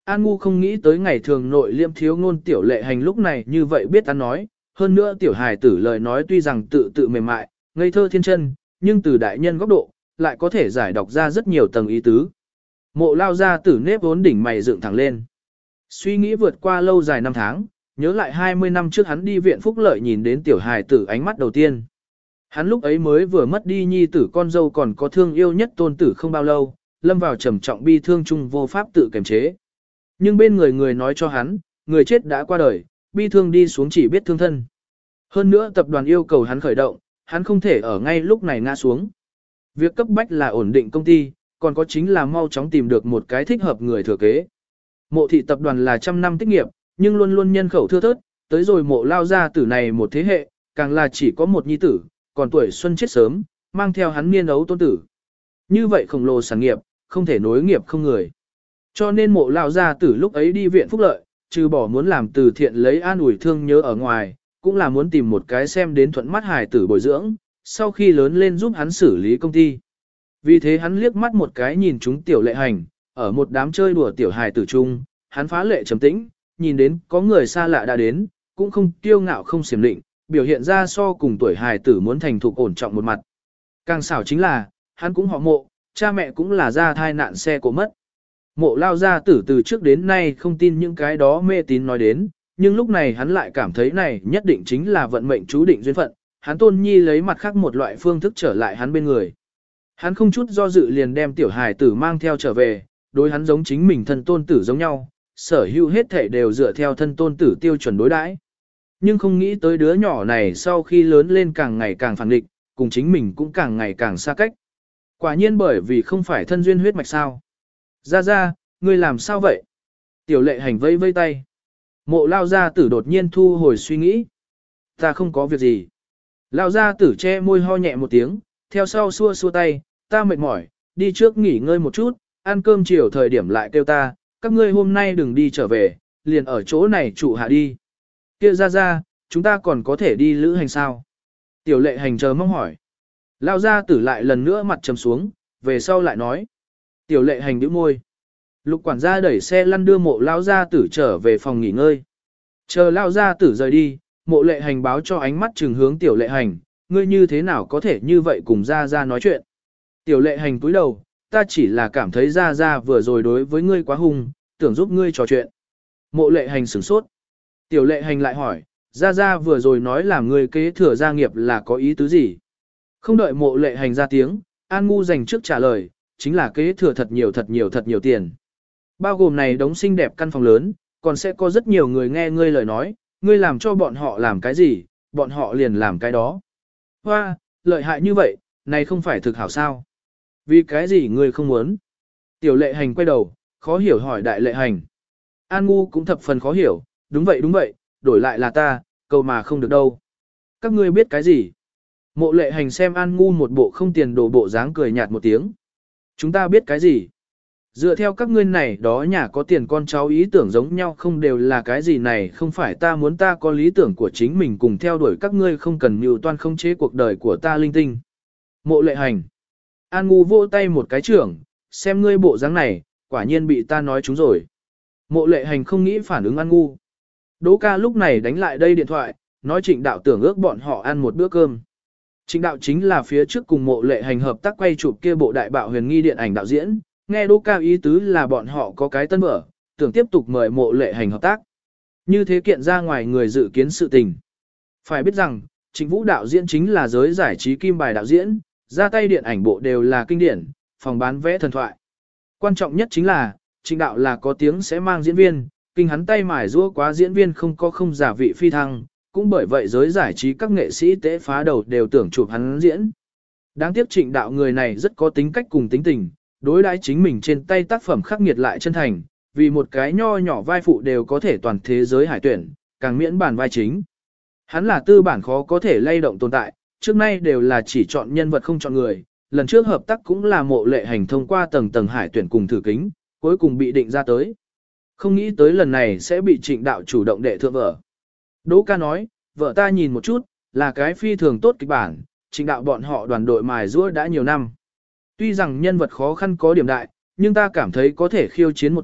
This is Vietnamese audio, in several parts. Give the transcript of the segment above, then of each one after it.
An Ngu không nghĩ tới ngày thường nội liêm thiếu ngôn tiểu lệ hành lúc này như vậy biết ăn nói, hơn nữa tiểu hài tử lời nói tuy rằng tự tự mềm mại, ngây thơ thiên chân, nhưng từ đại nhân góc độ, lại có thể giải đọc ra rất nhiều tầng ý tứ. Mộ lao ra tử nếp vốn đỉnh mày dựng thẳng lên. Suy nghĩ vượt qua lâu dài năm tháng, nhớ lại 20 năm trước hắn đi viện phúc lợi nhìn đến tiểu hài tử ánh mắt đầu tiên. Hắn lúc ấy mới vừa mất đi nhi tử con dâu còn có thương yêu nhất tôn tử không bao lâu, lâm vào trầm trọng bi thương chung vô pháp tự kiềm chế. Nhưng bên người nói cho hắn, người chết đã qua đời, bi thương đi xuống chỉ biết thương thân. Hơn nữa tập đoàn yêu cầu hắn khởi động, hắn không thể ở ngay lúc này ngã xuống. Việc cấp bách là ổn định công ty, còn có chính là mau chóng tìm được một cái thích hợp người thừa kế. Mộ thị tập đoàn là trăm năm tích nghiệp, nhưng luôn luôn nhân khẩu thưa thớt, tới rồi mộ lao gia tử này một thế hệ, càng là chỉ có một nhi tử, còn tuổi xuân chết sớm, mang theo hắn niên ấu tôn tử. Như vậy khổng lồ sản nghiệp, không thể nối nghiệp không người. Cho nên mộ lao gia tử lúc ấy đi viện phúc lợi, trừ bỏ muốn làm từ thiện lấy an ủi thương nhớ ở ngoài, cũng là muốn tìm một cái xem đến thuận mắt hài tử bồi dưỡng, sau khi lớn lên giúp hắn xử lý công ty. Vì thế hắn liếc mắt một cái nhìn chúng tiểu lệ hành, ở một đám chơi đùa tiểu hài tử chung, hắn phá lệ trầm tĩnh, nhìn đến có người xa lạ đã đến, cũng không kiêu ngạo không xiểm định, biểu hiện ra so cùng tuổi hài tử muốn thành thục ổn trọng một mặt. Càng xảo chính là, hắn cũng họ mộ, cha mẹ cũng là ra thai nạn xe cổ mất. Mộ lao gia tử từ trước đến nay không tin những cái đó mê tín nói đến, nhưng lúc này hắn lại cảm thấy này nhất định chính là vận mệnh chú định duyên phận, hắn tôn nhi lấy mặt khác một loại phương thức trở lại hắn bên người. Hắn không chút do dự liền đem tiểu hài tử mang theo trở về, đối hắn giống chính mình thân tôn tử giống nhau, sở hữu hết thể đều dựa theo thân tôn tử tiêu chuẩn đối đãi. Nhưng không nghĩ tới đứa nhỏ này sau khi lớn lên càng ngày càng phản nghịch, cùng chính mình cũng càng ngày càng xa cách. Quả nhiên bởi vì không phải thân duyên huyết mạch sao. Ra, ngươi làm sao vậy? Tiểu lệ hành vây vây tay. Mộ lao gia tử đột nhiên thu hồi suy nghĩ. Ta không có việc gì. Lao gia tử che môi ho nhẹ một tiếng, theo sau xua xua tay, ta mệt mỏi, đi trước nghỉ ngơi một chút, ăn cơm chiều thời điểm lại kêu ta, các ngươi hôm nay đừng đi trở về, liền ở chỗ này trụ hạ đi. Kia ra, chúng ta còn có thể đi lữ hành sao? Tiểu lệ hành chờ mong hỏi. Lao gia tử lại lần nữa mặt trầm xuống, về sau lại nói. Tiểu lệ hành nhíu môi. Lục quản gia đẩy xe lăn đưa mộ lao gia tử trở về phòng nghỉ ngơi. Chờ lao gia tử rời đi, mộ lệ hành báo cho ánh mắt trừng hướng tiểu lệ hành, ngươi như thế nào có thể như vậy cùng ra nói chuyện. Tiểu lệ hành cúi đầu, ta chỉ là cảm thấy ra vừa rồi đối với ngươi quá hung, tưởng giúp ngươi trò chuyện. Mộ lệ hành sửng sốt. Tiểu lệ hành lại hỏi, ra vừa rồi nói là ngươi kế thừa gia nghiệp là có ý tứ gì? Không đợi mộ lệ hành ra tiếng, An Ngu dành trước trả lời, chính là kế thừa thật nhiều tiền. Bao gồm này đống xinh đẹp căn phòng lớn, còn sẽ có rất nhiều người nghe ngươi lời nói, ngươi làm cho bọn họ làm cái gì, bọn họ liền làm cái đó. Hoa, lợi hại như vậy, này không phải thực hảo sao? Vì cái gì ngươi không muốn? Tiểu lệ hành quay đầu, khó hiểu hỏi đại lệ hành. An Ngu cũng thập phần khó hiểu, đúng vậy, đổi lại là ta, cầu mà không được đâu. Các ngươi biết cái gì? Mộ lệ hành xem An Ngu một bộ không tiền đồ bộ dáng cười nhạt một tiếng. Chúng ta biết cái gì? Dựa theo các ngươi này đó nhà có tiền con cháu ý tưởng giống nhau không đều là cái gì này, không phải ta muốn ta có lý tưởng của chính mình cùng theo đuổi các ngươi không cần mưu toan không chế cuộc đời của ta linh tinh. Mộ lệ hành. An Ngu vỗ tay một cái trưởng, xem ngươi bộ dáng này, quả nhiên bị ta nói trúng rồi. Mộ lệ hành không nghĩ phản ứng An Ngu. Đỗ ca lúc này đánh lại đây điện thoại, nói Trịnh đạo tưởng ước bọn họ ăn một bữa cơm. Trịnh đạo chính là phía trước cùng mộ lệ hành hợp tác quay chụp kia bộ đại bạo huyền nghi điện ảnh đạo diễn, nghe Đỗ ca ý tứ là bọn họ có cái tân vở, tưởng tiếp tục mời mộ lệ hành hợp tác. Như thế kiện ra ngoài người dự kiến sự tình. Phải biết rằng, Trịnh Vũ đạo diễn chính là giới giải trí kim bài đạo diễn, ra tay điện ảnh bộ đều là kinh điển, phòng bán vẽ thần thoại. Quan trọng nhất chính là, Trịnh đạo là có tiếng sẽ mang diễn viên, kinh hắn tay mài rũa quá diễn viên không giả vị phi thăng, cũng bởi vậy giới giải trí các nghệ sĩ tế phá đầu đều tưởng chụp hắn diễn. Đáng tiếc Trịnh đạo người này rất có tính cách cùng tính tình, đối đãi chính mình trên tay tác phẩm khắc nghiệt lại chân thành, vì một cái nho nhỏ vai phụ đều có thể toàn thế giới hải tuyển, càng miễn bản vai chính. Hắn là tư bản khó có thể lay động tồn tại, trước nay đều là chỉ chọn nhân vật không chọn người, lần trước hợp tác cũng là mộ lệ hành thông qua tầng tầng hải tuyển cùng thử kính, cuối cùng bị định ra tới. Không nghĩ tới lần này sẽ bị Trịnh đạo chủ động đệ thượng vợ. Đỗ ca nói, vợ ta nhìn một chút, là cái phi thường tốt kịch bản, Trịnh đạo bọn họ đoàn đội mài giũa đã nhiều năm. Tuy rằng nhân vật khó khăn có điểm đại, nhưng ta cảm thấy có thể khiêu chiến một chút,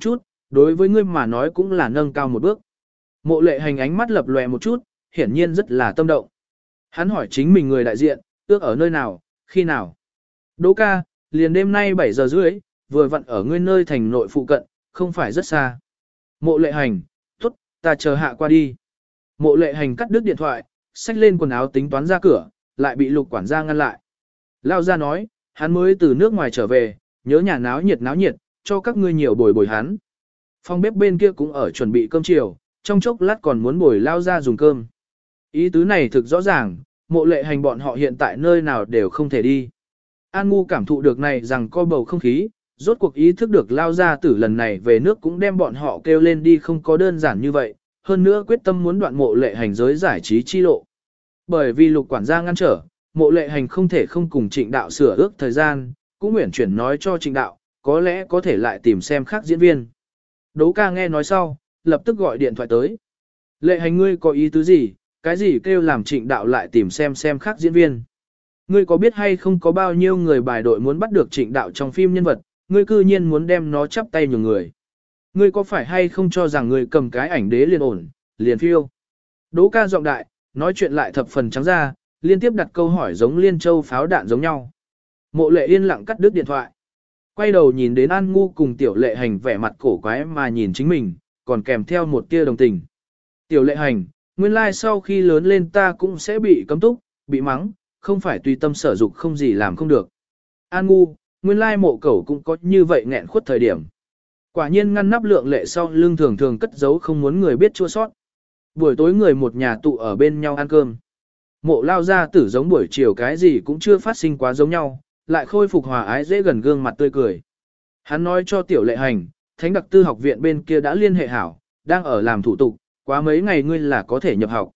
Đối với ngươi mà nói cũng là nâng cao một bước. Mộ lệ hành ánh mắt lập lòe một chút, hiển nhiên rất là tâm động. Hắn hỏi chính mình người đại diện, ước ở nơi nào, khi nào. Đỗ ca, liền đêm nay 7 giờ rưỡi, vừa vặn ở ngươi nơi thành nội phụ cận, không phải rất xa. Mộ lệ hành, tốt, ta chờ hạ qua đi. Mộ lệ hành cắt đứt điện thoại, xách lên quần áo tính toán ra cửa, lại bị lục quản gia ngăn lại. Lao ra nói, hắn mới từ nước ngoài trở về, nhớ nhà náo nhiệt, cho các ngươi nhiều bồi hắn. Phòng bếp bên kia cũng ở chuẩn bị cơm chiều, trong chốc lát còn muốn bồi Lao ra dùng cơm. Ý tứ này thực rõ ràng, mộ lệ hành bọn họ hiện tại nơi nào đều không thể đi. An Ngu cảm thụ được này rằng co bầu không khí, rốt cuộc ý thức được Lao ra tử lần này về nước cũng đem bọn họ kêu lên đi không có đơn giản như vậy, hơn nữa quyết tâm muốn đoạn mộ lệ hành giới giải trí chi lộ. Bởi vì lục quản gia ngăn trở, mộ lệ hành không thể không cùng trịnh đạo sửa ước thời gian, cũng nguyện chuyển nói cho trịnh đạo, có lẽ có thể lại tìm xem khác diễn viên. Đỗ ca nghe nói sau, lập tức gọi điện thoại tới. Lệ hành ngươi có ý tứ gì, cái gì kêu làm trịnh đạo lại tìm xem khác diễn viên. Ngươi có biết hay không có bao nhiêu người bài đội muốn bắt được trịnh đạo trong phim nhân vật, ngươi cư nhiên muốn đem nó chắp tay nhường người. Ngươi có phải hay không cho rằng ngươi cầm cái ảnh đế liền ổn, liền phiêu. Đỗ ca giọng đại, nói chuyện lại thập phần trắng ra, liên tiếp đặt câu hỏi giống liên châu pháo đạn giống nhau. Mộ lệ yên lặng cắt đứt điện thoại. Quay đầu nhìn đến An Ngu cùng tiểu lệ hành vẻ mặt cổ quái mà nhìn chính mình, còn kèm theo một tia đồng tình. Tiểu lệ hành, nguyên lai sau khi lớn lên ta cũng sẽ bị cấm túc, bị mắng, không phải tùy tâm sở dục không gì làm không được. An Ngu, nguyên lai mộ cẩu cũng có như vậy nghẹn khuất thời điểm. Quả nhiên ngăn nắp lượng lệ sau lưng thường thường cất giấu không muốn người biết chua sót. Buổi tối người một nhà tụ ở bên nhau ăn cơm. Mộ lao ra tử giống buổi chiều cái gì cũng chưa phát sinh quá giống nhau, lại khôi phục hòa ái dễ gần gương mặt tươi cười. Hắn nói cho tiểu lệ hành, Thánh đặc tư học viện bên kia đã liên hệ hảo, đang ở làm thủ tục, quá mấy ngày ngươi là có thể nhập học.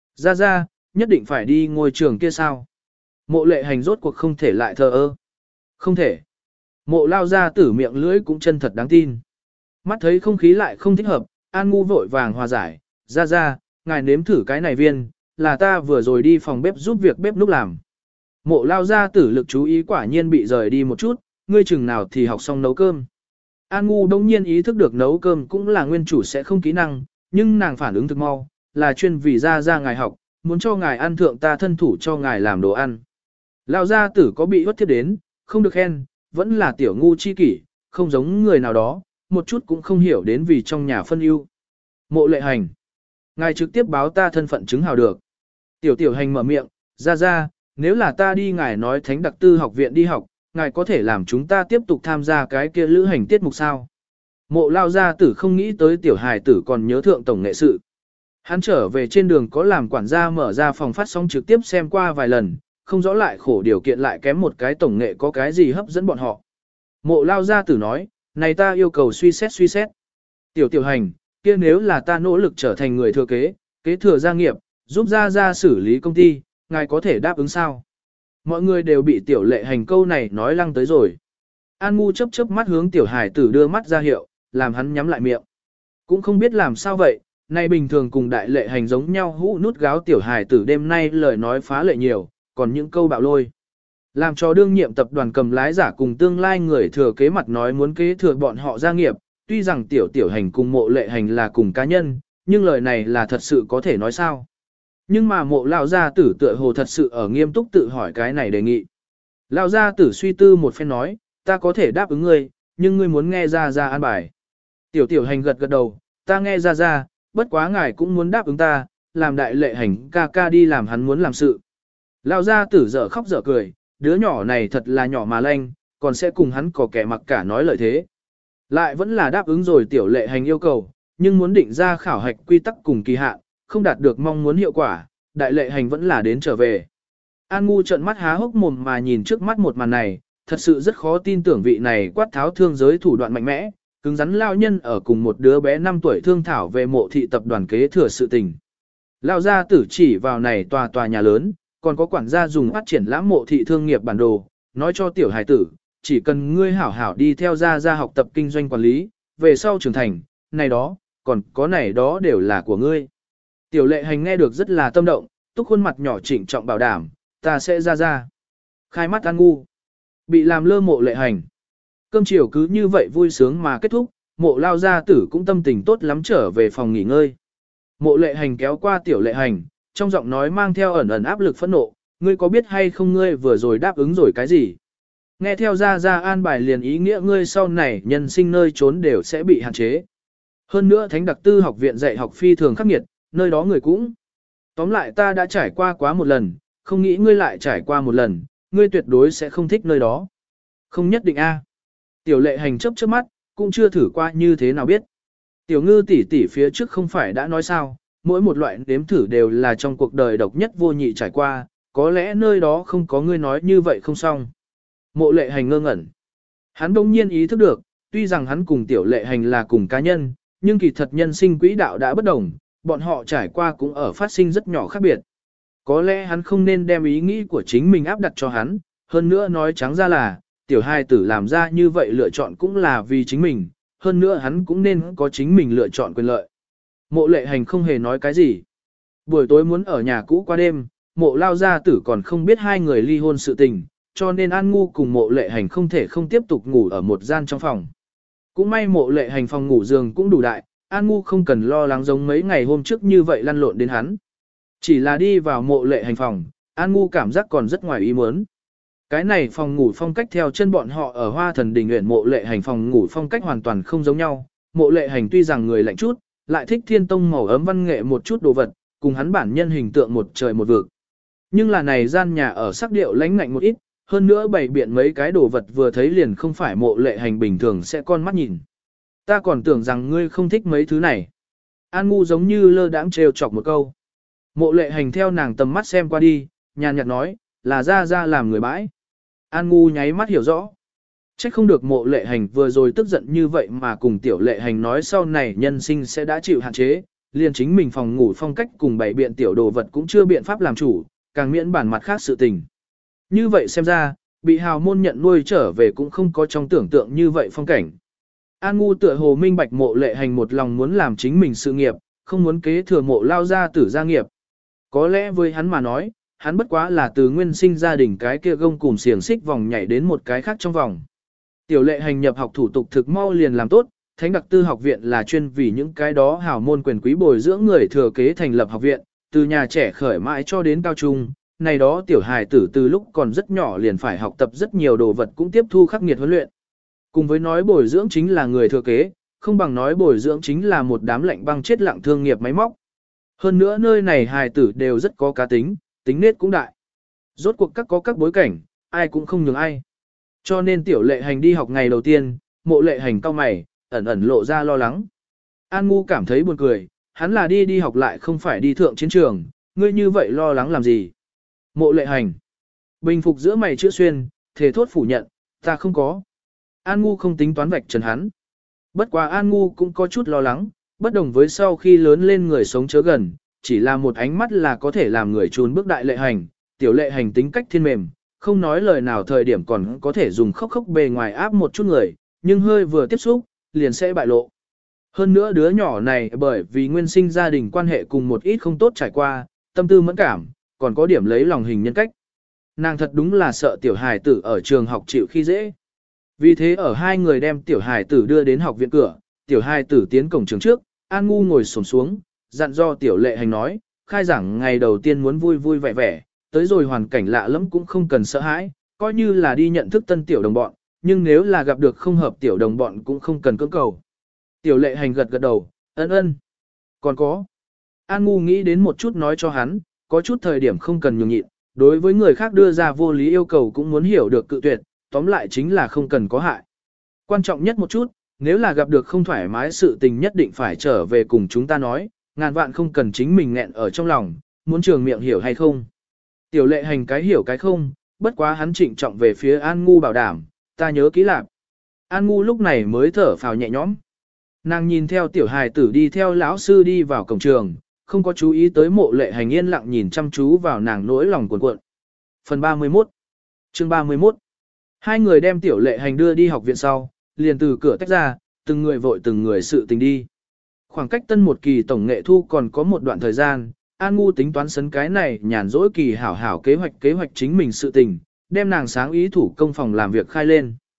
Ra, nhất định phải đi ngôi trường kia sao? Mộ lệ hành rốt cuộc không thể lại thờ ơ. Không thể. Mộ lao ra tử miệng lưỡi cũng chân thật đáng tin. Mắt thấy không khí lại không thích hợp, An Ngu vội vàng hòa giải. Ra, ngài nếm thử cái này viên, là ta vừa rồi đi phòng bếp giúp việc bếp núc làm. Mộ lao ra tử lực chú ý quả nhiên bị rời đi một chút, ngươi chừng nào thì học xong nấu cơm. An Ngu đông nhiên ý thức được nấu cơm cũng là nguyên chủ sẽ không kỹ năng, nhưng nàng phản ứng thực mau, là chuyên vì ra ngài học, muốn cho ngài ăn thượng ta thân thủ cho ngài làm đồ ăn. Lao gia tử có bị bất thiết đến, không được khen, vẫn là tiểu ngu chi kỷ, không giống người nào đó, một chút cũng không hiểu đến vì trong nhà phân ưu. Mộ lệ hành. Ngài trực tiếp báo ta thân phận chứng hào được. Tiểu hành mở miệng, ra, nếu là ta đi ngài nói Thánh đặc tư học viện đi học, ngài có thể làm chúng ta tiếp tục tham gia cái kia lữ hành tiết mục sao. Mộ lao gia tử không nghĩ tới tiểu hài tử còn nhớ thượng tổng nghệ sự. Hắn trở về trên đường có làm quản gia mở ra phòng phát sóng trực tiếp xem qua vài lần, không rõ lại khổ điều kiện lại kém một cái tổng nghệ có cái gì hấp dẫn bọn họ. Mộ lao gia tử nói, này ta yêu cầu suy xét. Tiểu hành, kia nếu là ta nỗ lực trở thành người thừa kế thừa gia nghiệp, giúp ra xử lý công ty, ngài có thể đáp ứng sao? Mọi người đều bị tiểu lệ hành câu này nói lăng tới rồi. An Ngu chớp mắt hướng tiểu hải tử đưa mắt ra hiệu, làm hắn nhắm lại miệng. Cũng không biết làm sao vậy, nay bình thường cùng đại lệ hành giống nhau hũ nút gáo tiểu hải tử đêm nay lời nói phá lệ nhiều, còn những câu bạo lôi. Làm cho đương nhiệm tập đoàn cầm lái giả cùng tương lai người thừa kế mặt nói muốn kế thừa bọn họ gia nghiệp, tuy rằng tiểu hành cùng mộ lệ hành là cùng cá nhân, nhưng lời này là thật sự có thể nói sao. Nhưng mà mộ lão gia tử tựa hồ thật sự ở nghiêm túc tự hỏi cái này đề nghị. Lão gia tử suy tư một phen nói, ta có thể đáp ứng ngươi, nhưng ngươi muốn nghe ra an bài. Tiểu hành gật đầu, ta nghe ra, bất quá ngài cũng muốn đáp ứng ta, làm đại lệ hành ca đi làm hắn muốn làm sự. Lão gia tử dở khóc dở cười, đứa nhỏ này thật là nhỏ mà lanh, còn sẽ cùng hắn có kẻ mặc cả nói lợi thế. Lại vẫn là đáp ứng rồi tiểu lệ hành yêu cầu, nhưng muốn định ra khảo hạch quy tắc cùng kỳ hạn, không đạt được mong muốn hiệu quả, đại lệ hành vẫn là đến trở về. An Ngu trợn mắt há hốc mồm mà nhìn trước mắt một màn này, thật sự rất khó tin tưởng vị này quát tháo thương giới thủ đoạn mạnh mẽ, cứng rắn lao nhân ở cùng một đứa bé 5 tuổi thương thảo về mộ thị tập đoàn kế thừa sự tình. Lao gia tử chỉ vào này tòa nhà lớn, còn có quản gia dùng phát triển lãm mộ thị thương nghiệp bản đồ, nói cho tiểu hài tử, chỉ cần ngươi hảo hảo đi theo ra học tập kinh doanh quản lý, về sau trưởng thành, này đó, còn có này đó đều là của ngươi. Tiểu lệ hành nghe được rất là tâm động, túc khuôn mặt nhỏ chỉnh trọng bảo đảm, ta sẽ ra. Khai mắt An Ngu. Bị làm lơ mộ lệ hành. Cơm chiều cứ như vậy vui sướng mà kết thúc, mộ lao gia tử cũng tâm tình tốt lắm trở về phòng nghỉ ngơi. Mộ lệ hành kéo qua tiểu lệ hành, trong giọng nói mang theo ẩn ẩn áp lực phẫn nộ, ngươi có biết hay không ngươi vừa rồi đáp ứng rồi cái gì? Nghe theo ra an bài liền ý nghĩa ngươi sau này nhân sinh nơi trốn đều sẽ bị hạn chế. Hơn nữa Thánh Đặc Tư học viện dạy học phi thường khắc nghiệt, nơi đó người cũng. Tóm lại ta đã trải qua quá một lần, không nghĩ ngươi lại trải qua một lần, ngươi tuyệt đối sẽ không thích nơi đó. Không nhất định a. Tiểu lệ hành chớp chớp mắt, cũng chưa thử qua như thế nào biết. Tiểu ngư tỷ tỷ phía trước không phải đã nói sao, mỗi một loại nếm thử đều là trong cuộc đời độc nhất vô nhị trải qua, có lẽ nơi đó không có ngươi nói như vậy không xong. Mộ lệ hành ngơ ngẩn. Hắn đông nhiên ý thức được, tuy rằng hắn cùng tiểu lệ hành là cùng cá nhân, nhưng kỳ thật nhân sinh quỹ đạo đã bất đồng, bọn họ trải qua cũng ở phát sinh rất nhỏ khác biệt. Có lẽ hắn không nên đem ý nghĩ của chính mình áp đặt cho hắn, hơn nữa nói trắng ra là, tiểu hai tử làm ra như vậy lựa chọn cũng là vì chính mình, hơn nữa hắn cũng nên có chính mình lựa chọn quyền lợi. Mộ lệ hành không hề nói cái gì. Buổi tối muốn ở nhà cũ qua đêm, mộ lao gia tử còn không biết hai người ly hôn sự tình, cho nên An Ngu cùng mộ lệ hành không thể không tiếp tục ngủ ở một gian trong phòng. Cũng may mộ lệ hành phòng ngủ giường cũng đủ đại, An Ngu không cần lo lắng giống mấy ngày hôm trước như vậy lăn lộn đến hắn. Chỉ là đi vào mộ lệ hành phòng, An Ngu cảm giác còn rất ngoài ý muốn. Cái này phòng ngủ phong cách theo chân bọn họ ở Hoa Thần Đình Uyển mộ lệ hành phòng ngủ phong cách hoàn toàn không giống nhau. Mộ lệ hành tuy rằng người lạnh chút, lại thích thiên tông màu ấm văn nghệ một chút đồ vật, cùng hắn bản nhân hình tượng một trời một vực. Nhưng là này gian nhà ở sắc điệu lãnh ngạnh một ít, hơn nữa bày biện mấy cái đồ vật vừa thấy liền không phải mộ lệ hành bình thường sẽ con mắt nhìn. Ta còn tưởng rằng ngươi không thích mấy thứ này. An Ngu giống như lơ đãng trêu chọc một câu. Mộ lệ hành theo nàng tầm mắt xem qua đi, nhàn nhạt nói, là ra làm người bãi. An Ngu nháy mắt hiểu rõ. Trách không được mộ lệ hành vừa rồi tức giận như vậy mà cùng tiểu lệ hành nói sau này nhân sinh sẽ đã chịu hạn chế, liền chính mình phòng ngủ phong cách cùng bày biện tiểu đồ vật cũng chưa biện pháp làm chủ, càng miễn bản mặt khác sự tình. Như vậy xem ra, bị hào môn nhận nuôi trở về cũng không có trong tưởng tượng như vậy phong cảnh. An Ngu tựa hồ minh bạch mộ lệ hành một lòng muốn làm chính mình sự nghiệp, không muốn kế thừa mộ lao gia tử gia nghiệp. Có lẽ với hắn mà nói, hắn bất quá là từ nguyên sinh gia đình cái kia gông cùm xiềng xích vòng nhảy đến một cái khác trong vòng. Tiểu lệ hành nhập học thủ tục thực mau liền làm tốt, Thánh Đặc Tư học viện là chuyên vì những cái đó hào môn quyền quý bồi dưỡng người thừa kế thành lập học viện, từ nhà trẻ khởi mãi cho đến cao trung, này đó tiểu hài tử từ lúc còn rất nhỏ liền phải học tập rất nhiều đồ vật cũng tiếp thu khắc nghiệt huấn luyện. Cùng với nói bồi dưỡng chính là người thừa kế, không bằng nói bồi dưỡng chính là một đám lạnh băng chết lặng thương nghiệp máy móc. Hơn nữa nơi này hài tử đều rất có cá tính, tính nết cũng đại. Rốt cuộc có các bối cảnh, ai cũng không nhường ai. Cho nên tiểu lệ hành đi học ngày đầu tiên, mộ lệ hành cau mày, ẩn ẩn lộ ra lo lắng. An Ngu cảm thấy buồn cười, hắn là đi học lại không phải đi thượng chiến trường, ngươi như vậy lo lắng làm gì? Mộ lệ hành. Bình phục giữa mày chữa xuyên, thề thốt phủ nhận, ta không có. An Ngu không tính toán vạch trần hắn. Bất quá An Ngu cũng có chút lo lắng, bất đồng với sau khi lớn lên người sống chớ gần, chỉ là một ánh mắt là có thể làm người trốn bước đại lệ hành, tiểu lệ hành tính cách thiên mềm, không nói lời nào thời điểm còn có thể dùng khóc khóc bề ngoài áp một chút người, nhưng hơi vừa tiếp xúc, liền sẽ bại lộ. Hơn nữa đứa nhỏ này bởi vì nguyên sinh gia đình quan hệ cùng một ít không tốt trải qua, tâm tư mẫn cảm, còn có điểm lấy lòng hình nhân cách. Nàng thật đúng là sợ tiểu hài tử ở trường học chịu khi dễ. Vì thế ở hai người đem tiểu hài tử đưa đến học viện cửa, tiểu hài tử tiến cổng trường trước, An Ngu ngồi xổm xuống, dặn do tiểu lệ hành nói, khai giảng ngày đầu tiên muốn vui vui vẻ vẻ, tới rồi hoàn cảnh lạ lẫm cũng không cần sợ hãi, coi như là đi nhận thức tân tiểu đồng bọn, nhưng nếu là gặp được không hợp tiểu đồng bọn cũng không cần cưỡng cầu. Tiểu lệ hành gật gật đầu, ân. Còn có. An Ngu nghĩ đến một chút nói cho hắn, có chút thời điểm không cần nhường nhịn, đối với người khác đưa ra vô lý yêu cầu cũng muốn hiểu được cự tuyệt, tóm lại chính là không cần có hại. Quan trọng nhất một chút, nếu là gặp được không thoải mái sự tình nhất định phải trở về cùng chúng ta nói, ngàn vạn không cần chính mình nghẹn ở trong lòng, muốn trường miệng hiểu hay không. Tiểu lệ hành cái hiểu cái không, bất quá hắn trịnh trọng về phía An Ngu bảo đảm, ta nhớ kỹ lạc. An Ngu lúc này mới thở phào nhẹ nhõm. Nàng nhìn theo tiểu hài tử đi theo lão sư đi vào cổng trường, không có chú ý tới mộ lệ hành yên lặng nhìn chăm chú vào nàng nỗi lòng cuộn cuộn. Phần 31 Chương 31 Hai người đem tiểu lệ hành đưa đi học viện sau, liền từ cửa tách ra, từng người vội từng người sự tình đi. Khoảng cách tân một kỳ tổng nghệ thu còn có một đoạn thời gian, An Ngu tính toán sấn cái này nhàn rỗi kỳ hảo hảo kế hoạch chính mình sự tình, đem nàng sáng ý thủ công phòng làm việc khai lên.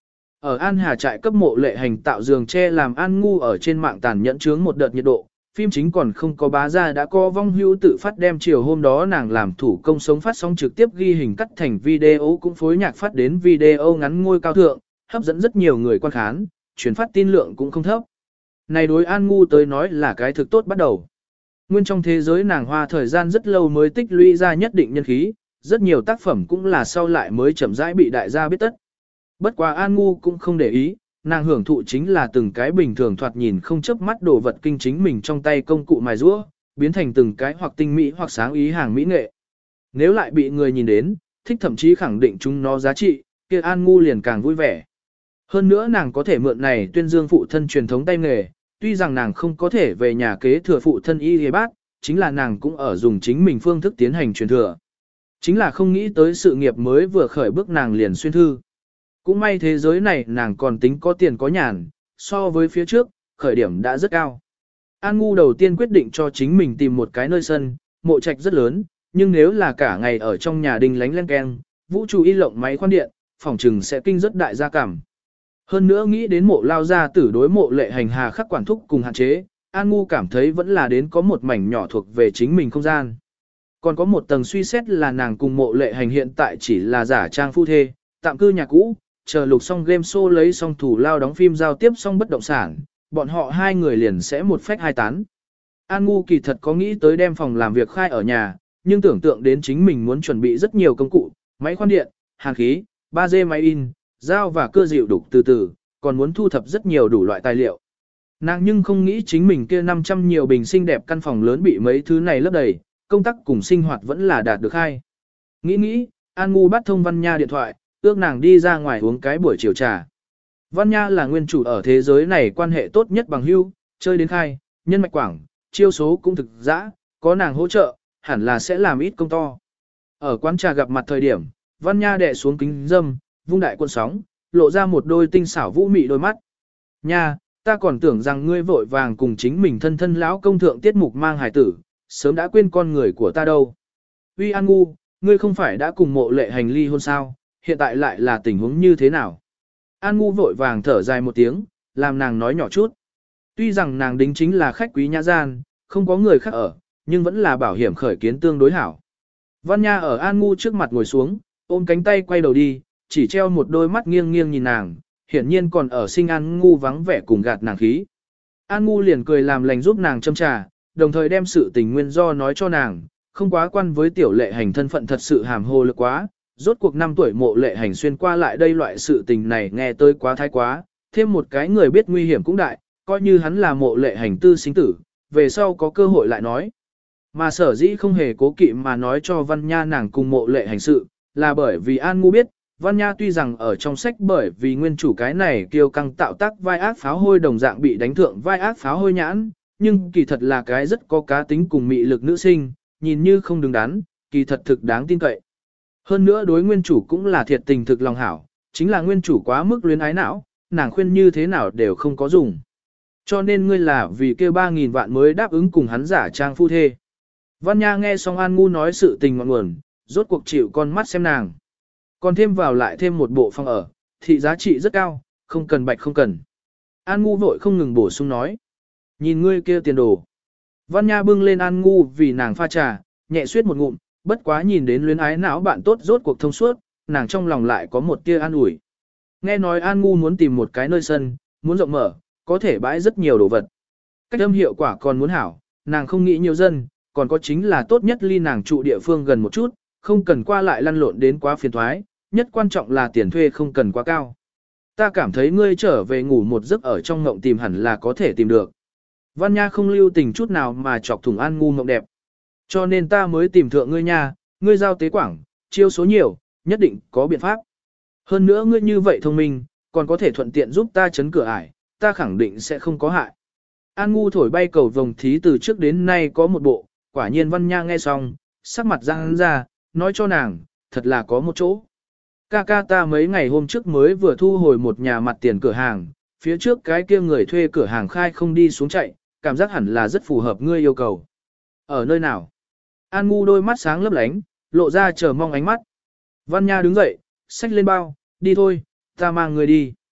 Ở An Hà trại cấp mộ lệ hành tạo giường tre làm An Ngu ở trên mạng tàn nhẫn chướng một đợt nhiệt độ, phim chính còn không có bá ra đã có vong hữu tự phát đem chiều hôm đó nàng làm thủ công sống phát sóng trực tiếp ghi hình cắt thành video cũng phối nhạc phát đến video ngắn ngôi cao thượng, hấp dẫn rất nhiều người quan khán, truyền phát tin lượng cũng không thấp. Này đối An Ngu tới nói là cái thực tốt bắt đầu. Nguyên trong thế giới nàng hoa thời gian rất lâu mới tích lũy ra nhất định nhân khí, rất nhiều tác phẩm cũng là sau lại mới chậm rãi bị đại gia biết tất. Bất quá An Ngu cũng không để ý, nàng hưởng thụ chính là từng cái bình thường thoạt nhìn không chớp mắt đồ vật kinh chính mình trong tay công cụ mài rũa, biến thành từng cái hoặc tinh mỹ hoặc sáng ý hàng mỹ nghệ. Nếu lại bị người nhìn đến, thích thậm chí khẳng định chúng nó giá trị, kia An Ngu liền càng vui vẻ. Hơn nữa nàng có thể mượn này tuyên dương phụ thân truyền thống tay nghề, tuy rằng nàng không có thể về nhà kế thừa phụ thân y y bác, chính là nàng cũng ở dùng chính mình phương thức tiến hành truyền thừa. Chính là không nghĩ tới sự nghiệp mới vừa khởi bước nàng liền xuyên thư. Cũng may thế giới này nàng còn tính có tiền có nhàn, so với phía trước, khởi điểm đã rất cao. An Ngu đầu tiên quyết định cho chính mình tìm một cái nơi sân, mộ trạch rất lớn, nhưng nếu là cả ngày ở trong nhà đình lánh len keng, vũ trụ y lộng máy khoan điện, phòng trừng sẽ kinh rất đại gia cảm. Hơn nữa nghĩ đến mộ lao gia tử đối mộ lệ hành hà khắc quản thúc cùng hạn chế, An Ngu cảm thấy vẫn là đến có một mảnh nhỏ thuộc về chính mình không gian. Còn có một tầng suy xét là nàng cùng mộ lệ hành hiện tại chỉ là giả trang phu thê, tạm cư nhà cũ, chờ lục xong game show lấy xong thủ lao đóng phim giao tiếp xong bất động sản, bọn họ hai người liền sẽ một phách hai tán. An Ngu kỳ thật có nghĩ tới đem phòng làm việc khai ở nhà, nhưng tưởng tượng đến chính mình muốn chuẩn bị rất nhiều công cụ, máy khoan điện, hàn khí, 3D máy in, dao và cưa dịu đục từ từ, còn muốn thu thập rất nhiều đủ loại tài liệu. Nàng nhưng không nghĩ chính mình kia 500 nhiều bình xinh đẹp căn phòng lớn bị mấy thứ này lấp đầy, công tác cùng sinh hoạt vẫn là đạt được hay. Nghĩ, An Ngu bắt thông Văn Nha điện thoại, ước nàng đi ra ngoài uống cái buổi chiều trà. Văn Nha là nguyên chủ ở thế giới này quan hệ tốt nhất bằng hữu, chơi đến khai, nhân mạch quảng, chiêu số cũng thực dã, có nàng hỗ trợ, hẳn là sẽ làm ít công to. Ở quán trà gặp mặt thời điểm, Văn Nha đè xuống kính dâm, vung đại cuộn sóng, lộ ra một đôi tinh xảo vũ mị đôi mắt. Nha, ta còn tưởng rằng ngươi vội vàng cùng chính mình thân thân lão công thượng tiết mục mang hài tử, sớm đã quên con người của ta đâu. Uy An Ngu, ngươi không phải đã cùng mộ lệ hành ly hôn sao, hiện tại lại là tình huống như thế nào? An Ngu vội vàng thở dài một tiếng, làm nàng nói nhỏ chút. Tuy rằng nàng đính chính là khách quý nhã gian, không có người khác ở, nhưng vẫn là bảo hiểm khởi kiến tương đối hảo. Văn Nha ở An Ngu trước mặt ngồi xuống, ôm cánh tay quay đầu đi, chỉ treo một đôi mắt nghiêng nghiêng nhìn nàng, hiển nhiên còn ở sinh An Ngu vắng vẻ cùng gạt nàng khí. An Ngu liền cười làm lành giúp nàng châm trà, đồng thời đem sự tình nguyên do nói cho nàng, không quá quan với tiểu lệ hành thân phận thật sự hàm hồ lực quá, rốt cuộc 5 tuổi mộ lệ hành xuyên qua lại đây loại sự tình này nghe tới quá thái quá, thêm một cái người biết nguy hiểm cũng đại, coi như hắn là mộ lệ hành tư sinh tử, về sau có cơ hội lại nói. Mà sở dĩ không hề cố kỵ mà nói cho Văn Nha nàng cùng mộ lệ hành sự, là bởi vì An Ngu biết, Văn Nha tuy rằng ở trong sách bởi vì nguyên chủ cái này kiêu căng tạo tác vai ác pháo hôi đồng dạng bị đánh thượng vai ác pháo hôi nhãn, nhưng kỳ thật là cái rất có cá tính cùng mị lực nữ sinh, nhìn như không đứng đắn, kỳ thật thực đáng tin cậy. Hơn nữa đối nguyên chủ cũng là thiệt tình thực lòng hảo, chính là nguyên chủ quá mức luyến ái não, nàng khuyên như thế nào đều không có dùng. Cho nên ngươi là vì kêu 3.000 vạn mới đáp ứng cùng hắn giả trang phu thê. Văn Nha nghe xong An Ngu nói sự tình ngọn nguồn, rốt cuộc chịu con mắt xem nàng. Còn thêm vào lại thêm một bộ phòng ở, thị giá trị rất cao, không cần bạch không cần. An Ngu vội không ngừng bổ sung nói. Nhìn ngươi kia tiền đồ. Văn Nha bưng lên An Ngu vì nàng pha trà, nhẹ suyết một ngụm, bất quá nhìn đến luyến ái não bạn tốt rốt cuộc thông suốt, nàng trong lòng lại có một tia an ủi. Nghe nói An Ngu muốn tìm một cái nơi sân, muốn rộng mở, có thể bãi rất nhiều đồ vật. Cách âm hiệu quả còn muốn hảo, nàng không nghĩ nhiều dân, còn có chính là tốt nhất ly nàng trụ địa phương gần một chút, không cần qua lại lăn lộn đến quá phiền thoái, nhất quan trọng là tiền thuê không cần quá cao. Ta cảm thấy ngươi trở về ngủ một giấc ở trong ngộng tìm hẳn là có thể tìm được. Văn Nha không lưu tình chút nào mà chọc thủng An Ngu mộng đẹp. Cho nên ta mới tìm thượng ngươi nha, ngươi giao tế quảng, chiêu số nhiều, nhất định có biện pháp. Hơn nữa ngươi như vậy thông minh, còn có thể thuận tiện giúp ta chấn cửa ải, ta khẳng định sẽ không có hại. An Ngu thổi bay cầu vồng thí từ trước đến nay có một bộ, quả nhiên Văn Nha nghe xong, sắc mặt răng ra, nói cho nàng, thật là có một chỗ. Ca ta mấy ngày hôm trước mới vừa thu hồi một nhà mặt tiền cửa hàng, phía trước cái kia người thuê cửa hàng khai không đi xuống chạy, cảm giác hẳn là rất phù hợp ngươi yêu cầu. Ở nơi nào? An Ngu đôi mắt sáng lấp lánh, lộ ra chờ mong ánh mắt. Văn Nha đứng dậy, xách lên bao, đi thôi, ta mang người đi.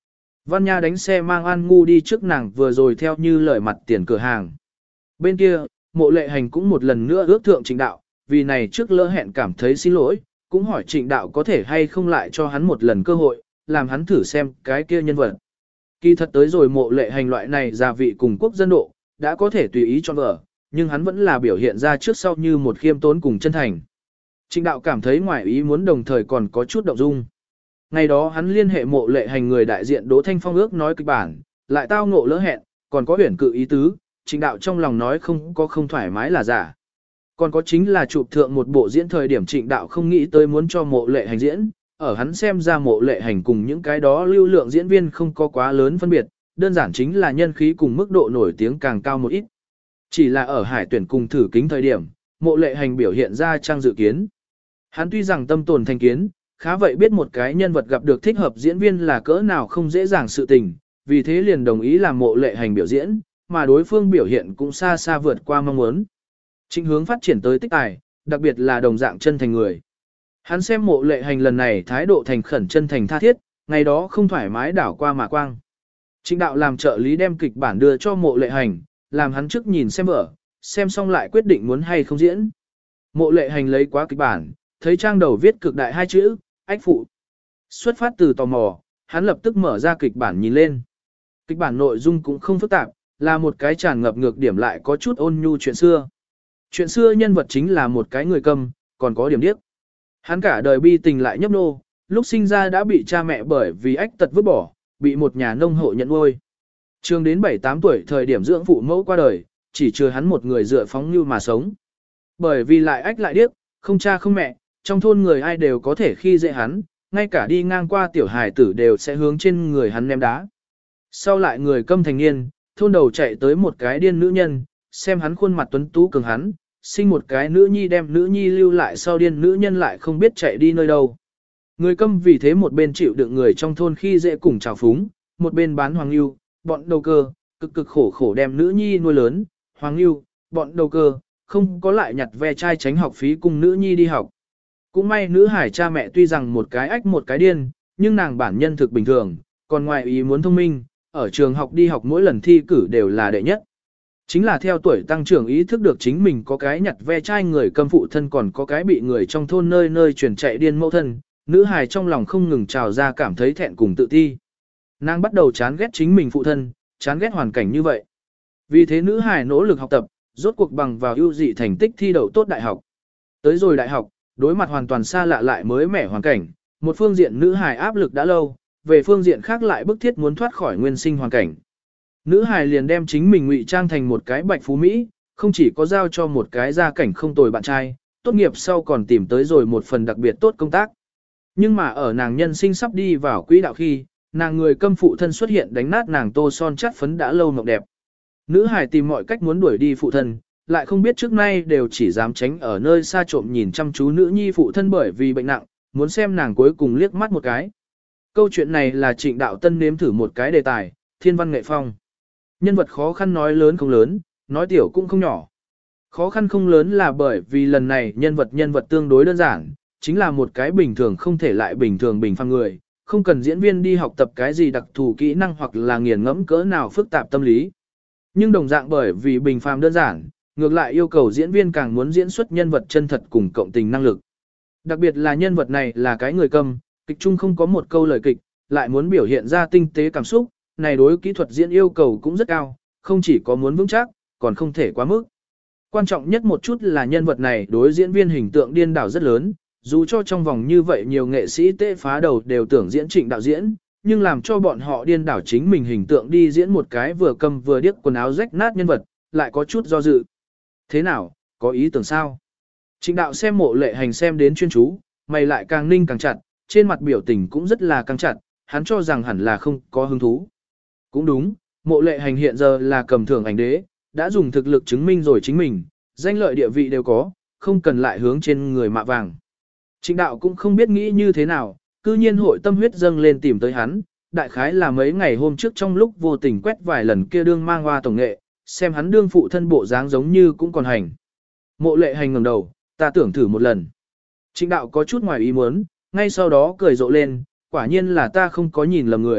Văn Nha đánh xe mang An Ngu đi trước nàng vừa rồi theo như lời mặt tiền cửa hàng. Bên kia, Mộ Lệ Hành cũng một lần nữa ước thượng Trịnh Đạo, vì này trước lỡ hẹn cảm thấy xin lỗi, cũng hỏi Trịnh Đạo có thể hay không lại cho hắn một lần cơ hội, làm hắn thử xem cái kia nhân vật. Kỳ thật tới rồi Mộ Lệ Hành loại này gia vị cùng quốc dân độ, đã có thể tùy ý cho vợ, nhưng hắn vẫn là biểu hiện ra trước sau như một khiêm tốn cùng chân thành. Trịnh Đạo cảm thấy ngoài ý muốn đồng thời còn có chút động dung. Ngày đó hắn liên hệ Mộ Lệ Hành người đại diện Đỗ Thanh Phong ước nói kịch bản, lại tao ngộ lỡ hẹn, còn có huyển cự ý tứ, Trịnh Đạo trong lòng nói không có không thoải mái là giả. Còn có chính là chụp thượng một bộ diễn thời điểm Trịnh Đạo không nghĩ tới muốn cho Mộ Lệ Hành diễn, ở hắn xem ra Mộ Lệ Hành cùng những cái đó lưu lượng diễn viên không có quá lớn phân biệt, đơn giản chính là nhân khí cùng mức độ nổi tiếng càng cao một ít. Chỉ là ở hải tuyển cùng thử kính thời điểm, Mộ Lệ Hành biểu hiện ra trang dự kiến. Hắn tuy rằng tâm tồn thành kiến, khá vậy biết một cái nhân vật gặp được thích hợp diễn viên là cỡ nào không dễ dàng sự tình, vì thế liền đồng ý làm Mộ Lệ Hành biểu diễn, mà đối phương biểu hiện cũng xa xa vượt qua mong muốn. Trịnh hướng phát triển tới tích tài, đặc biệt là đồng dạng chân thành người. Hắn xem Mộ Lệ Hành lần này thái độ thành khẩn chân thành tha thiết, ngày đó không thoải mái đảo qua mà quang. Trịnh Đạo làm trợ lý đem kịch bản đưa cho Mộ Lệ Hành, làm hắn trước nhìn xem vở, xem xong lại quyết định muốn hay không diễn. Mộ Lệ Hành lấy quá kịch bản, thấy trang đầu viết cực đại hai chữ, ách phụ. Xuất phát từ tò mò, hắn lập tức mở ra kịch bản nhìn lên. Kịch bản nội dung cũng không phức tạp, là một cái tràn ngập ngược điểm lại có chút ôn nhu chuyện xưa. Chuyện xưa nhân vật chính là một cái người câm, còn có điểm điếc. Hắn cả đời bi tình lại nhấp nô, lúc sinh ra đã bị cha mẹ bởi vì ách tật vứt bỏ, bị một nhà nông hộ nhận nuôi. Trường đến 7-8 tuổi thời điểm dưỡng phụ mẫu qua đời, chỉ chừa hắn một người dựa phóng như mà sống. Bởi vì lại ách lại điếc, không cha không mẹ, trong thôn người ai đều có thể khi dễ hắn, ngay cả đi ngang qua tiểu hài tử đều sẽ hướng trên người hắn ném đá. Sau lại người câm thành niên, thôn đầu chạy tới một cái điên nữ nhân, xem hắn khuôn mặt tuấn tú cường hắn, sinh một cái nữ nhi đem nữ nhi lưu lại sau điên nữ nhân lại không biết chạy đi nơi đâu. Người câm vì thế một bên chịu đựng người trong thôn khi dễ cùng trào phúng, một bên bán hoàng lưu, bọn đầu cơ, cực cực khổ khổ đem nữ nhi nuôi lớn, hoàng lưu, bọn đầu cơ, không có lại nhặt ve chai tránh học phí cùng nữ nhi đi học. Cũng may nữ hải cha mẹ tuy rằng một cái ách một cái điên, nhưng nàng bản nhân thực bình thường, còn ngoài ý muốn thông minh, ở trường học đi học mỗi lần thi cử đều là đệ nhất. Chính là theo tuổi tăng trưởng ý thức được chính mình có cái nhặt ve chai người câm phụ thân còn có cái bị người trong thôn nơi nơi chuyển chạy điên mẫu thân, nữ hài trong lòng không ngừng trào ra cảm thấy thẹn cùng tự ti. Nàng bắt đầu chán ghét chính mình phụ thân, chán ghét hoàn cảnh như vậy. Vì thế nữ hài nỗ lực học tập, rốt cuộc bằng vào ưu dị thành tích thi đậu tốt đại học. Tới rồi đại học, đối mặt hoàn toàn xa lạ lại mới mẻ hoàn cảnh, một phương diện nữ hài áp lực đã lâu, về phương diện khác lại bức thiết muốn thoát khỏi nguyên sinh hoàn cảnh. Nữ hài liền đem chính mình ngụy trang thành một cái bạch phú Mỹ, không chỉ có giao cho một cái gia cảnh không tồi bạn trai, tốt nghiệp sau còn tìm tới rồi một phần đặc biệt tốt công tác. Nhưng mà ở nàng nhân sinh sắp đi vào quỹ đạo khi, nàng người câm phụ thân xuất hiện đánh nát nàng tô son chát phấn đã lâu mộng đẹp. Nữ hài tìm mọi cách muốn đuổi đi phụ thân, lại không biết trước nay đều chỉ dám tránh ở nơi xa trộm nhìn chăm chú nữ nhi phụ thân bởi vì bệnh nặng, muốn xem nàng cuối cùng liếc mắt một cái. Câu chuyện này là Trịnh Đạo Tân nếm thử một cái đề tài, thiên văn nghệ phong. Nhân vật khó khăn nói lớn không lớn, nói tiểu cũng không nhỏ. Khó khăn không lớn là bởi vì lần này nhân vật tương đối đơn giản, chính là một cái bình thường không thể lại bình thường bình phàm người, không cần diễn viên đi học tập cái gì đặc thù kỹ năng hoặc là nghiền ngẫm cỡ nào phức tạp tâm lý. Nhưng đồng dạng bởi vì bình phàm đơn giản, ngược lại yêu cầu diễn viên càng muốn diễn xuất nhân vật chân thật cùng cộng tình năng lực. Đặc biệt là nhân vật này là cái người câm, kịch chung không có một câu lời kịch, lại muốn biểu hiện ra tinh tế cảm xúc, này đối kỹ thuật diễn yêu cầu cũng rất cao, không chỉ có muốn vững chắc, còn không thể quá mức. Quan trọng nhất một chút là nhân vật này đối diễn viên hình tượng điên đảo rất lớn, dù cho trong vòng như vậy nhiều nghệ sĩ tê phá đầu đều tưởng diễn Trịnh đạo diễn, nhưng làm cho bọn họ điên đảo chính mình hình tượng đi diễn một cái vừa câm vừa điếc quần áo rách nát nhân vật, lại có chút do dự. Thế nào, có ý tưởng sao? Trịnh đạo xem Mộ Lệ Hành xem đến chuyên chú, mày lại càng ninh càng chặt, trên mặt biểu tình cũng rất là căng chặt, hắn cho rằng hẳn là không có hứng thú. Cũng đúng, Mộ Lệ Hành hiện giờ là cầm thưởng ảnh đế, đã dùng thực lực chứng minh rồi chính mình, danh lợi địa vị đều có, không cần lại hướng trên người mạ vàng. Trịnh đạo cũng không biết nghĩ như thế nào, cư nhiên hội tâm huyết dâng lên tìm tới hắn, đại khái là mấy ngày hôm trước trong lúc vô tình quét vài lần kia đương mang hoa tổng nghệ, xem hắn đương phụ thân bộ dáng giống như cũng còn hành. Mộ Lệ Hành ngẩng đầu, ta tưởng thử một lần. Trịnh đạo có chút ngoài ý muốn, ngay sau đó cười rộ lên, quả nhiên là ta không có nhìn lầm người,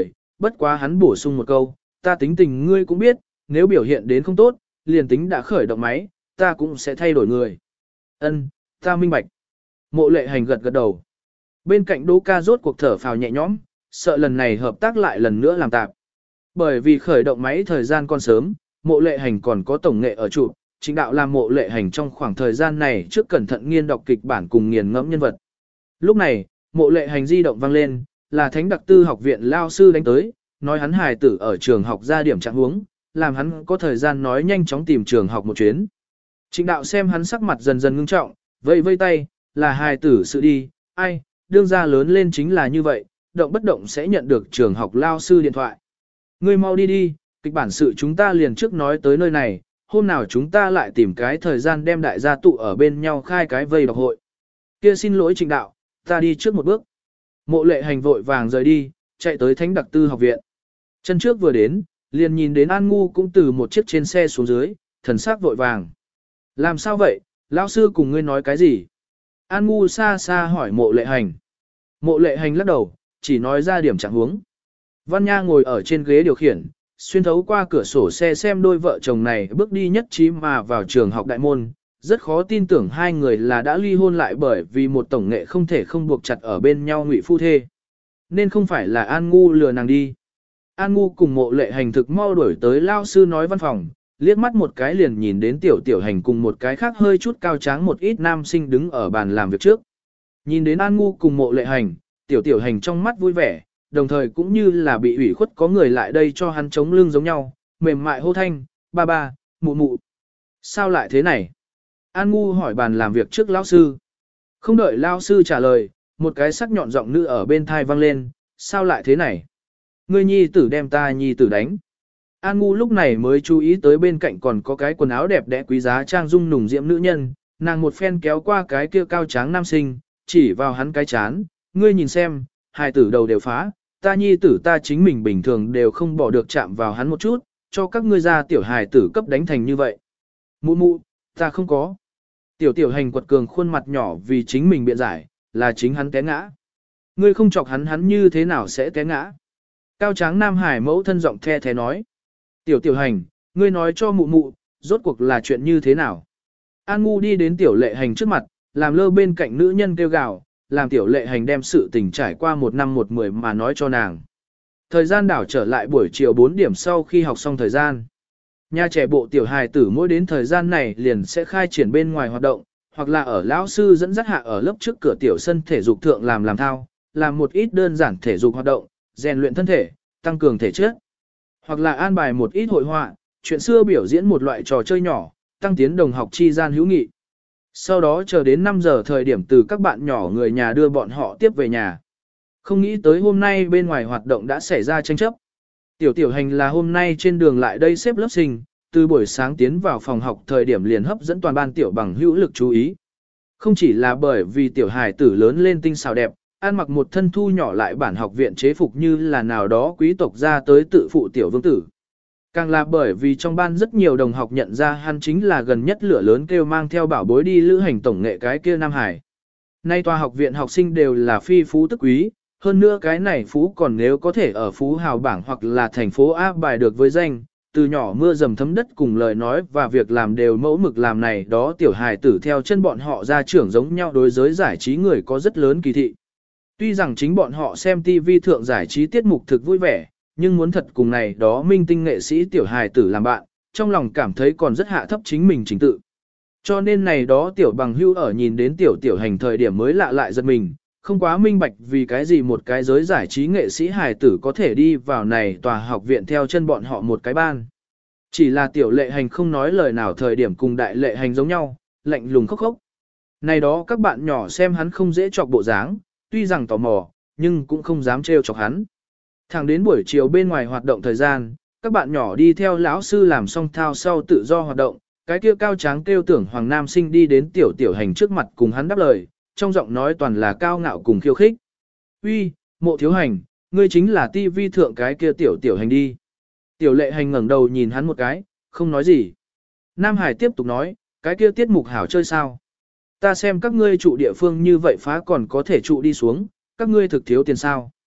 bất quá hắn bổ sung một câu, ta tính tình ngươi cũng biết, nếu biểu hiện đến không tốt, liền tính đã khởi động máy, ta cũng sẽ thay đổi người. Ân, ta minh bạch. Mộ lệ hành gật gật đầu. Bên cạnh Đỗ ca rốt cuộc thở phào nhẹ nhõm, sợ lần này hợp tác lại lần nữa làm tạp. Bởi vì khởi động máy thời gian còn sớm, mộ lệ hành còn có tổng nghệ ở trụ, chính đạo làm mộ lệ hành trong khoảng thời gian này trước cẩn thận nghiên đọc kịch bản cùng nghiền ngẫm nhân vật. Lúc này, mộ lệ hành di động vang lên, là Thánh Đặc Tư học viện lao sư đánh tới, nói hắn hài tử ở trường học ra điểm trạng huống, làm hắn có thời gian nói nhanh chóng tìm trường học một chuyến. Trịnh đạo xem hắn sắc mặt dần dần ngưng trọng, vây vây tay, là hài tử sự đi, ai, đương gia lớn lên chính là như vậy, động bất động sẽ nhận được trường học lao sư điện thoại. Ngươi mau đi đi, kịch bản sự chúng ta liền trước nói tới nơi này, hôm nào chúng ta lại tìm cái thời gian đem đại gia tụ ở bên nhau khai cái vây đọc hội. Kia xin lỗi Trịnh đạo, ta đi trước một bước. Mộ lệ hành vội vàng rời đi, chạy tới Thánh Đặc Tư học viện. Chân trước vừa đến, liền nhìn đến An Ngu cũng từ một chiếc trên xe xuống dưới, thần sắc vội vàng. Làm sao vậy, lão sư cùng ngươi nói cái gì? An Ngu xa xa hỏi mộ lệ hành. Mộ lệ hành lắc đầu, chỉ nói ra điểm trạng huống. Văn Nha ngồi ở trên ghế điều khiển, xuyên thấu qua cửa sổ xe xem đôi vợ chồng này bước đi nhất trí mà vào trường học đại môn. Rất khó tin tưởng hai người là đã ly hôn lại bởi vì một tổng nghệ không thể không buộc chặt ở bên nhau ngụy phu thê. Nên không phải là An Ngu lừa nàng đi. An Ngu cùng mộ lệ hành thực mau đuổi tới lao sư nói văn phòng, liếc mắt một cái liền nhìn đến tiểu tiểu hành cùng một cái khác hơi chút cao tráng một ít nam sinh đứng ở bàn làm việc trước. Nhìn đến An Ngu cùng mộ lệ hành, tiểu tiểu hành trong mắt vui vẻ, đồng thời cũng như là bị ủy khuất có người lại đây cho hắn chống lưng giống nhau, mềm mại hô thanh, ba ba, mụ mụ. Sao lại thế này? An Ngu hỏi bàn làm việc trước lão sư. Không đợi lão sư trả lời, một cái sắc nhọn giọng nữ ở bên thai vang lên, sao lại thế này? Ngươi nhi tử đem ta nhi tử đánh. An Ngu lúc này mới chú ý tới bên cạnh còn có cái quần áo đẹp đẽ quý giá trang dung nùng diễm nữ nhân, nàng một phen kéo qua cái kia cao tráng nam sinh, chỉ vào hắn cái chán, ngươi nhìn xem, hai tử đầu đều phá, ta nhi tử ta chính mình bình thường đều không bỏ được chạm vào hắn một chút, cho các ngươi ra tiểu hài tử cấp đánh thành như vậy. Mụ mụ, ta không có. Tiểu tiểu hành quật cường khuôn mặt nhỏ vì chính mình biện giải, là chính hắn té ngã. Ngươi không chọc hắn như thế nào sẽ té ngã. Cao tráng nam hải mẫu thân giọng the thế nói. Tiểu tiểu hành, ngươi nói cho mụ mụ, rốt cuộc là chuyện như thế nào. An Ngu đi đến tiểu lệ hành trước mặt, làm lơ bên cạnh nữ nhân kêu gào, làm tiểu lệ hành đem sự tình trải qua 1 năm 1 10 mà nói cho nàng. Thời gian đảo trở lại buổi chiều 4 điểm sau khi học xong thời gian. Nhà trẻ bộ tiểu hài tử mỗi đến thời gian này liền sẽ khai triển bên ngoài hoạt động, hoặc là ở lão sư dẫn dắt hạ ở lớp trước cửa tiểu sân thể dục thượng làm thao, làm một ít đơn giản thể dục hoạt động, rèn luyện thân thể, tăng cường thể chất. Hoặc là an bài một ít hội họa, chuyện xưa biểu diễn một loại trò chơi nhỏ, tăng tiến đồng học chi gian hữu nghị. Sau đó chờ đến 5 giờ thời điểm từ các bạn nhỏ người nhà đưa bọn họ tiếp về nhà. Không nghĩ tới hôm nay bên ngoài hoạt động đã xảy ra tranh chấp. Tiểu tiểu hành là hôm nay trên đường lại đây xếp lớp sinh, từ buổi sáng tiến vào phòng học thời điểm liền hấp dẫn toàn ban tiểu bằng hữu lực chú ý. Không chỉ là bởi vì tiểu hài tử lớn lên tinh xảo đẹp, ăn mặc một thân thu nhỏ lại bản học viện chế phục như là nào đó quý tộc ra tới tự phụ tiểu vương tử. Càng là bởi vì trong ban rất nhiều đồng học nhận ra hắn chính là gần nhất lửa lớn kêu mang theo bảo bối đi lữ hành tổng nghệ cái kia Nam Hải. Nay tòa học viện học sinh đều là phi phú tức quý, hơn nữa cái này phú còn nếu có thể ở phú hào bảng hoặc là thành phố A bài được với danh, từ nhỏ mưa dầm thấm đất cùng lời nói và việc làm đều mẫu mực làm này đó tiểu hài tử theo chân bọn họ ra trưởng giống nhau đối giới giải trí người có rất lớn kỳ thị. Tuy rằng chính bọn họ xem TV thượng giải trí tiết mục thực vui vẻ, nhưng muốn thật cùng này đó minh tinh nghệ sĩ tiểu hài tử làm bạn, trong lòng cảm thấy còn rất hạ thấp chính mình chính tự. Cho nên này đó tiểu bằng hưu ở nhìn đến tiểu tiểu hành thời điểm mới lạ lại giật mình, không quá minh bạch vì cái gì một cái giới giải trí nghệ sĩ hài tử có thể đi vào này tòa học viện theo chân bọn họ một cái ban. Chỉ là tiểu lệ hành không nói lời nào thời điểm cùng đại lệ hành giống nhau, lạnh lùng khốc khốc. Này đó các bạn nhỏ xem hắn không dễ chọc bộ dáng, tuy rằng tò mò, nhưng cũng không dám trêu chọc hắn. Thẳng đến buổi chiều bên ngoài hoạt động thời gian, các bạn nhỏ đi theo lão sư làm xong thao sau tự do hoạt động, cái kia cao tráng kêu tưởng Hoàng Nam Sinh đi đến tiểu tiểu hành trước mặt cùng hắn đáp lời, trong giọng nói toàn là cao ngạo cùng khiêu khích. Uy, Mộ thiếu hành, ngươi chính là tivi thượng cái kia tiểu tiểu hành đi. Tiểu lệ hành ngẩng đầu nhìn hắn một cái, không nói gì. Nam Hải tiếp tục nói, cái kia tiết mục hảo chơi sao? Ta xem các ngươi trụ địa phương như vậy phá còn có thể trụ đi xuống, các ngươi thực thiếu tiền sao?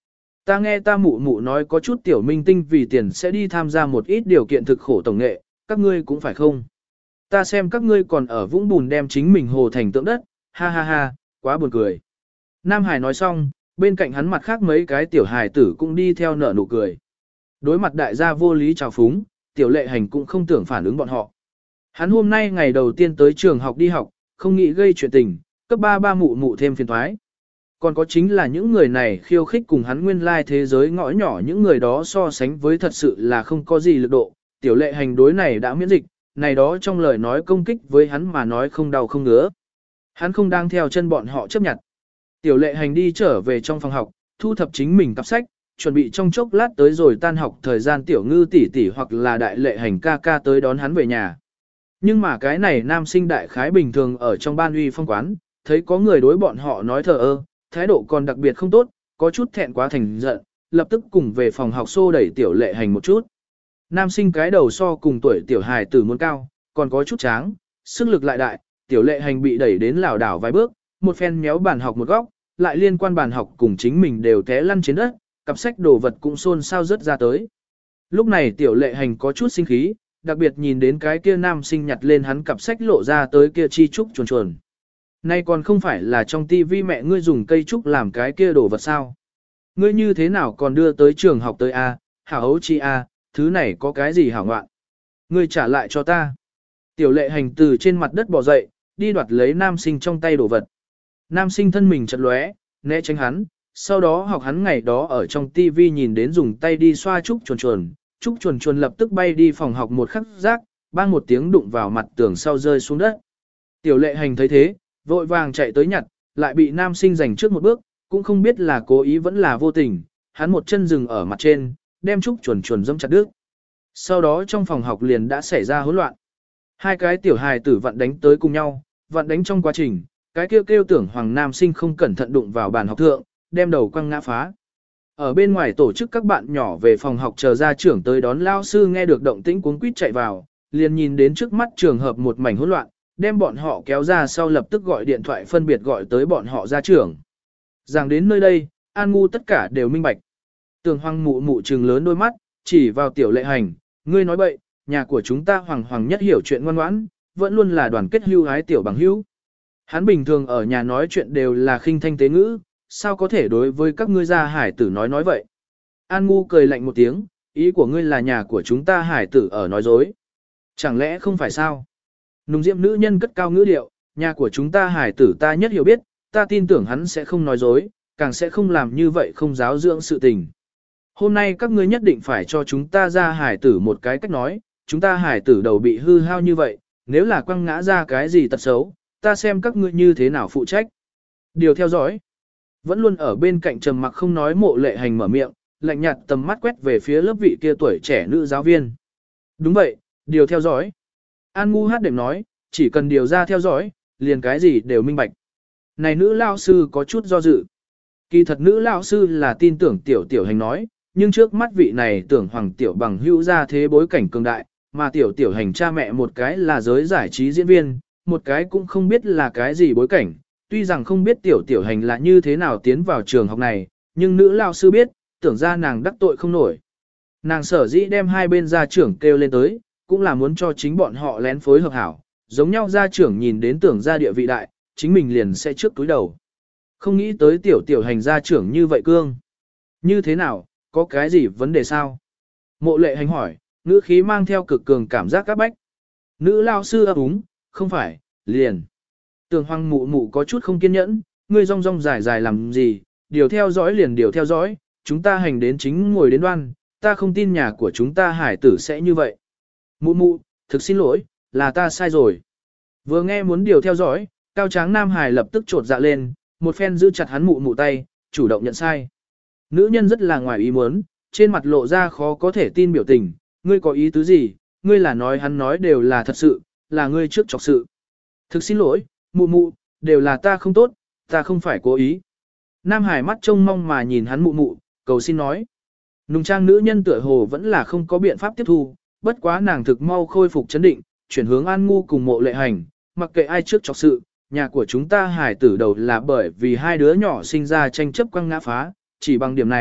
Ta nghe ta mụ mụ nói có chút tiểu minh tinh vì tiền sẽ đi tham gia một ít điều kiện thực khổ tổng nghệ, các ngươi cũng phải không? Ta xem các ngươi còn ở vũng bùn đem chính mình hồ thành tượng đất, ha ha ha, quá buồn cười. Nam Hải nói xong, bên cạnh hắn mặt khác mấy cái tiểu hài tử cũng đi theo nở nụ cười. Đối mặt đại gia vô lý trào phúng, tiểu lệ hành cũng không tưởng phản ứng bọn họ. Hắn hôm nay ngày đầu tiên tới trường học đi học, không nghĩ gây chuyện tình, cấp ba mụ mụ thêm phiền thoái. Còn có chính là những người này khiêu khích cùng hắn nguyên lai thế giới ngõ nhỏ những người đó so sánh với thật sự là không có gì lực độ, tiểu lệ hành đối này đã miễn dịch, này đó trong lời nói công kích với hắn mà nói không đau không ngứa. Hắn không đang theo chân bọn họ chấp nhận. Tiểu lệ hành đi trở về trong phòng học, thu thập chính mình cặp sách, chuẩn bị trong chốc lát tới rồi tan học thời gian tiểu ngư tỷ tỷ hoặc là đại lệ hành ca ca tới đón hắn về nhà. Nhưng mà cái này nam sinh đại khái bình thường ở trong ban uy phong quán, thấy có người đối bọn họ nói thờ ơ, thái độ còn đặc biệt không tốt, có chút thẹn quá thành giận, lập tức cùng về phòng học xô đẩy tiểu lệ hành một chút. Nam sinh cái đầu so cùng tuổi tiểu hài tử muốn cao, còn có chút tráng, sức lực lại đại, tiểu lệ hành bị đẩy đến lảo đảo vài bước, một phen méo bàn học một góc, lại liên quan bàn học cùng chính mình đều té lăn trên đất, cặp sách đồ vật cũng xôn xao rớt ra tới. Lúc này tiểu lệ hành có chút sinh khí, đặc biệt nhìn đến cái kia nam sinh nhặt lên hắn cặp sách lộ ra tới kia chi trúc chuồn chuồn. Nay còn không phải là trong tivi mẹ ngươi dùng cây trúc làm cái kia đồ vật sao? Ngươi như thế nào còn đưa tới trường học tới A, hảo hấu chi A, thứ này có cái gì hảo ngoạn? Ngươi trả lại cho ta. Tiểu lệ hành từ trên mặt đất bò dậy, đi đoạt lấy nam sinh trong tay đồ vật. Nam sinh thân mình chật lóe, né tránh hắn, sau đó học hắn ngày đó ở trong tivi nhìn đến dùng tay đi xoa trúc chuồn chuồn lập tức bay đi phòng học một khắc giác, bang một tiếng đụng vào mặt tường sau rơi xuống đất. Tiểu lệ hành thấy thế, vội vàng chạy tới nhặt, lại bị nam sinh giành trước một bước, cũng không biết là cố ý vẫn là vô tình, hắn một chân dừng ở mặt trên, đem trúc chuồn chuồn dẫm chặt đứt. Sau đó trong phòng học liền đã xảy ra hỗn loạn. Hai cái tiểu hài tử vặn đánh tới cùng nhau, vặn đánh trong quá trình, cái kêu tưởng hoàng nam sinh không cẩn thận đụng vào bàn học thượng, đem đầu quăng ngã phá. Ở bên ngoài tổ chức các bạn nhỏ về phòng học chờ ra trưởng tới đón lao sư nghe được động tĩnh cuống quýt chạy vào, liền nhìn đến trước mắt trường hợp một mảnh hỗn loạn, đem bọn họ kéo ra sau lập tức gọi điện thoại phân biệt gọi tới bọn họ ra trưởng. Rằng đến nơi đây, An Ngu tất cả đều minh bạch. Tường Hoàng mụ mụ trừng lớn đôi mắt, chỉ vào tiểu lệ hành, ngươi nói bậy, nhà của chúng ta hoàng hoàng nhất hiểu chuyện ngoan ngoãn, vẫn luôn là đoàn kết hưu hái tiểu bằng hữu. Hắn bình thường ở nhà nói chuyện đều là khinh thanh tế ngữ, sao có thể đối với các ngươi gia hải tử nói vậy. An Ngu cười lạnh một tiếng, ý của ngươi là nhà của chúng ta hải tử ở nói dối. Chẳng lẽ không phải sao? Nùng diệm nữ nhân cất cao ngữ điệu, nhà của chúng ta hải tử ta nhất hiểu biết, ta tin tưởng hắn sẽ không nói dối, càng sẽ không làm như vậy không giáo dưỡng sự tình. Hôm nay các ngươi nhất định phải cho chúng ta ra hải tử một cái cách nói, chúng ta hải tử đầu bị hư hao như vậy, nếu là quăng ngã ra cái gì tật xấu, ta xem các ngươi như thế nào phụ trách. Điều theo dõi. Vẫn luôn ở bên cạnh trầm mặc không nói Mộ Lệ Hành mở miệng, lạnh nhạt tầm mắt quét về phía lớp vị kia tuổi trẻ nữ giáo viên. Đúng vậy, điều theo dõi. An Ngu hát đệm nói, chỉ cần điều ra theo dõi, liền cái gì đều minh bạch. Này nữ lao sư có chút do dự. Kỳ thật nữ lao sư là tin tưởng tiểu hành nói, nhưng trước mắt vị này tưởng hoàng tiểu bằng hữu ra thế bối cảnh cường đại, mà tiểu hành cha mẹ một cái là giới giải trí diễn viên, một cái cũng không biết là cái gì bối cảnh. Tuy rằng không biết tiểu hành là như thế nào tiến vào trường học này, nhưng nữ lao sư biết, tưởng ra nàng đắc tội không nổi. Nàng sở dĩ đem hai bên gia trưởng kêu lên tới, cũng là muốn cho chính bọn họ lén phối hợp hảo, giống nhau gia trưởng nhìn đến tưởng ra địa vị đại, chính mình liền sẽ trước túi đầu. Không nghĩ tới tiểu hành gia trưởng như vậy cương. Như thế nào, có cái gì vấn đề sao? Mộ Lệ Hành hỏi, ngữ khí mang theo cực cường cảm giác các bách. Nữ lao sư ấp úng, không phải, liền. Tường Hoàng mụ mụ có chút không kiên nhẫn, ngươi rong rong dài dài làm gì, điều theo dõi liền điều theo dõi, chúng ta hành đến chính ngồi đến đoan, ta không tin nhà của chúng ta hải tử sẽ như vậy. Mụ mụ, thực xin lỗi, là ta sai rồi. Vừa nghe muốn điều theo dõi, cao tráng nam hải lập tức trột dạ lên, một phen giữ chặt hắn mụ mụ tay, chủ động nhận sai. Nữ nhân rất là ngoài ý muốn, trên mặt lộ ra khó có thể tin biểu tình, ngươi có ý tứ gì, ngươi là nói hắn nói đều là thật sự, là ngươi trước chọc sự. Thực xin lỗi, mụ mụ, đều là ta không tốt, ta không phải cố ý. Nam Hải mắt trông mong mà nhìn hắn mụ mụ, cầu xin nói. Nùng trang nữ nhân tựa hồ vẫn là không có biện pháp tiếp thu, bất quá nàng thực mau khôi phục chấn định, chuyển hướng An Ngu cùng Mộ Lệ Hành, mặc kệ ai trước chọc sự, nhà của chúng ta hải tử đầu là bởi vì hai đứa nhỏ sinh ra tranh chấp quăng ngã phá, chỉ bằng điểm này,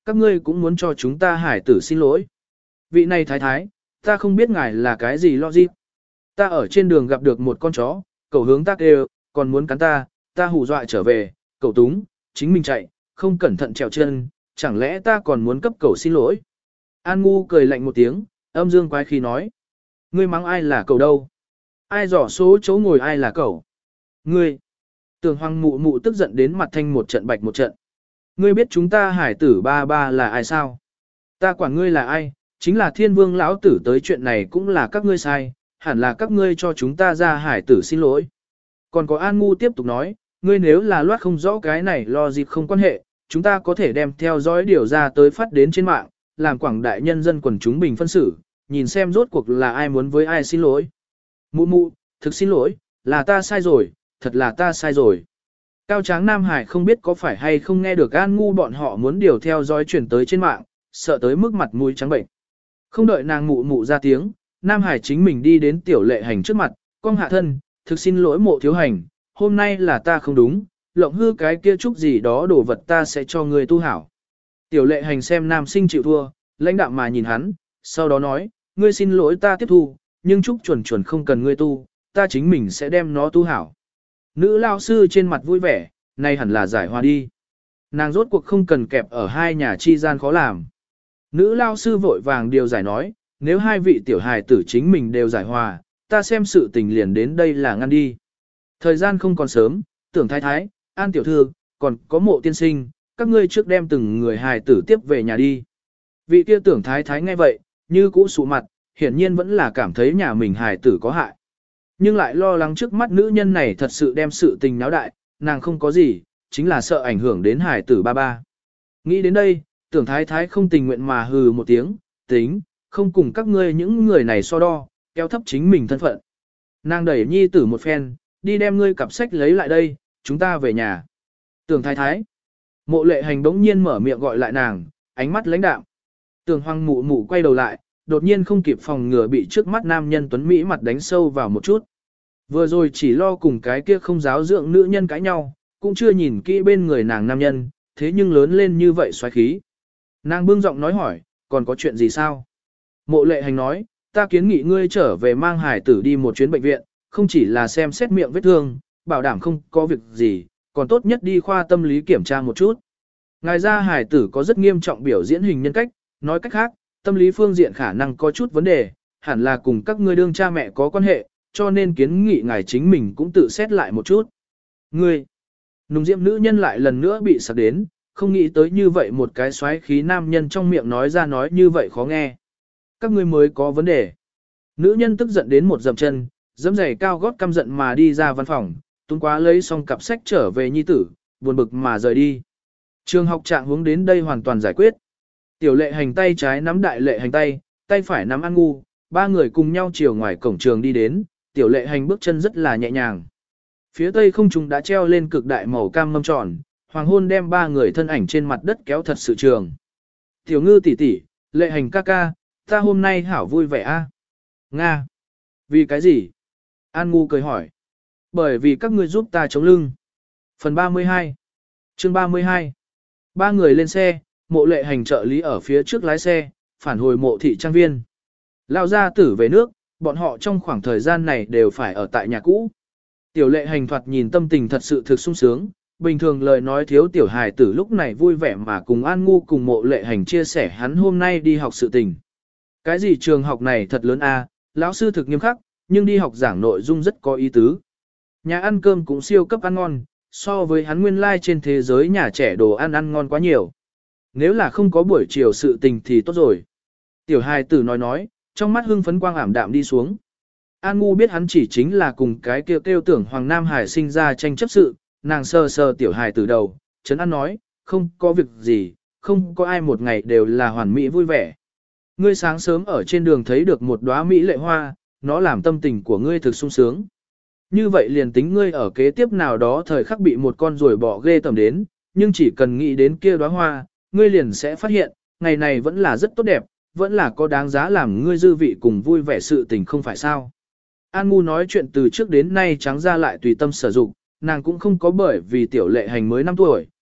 các ngươi cũng muốn cho chúng ta hải tử xin lỗi. Vị này thái thái, ta không biết ngài là cái gì lo gì. Ta ở trên đường gặp được một con chó, cậu hướng ta kêu, còn muốn cắn ta hù dọa trở về, cậu túng, chính mình chạy, không cẩn thận trèo chân, chẳng lẽ ta còn muốn cấp cậu xin lỗi. An Ngu cười lạnh một tiếng, âm dương quái khí nói. Ngươi mắng ai là cậu đâu? Ai dò số chỗ ngồi ai là cậu? Ngươi! Tường Hoàng mụ mụ tức giận đến mặt thanh một trận bạch một trận. Ngươi biết chúng ta hải tử ba ba là ai sao? Ta quản ngươi là ai? Chính là thiên vương lão tử tới chuyện này cũng là các ngươi sai, hẳn là các ngươi cho chúng ta ra hải tử xin lỗi. Còn có An Ngu tiếp tục nói, ngươi nếu là loát không rõ cái này lo dịp không quan hệ, chúng ta có thể đem theo dõi điều ra tới phát đến trên mạng, làm quảng đại nhân dân quần chúng bình phân xử, nhìn xem rốt cuộc là ai muốn với ai xin lỗi. Mụ mụ, thực xin lỗi, là ta sai rồi, thật là ta sai rồi. Cao Tráng Nam Hải không biết có phải hay không nghe được An Ngu bọn họ muốn điều theo dõi chuyển tới trên mạng, sợ tới mức mặt mũi trắng bệnh. Không đợi nàng mụ mụ ra tiếng, Nam Hải chính mình đi đến Tiểu Lệ Hành trước mặt, cong hạ thân, thực xin lỗi Mộ thiếu hành, hôm nay là ta không đúng, lộng hư cái kia chút gì đó đồ vật ta sẽ cho người tu hảo. Tiểu Lệ Hành xem nam sinh chịu thua, lãnh đạm mà nhìn hắn, sau đó nói, ngươi xin lỗi ta tiếp thu, nhưng Trúc chuẩn chuẩn không cần ngươi tu, ta chính mình sẽ đem nó tu hảo. Nữ lao sư trên mặt vui vẻ, nay hẳn là giải hòa đi. Nàng rốt cuộc không cần kẹp ở hai nhà chi gian khó làm. Nữ lao sư vội vàng điều giải nói, nếu hai vị tiểu hài tử chính mình đều giải hòa, ta xem sự tình liền đến đây là ngăn đi. Thời gian không còn sớm, Tưởng thái thái, An tiểu thư, còn có Mộ tiên sinh, các ngươi trước đem từng người hài tử tiếp về nhà đi. Vị kia Tưởng thái thái nghe vậy, như cũ sụ mặt, hiển nhiên vẫn là cảm thấy nhà mình hài tử có hại. Nhưng lại lo lắng trước mắt nữ nhân này thật sự đem sự tình náo đại, nàng không có gì, chính là sợ ảnh hưởng đến hài tử ba ba. Nghĩ đến đây, Tưởng thái thái không tình nguyện mà hừ một tiếng, tính, không cùng các ngươi những người này so đo, kéo thấp chính mình thân phận. Nàng đẩy nhi tử một phen, đi đem ngươi cặp sách lấy lại đây, chúng ta về nhà. Tưởng thái thái. Mộ Lệ Hành đống nhiên mở miệng gọi lại nàng, ánh mắt lãnh đạm. Tưởng Hoàng mụ mụ quay đầu lại, đột nhiên không kịp phòng ngừa bị trước mắt nam nhân tuấn Mỹ mặt đánh sâu vào một chút. Vừa rồi chỉ lo cùng cái kia không giáo dưỡng nữ nhân cãi nhau, cũng chưa nhìn kỹ bên người nàng nam nhân, thế nhưng lớn lên như vậy xoáy khí. Nàng bưng giọng nói hỏi, còn có chuyện gì sao? Mộ Lệ Hành nói, ta kiến nghị ngươi trở về mang hải tử đi một chuyến bệnh viện, không chỉ là xem xét miệng vết thương, bảo đảm không có việc gì, còn tốt nhất đi khoa tâm lý kiểm tra một chút. Ngài ra hải tử có rất nghiêm trọng biểu diễn hình nhân cách, nói cách khác, tâm lý phương diện khả năng có chút vấn đề, hẳn là cùng các ngươi đương cha mẹ có quan hệ, cho nên kiến nghị ngài chính mình cũng tự xét lại một chút. Ngươi, nùng diệm nữ nhân lại lần nữa bị sặc đến, không nghĩ tới như vậy một cái xoáy khí nam nhân trong miệng nói ra nói như vậy khó nghe. Các ngươi mới có vấn đề. Nữ nhân tức giận đến một dậm chân, giẫm giày cao gót căm giận mà đi ra văn phòng, tung quá lấy xong cặp sách trở về nhi tử, buồn bực mà rời đi. Trường học trạng hướng đến đây hoàn toàn giải quyết. Tiểu Lệ Hành tay trái nắm Đại Lệ Hành tay, tay phải nắm An Ngu, ba người cùng nhau chiều ngoài cổng trường đi đến, Tiểu Lệ Hành bước chân rất là nhẹ nhàng. Phía tây không trung đã treo lên cực đại màu cam mâm tròn, hoàng hôn đem ba người thân ảnh trên mặt đất kéo thật sự trường. Tiểu Ngư tỷ tỷ, Lệ Hành ca ca, ta hôm nay hảo vui vẻ a. Nga. Vì cái gì? An Ngu cười hỏi. Bởi vì các ngươi giúp ta chống lưng. Phần 32. Chương 32. Ba người lên xe, Mộ Lệ Hành trợ lý ở phía trước lái xe, phản hồi Mộ thị trang viên. Lao ra tử về nước, bọn họ trong khoảng thời gian này đều phải ở tại nhà cũ. Tiểu Lệ Hành thoạt nhìn tâm tình thật sự thực sung sướng, bình thường lời nói thiếu tiểu hài tử lúc này vui vẻ mà cùng An Ngu cùng Mộ Lệ Hành chia sẻ hắn hôm nay đi học sự tình. Cái gì trường học này thật lớn a, lão sư thực nghiêm khắc, nhưng đi học giảng nội dung rất có ý tứ. Nhà ăn cơm cũng siêu cấp ăn ngon, so với hắn nguyên lai trên thế giới nhà trẻ đồ ăn ngon quá nhiều. Nếu là không có buổi chiều sự tình thì tốt rồi. Tiểu hài tử nói, trong mắt hưng phấn quang ảm đạm đi xuống. An Ngu biết hắn chỉ chính là cùng cái kêu tưởng Hoàng Nam Hải sinh ra tranh chấp sự, nàng sờ sờ tiểu hài tử đầu, Trấn An nói, không có việc gì, không có ai một ngày đều là hoàn mỹ vui vẻ. Ngươi sáng sớm ở trên đường thấy được một đóa mỹ lệ hoa, nó làm tâm tình của ngươi thực sung sướng. Như vậy liền tính ngươi ở kế tiếp nào đó thời khắc bị một con ruồi bọ ghê tầm đến, nhưng chỉ cần nghĩ đến kia đóa hoa, ngươi liền sẽ phát hiện, ngày này vẫn là rất tốt đẹp, vẫn là có đáng giá làm ngươi dư vị cùng vui vẻ sự tình không phải sao. An Ngu nói chuyện từ trước đến nay trắng ra lại tùy tâm sử dụng, nàng cũng không có bởi vì Tiểu Lệ Hành mới 5 tuổi,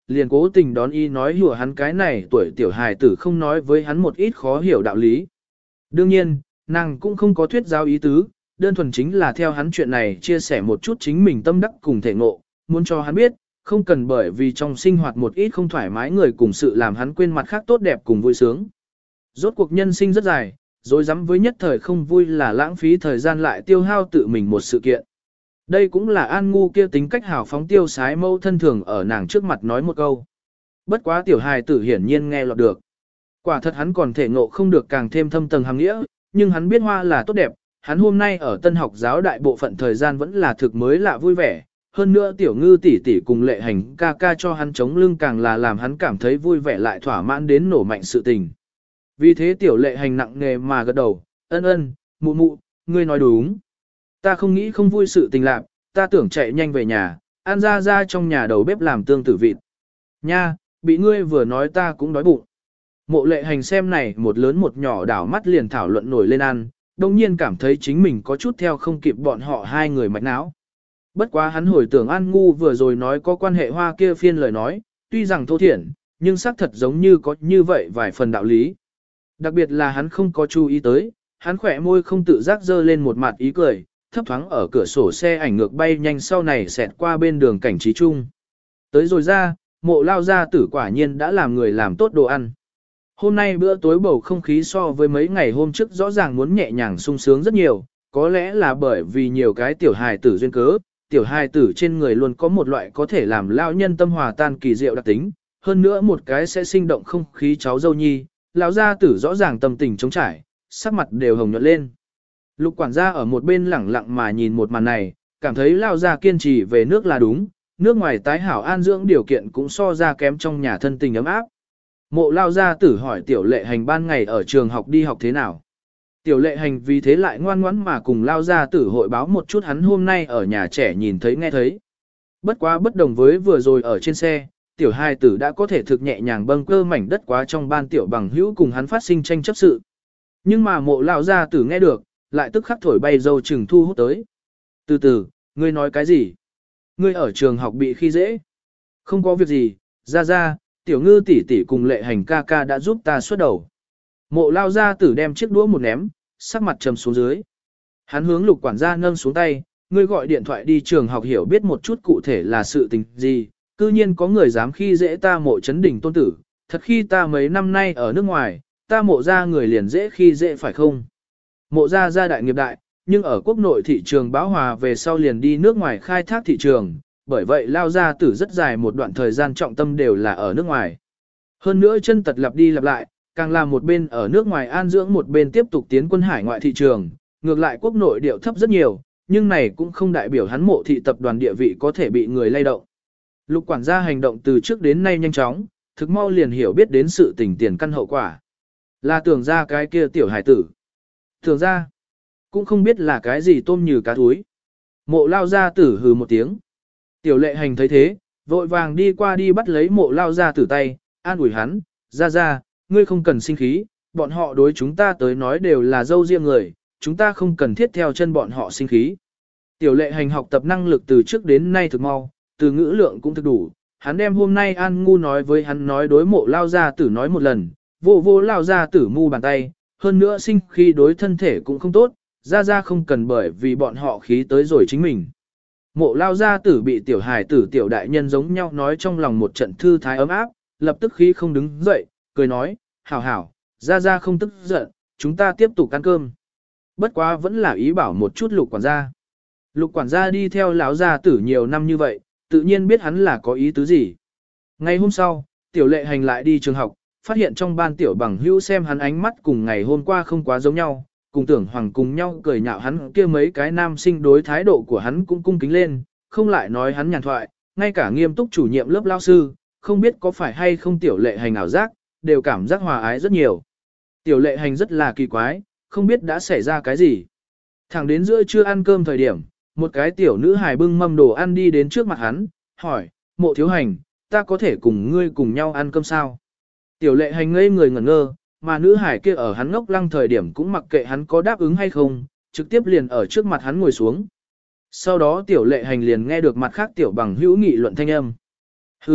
liền cố tình đón ý nói hùa hắn cái này tuổi tiểu hài tử không nói với hắn một ít khó hiểu đạo lý. Đương nhiên, nàng cũng không có thuyết giáo ý tứ, đơn thuần chính là theo hắn chuyện này chia sẻ một chút chính mình tâm đắc cùng thể ngộ, muốn cho hắn biết, không cần bởi vì trong sinh hoạt một ít không thoải mái người cùng sự làm hắn quên mặt khác tốt đẹp cùng vui sướng. Rốt cuộc nhân sinh rất dài, rồi dám với nhất thời không vui là lãng phí thời gian lại tiêu hao tự mình một sự kiện. Đây cũng là An Ngu kia tính cách hào phóng tiêu sái mâu thân thường ở nàng trước mặt nói một câu. Bất quá tiểu hài tử hiển nhiên nghe lọt được. Quả thật hắn còn thể ngộ không được càng thêm thâm tầng hàm nghĩa, nhưng hắn biết hoa là tốt đẹp, hắn hôm nay ở tân học giáo đại bộ phận thời gian vẫn là thực mới lạ vui vẻ. Hơn nữa tiểu ngư tỷ tỷ cùng lệ hành ca ca cho hắn chống lưng càng là làm hắn cảm thấy vui vẻ lại thỏa mãn đến nổ mạnh sự tình. Vì thế tiểu lệ hành nặng nề mà gật đầu, ân ân, mụ mụ, ngươi nói đúng. Ta không nghĩ không vui sự tình lạc, ta tưởng chạy nhanh về nhà, ăn ra trong nhà đầu bếp làm tương tử vịt. Nha, bị ngươi vừa nói ta cũng đói bụng. Mộ lệ hành xem này một lớn một nhỏ đảo mắt liền thảo luận nổi lên ăn, đồng nhiên cảm thấy chính mình có chút theo không kịp bọn họ hai người mạch não. Bất quá hắn hồi tưởng An Ngu vừa rồi nói có quan hệ hoa kia phiên lời nói, tuy rằng thô thiển, nhưng xác thật giống như có như vậy vài phần đạo lý. Đặc biệt là hắn không có chú ý tới, hắn khỏe môi không tự giác dơ lên một mặt ý cười, thấp thoáng ở cửa sổ xe ảnh ngược bay nhanh sau này xẹt qua bên đường cảnh trí chung. Tới rồi ra, mộ lao gia tử quả nhiên đã làm người làm tốt đồ ăn. Hôm nay bữa tối bầu không khí so với mấy ngày hôm trước rõ ràng muốn nhẹ nhàng sung sướng rất nhiều, có lẽ là bởi vì nhiều cái tiểu hài tử duyên cớ, tiểu hài tử trên người luôn có một loại có thể làm lao nhân tâm hòa tan kỳ diệu đặc tính, hơn nữa một cái sẽ sinh động không khí cháu dâu nhi, lão gia tử rõ ràng tâm tình trống trải, sắc mặt đều hồng nhuận lên. Lục quản gia ở một bên lẳng lặng mà nhìn một màn này, cảm thấy lao gia kiên trì về nước là đúng, nước ngoài tái hảo an dưỡng điều kiện cũng so ra kém trong nhà thân tình ấm áp. Mộ lao gia tử hỏi tiểu lệ hành ban ngày ở trường học đi học thế nào. Tiểu lệ hành vì thế lại ngoan ngoãn mà cùng lao gia tử hội báo một chút hắn hôm nay ở nhà trẻ nhìn thấy nghe thấy. Bất quá bất đồng với vừa rồi ở trên xe, tiểu hài tử đã có thể thực nhẹ nhàng bâng cơ mảnh đất quá trong ban tiểu bằng hữu cùng hắn phát sinh tranh chấp sự. Nhưng mà mộ lao gia tử nghe được, lại tức khắc thổi bay dâu chừng thu hút tới. Từ từ, ngươi nói cái gì? Ngươi ở trường học bị khi dễ? Không có việc gì, ra, tiểu ngư tỷ tỷ cùng lệ hành ca ca đã giúp ta xuất đầu. Mộ lao gia tử đem chiếc đũa một ném, sắc mặt trầm xuống dưới. Hắn hướng lục quản gia nâng xuống tay, ngươi gọi điện thoại đi trường học hiểu biết một chút cụ thể là sự tình gì, cư nhiên có người dám khi dễ ta mộ chấn đỉnh tôn tử, thật khi ta mấy năm nay ở nước ngoài, ta mộ ra người liền dễ khi dễ phải không? Mộ ra gia đại nghiệp đại, nhưng ở quốc nội thị trường bão hòa về sau liền đi nước ngoài khai thác thị trường, bởi vậy lao gia tử rất dài một đoạn thời gian trọng tâm đều là ở nước ngoài. Hơn nữa chân tật lặp đi lặp lại, càng làm một bên ở nước ngoài an dưỡng một bên tiếp tục tiến quân hải ngoại thị trường, ngược lại quốc nội điệu thấp rất nhiều, nhưng này cũng không đại biểu hắn mộ thị tập đoàn địa vị có thể bị người lay động. Lục quản gia hành động từ trước đến nay nhanh chóng, thực mau liền hiểu biết đến sự tình tiền căn hậu quả. Là tưởng ra cái kia tiểu hải tử. Tưởng ra, cũng không biết là cái gì tôm như cá thúi. Mộ lao gia tử hừ một tiếng. Tiểu lệ hành thấy thế, vội vàng đi qua đi bắt lấy mộ lao gia tử tay, an ủi hắn, ra, ngươi không cần sinh khí, bọn họ đối chúng ta tới nói đều là dâu riêng người, chúng ta không cần thiết theo chân bọn họ sinh khí. Tiểu lệ hành học tập năng lực từ trước đến nay thực mau, từ ngữ lượng cũng thực đủ, hắn đem hôm nay An Ngu nói với hắn nói đối mộ lao gia tử nói một lần, vô lao gia tử mu bàn tay, hơn nữa sinh khí đối thân thể cũng không tốt, ra không cần bởi vì bọn họ khí tới rồi chính mình. Mộ lao gia tử bị tiểu hài tử tiểu đại nhân giống nhau nói trong lòng một trận thư thái ấm áp, lập tức khí không đứng dậy, cười nói, hảo, ra không tức giận, chúng ta tiếp tục ăn cơm. Bất quá vẫn là ý bảo một chút lục quản gia. Lục quản gia đi theo lão gia tử nhiều năm như vậy, tự nhiên biết hắn là có ý tứ gì. Ngày hôm sau, tiểu lệ hành lại đi trường học, phát hiện trong ban tiểu bằng hữu xem hắn ánh mắt cùng ngày hôm qua không quá giống nhau, cùng tưởng hoàng cùng nhau cười nhạo hắn kia mấy cái nam sinh đối thái độ của hắn cũng cung kính lên, không lại nói hắn nhàn thoại, ngay cả nghiêm túc chủ nhiệm lớp lao sư, không biết có phải hay không tiểu lệ hành ảo giác, đều cảm giác hòa ái rất nhiều. Tiểu lệ hành rất là kỳ quái, không biết đã xảy ra cái gì. Thẳng đến giữa trưa ăn cơm thời điểm, một cái tiểu nữ hài bưng mâm đồ ăn đi đến trước mặt hắn, hỏi, mộ thiếu hành, ta có thể cùng ngươi cùng nhau ăn cơm sao? Tiểu lệ hành ngây người ngẩn ngơ, mà nữ hài kia ở hắn ngốc lăng thời điểm cũng mặc kệ hắn có đáp ứng hay không, trực tiếp liền ở trước mặt hắn ngồi xuống. Sau đó tiểu lệ hành liền nghe được mặt khác tiểu bằng hữu nghị luận thanh âm. Hừ,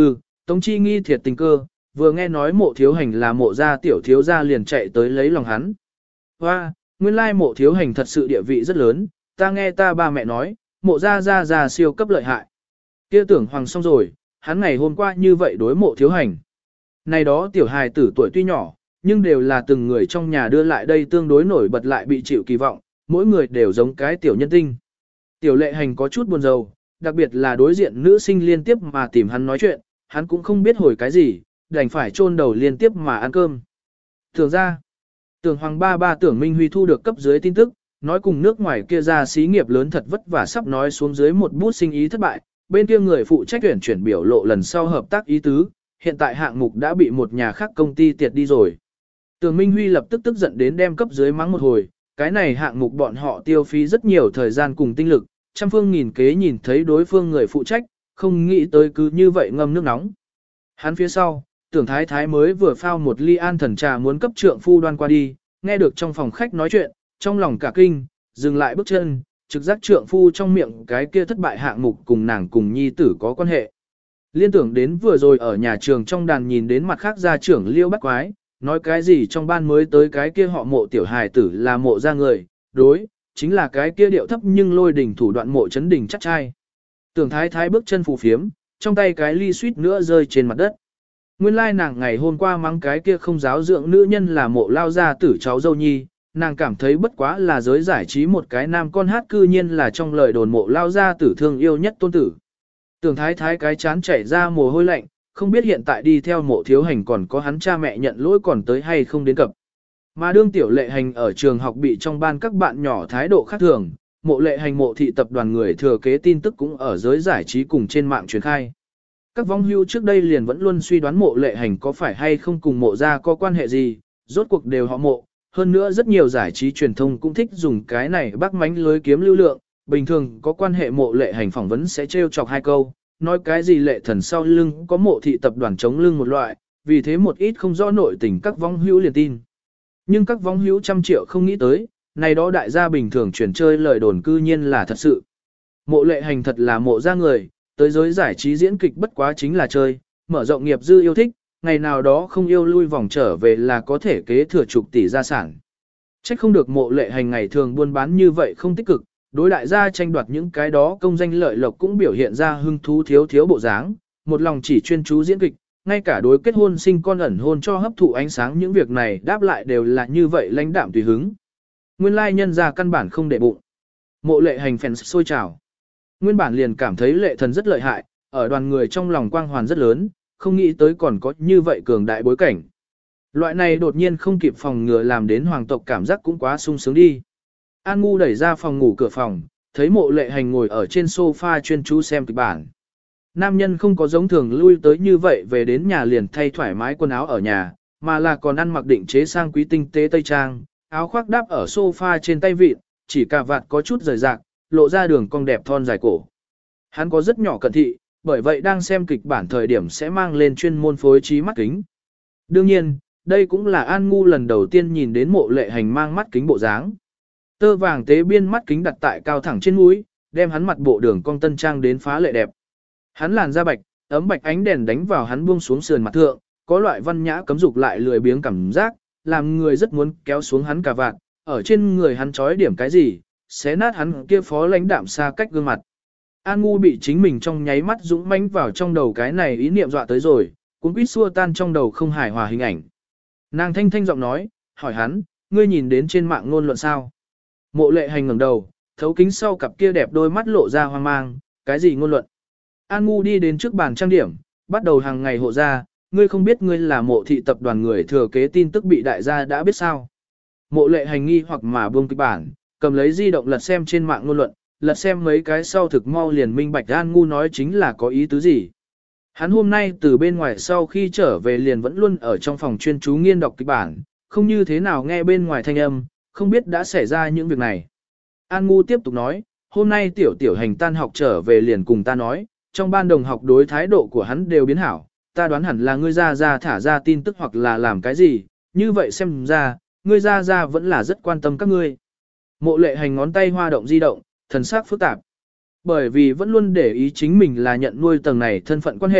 Tống Chi Nghi thiệt tình cơ, vừa nghe nói mộ thiếu hành là mộ gia tiểu thiếu gia liền chạy tới lấy lòng hắn. Hoa, nguyên lai mộ thiếu hành thật sự địa vị rất lớn, ta nghe ta ba mẹ nói, mộ gia siêu cấp lợi hại. Kia tưởng hoàng xong rồi, hắn ngày hôm qua như vậy đối mộ thiếu hành. Này đó tiểu hài tử tuổi tuy nhỏ, nhưng đều là từng người trong nhà đưa lại đây tương đối nổi bật lại bị chịu kỳ vọng, mỗi người đều giống cái tiểu nhân tinh. Tiểu lệ hành có chút buồn rầu, đặc biệt là đối diện nữ sinh liên tiếp mà tìm hắn nói chuyện, hắn cũng không biết hồi cái gì, đành phải chôn đầu liên tiếp mà ăn cơm. Tưởng ra, tưởng hoàng ba tưởng Minh Huy thu được cấp dưới tin tức, nói cùng nước ngoài kia ra xí nghiệp lớn thật vất vả sắp nói xuống dưới một bút sinh ý thất bại, bên kia người phụ trách tuyển chuyển biểu lộ lần sau hợp tác ý tứ, hiện tại hạng mục đã bị một nhà khác công ty tiệt đi rồi. Tưởng Minh Huy lập tức tức giận đến đem cấp dưới mắng một hồi, cái này hạng mục bọn họ tiêu phí rất nhiều thời gian cùng tinh lực, trăm phương nghìn kế nhìn thấy đối phương người phụ trách, không nghĩ tới cứ như vậy ngâm nước nóng. Hắn phía sau, tưởng thái thái mới vừa phao một ly an thần trà muốn cấp trượng phu đoan qua đi, nghe được trong phòng khách nói chuyện, trong lòng cả kinh, dừng lại bước chân, trực giác trượng phu trong miệng cái kia thất bại hạng mục cùng nàng cùng nhi tử có quan hệ. Liên tưởng đến vừa rồi ở nhà trường trong đàn nhìn đến mặt khác gia trưởng Liêu Bắt Quái, nói cái gì trong ban mới tới cái kia họ mộ tiểu hài tử là mộ ra người, đối, chính là cái kia điệu thấp nhưng lôi đỉnh thủ đoạn mộ chấn đỉnh chắc trai. Tưởng thái thái bước chân phù phiếm, trong tay cái ly suýt nữa rơi trên mặt đất. Nguyên lai nàng ngày hôm qua mắng cái kia không giáo dưỡng nữ nhân là mộ lao gia tử cháu dâu nhi, nàng cảm thấy bất quá là giới giải trí một cái nam con hát cư nhiên là trong lời đồn mộ lao gia tử thương yêu nhất tôn tử. Tưởng thái thái cái chán chảy ra mồ hôi lạnh, không biết hiện tại đi theo mộ thiếu hành còn có hắn cha mẹ nhận lỗi còn tới hay không đến cập. Mà đương tiểu lệ hành ở trường học bị trong ban các bạn nhỏ thái độ khác thường, mộ lệ hành mộ thị tập đoàn người thừa kế tin tức cũng ở giới giải trí cùng trên mạng truyền khai. Các vong hưu trước đây liền vẫn luôn suy đoán mộ lệ hành có phải hay không cùng mộ ra có quan hệ gì, rốt cuộc đều họ mộ. Hơn nữa rất nhiều giải trí truyền thông cũng thích dùng cái này bắt mánh lưới kiếm lưu lượng, bình thường có quan hệ mộ lệ hành phỏng vấn sẽ trêu chọc hai câu, nói cái gì lệ thần sau lưng có mộ thị tập đoàn chống lưng một loại, vì thế một ít không rõ nội tình các vong hữu liền tin. Nhưng các vong hữu trăm triệu không nghĩ tới, này đó đại gia bình thường chuyển chơi lời đồn cư nhiên là thật sự. Mộ lệ hành thật là mộ ra người, tới giới giải trí diễn kịch bất quá chính là chơi, mở rộng nghiệp dư yêu thích, ngày nào đó không yêu lui vòng trở về là có thể kế thừa chục tỷ gia sản. Trách không được mộ lệ hành ngày thường buôn bán như vậy không tích cực, đối đại gia tranh đoạt những cái đó công danh lợi lộc cũng biểu hiện ra hưng thú thiếu bộ dáng, một lòng chỉ chuyên chú diễn kịch, ngay cả đối kết hôn sinh con ẩn hôn cho hấp thụ ánh sáng những việc này đáp lại đều là như vậy lãnh đạm tùy hứng. Nguyên lai nhân ra căn bản không để bụng. Mộ lệ hành fans sôi trào. Nguyên bản liền cảm thấy lệ thần rất lợi hại, ở đoàn người trong lòng quang hoàn rất lớn, không nghĩ tới còn có như vậy cường đại bối cảnh. Loại này đột nhiên không kịp phòng ngừa làm đến hoàng tộc cảm giác cũng quá sung sướng đi. An Ngu đẩy ra phòng ngủ cửa phòng, thấy mộ lệ hành ngồi ở trên sofa chuyên chú xem kịch bản. Nam nhân không có giống thường lui tới như vậy về đến nhà liền thay thoải mái quần áo ở nhà, mà là còn ăn mặc định chế sang quý tinh tế tây trang, áo khoác đáp ở sofa trên tay vịt, chỉ cà vạt có chút rời rạc, lộ ra đường cong đẹp thon dài cổ. Hắn có rất nhỏ cận thị, bởi vậy đang xem kịch bản thời điểm sẽ mang lên chuyên môn phối trí mắt kính. Đương nhiên, đây cũng là An Ngu lần đầu tiên nhìn đến mộ lệ hành mang mắt kính bộ dáng. Tơ vàng tế biên mắt kính đặt tại cao thẳng trên mũi, đem hắn mặt bộ đường cong tân trang đến phá lệ đẹp. Hắn làn da bạch, ấm bạch ánh đèn đánh vào hắn buông xuống sườn mặt thượng, có loại văn nhã cấm dục lại lười biếng cảm giác, làm người rất muốn kéo xuống hắn cà vạt, ở trên người hắn trói điểm cái gì, xé nát hắn kia phó lãnh đạm xa cách gương mặt. An Ngu bị chính mình trong nháy mắt dũng mãnh vào trong đầu cái này ý niệm dọa tới rồi, cuốn quýt xua tan trong đầu không hài hòa hình ảnh. Nàng thanh thanh giọng nói, hỏi hắn, ngươi nhìn đến trên mạng ngôn luận sao? Mộ lệ hành ngẩng đầu, thấu kính sau cặp kia đẹp đôi mắt lộ ra hoang mang, cái gì ngôn luận? An Ngu đi đến trước bàn trang điểm, bắt đầu hàng ngày hộ ra, ngươi không biết ngươi là mộ thị tập đoàn người thừa kế tin tức bị đại gia đã biết sao? Mộ lệ hành nghi hoặc mà buông kịch bản, cầm lấy di động lật xem trên mạng ngôn luận, lật xem mấy cái sau thực mau liền minh bạch An Ngu nói chính là có ý tứ gì. Hắn hôm nay từ bên ngoài sau khi trở về liền vẫn luôn ở trong phòng chuyên chú nghiên đọc kịch bản, không như thế nào nghe bên ngoài thanh âm, không biết đã xảy ra những việc này. An Ngu tiếp tục nói, hôm nay tiểu hành tan học trở về liền cùng ta nói, trong ban đồng học đối thái độ của hắn đều biến hảo, ta đoán hẳn là ngươi ra thả ra tin tức hoặc là làm cái gì, như vậy xem ra, ngươi ra vẫn là rất quan tâm các ngươi. Mộ lệ hành ngón tay hoa động di động, thần sắc phức tạp. Bởi vì vẫn luôn để ý chính mình là nhận nuôi tầng này thân phận quan hệ,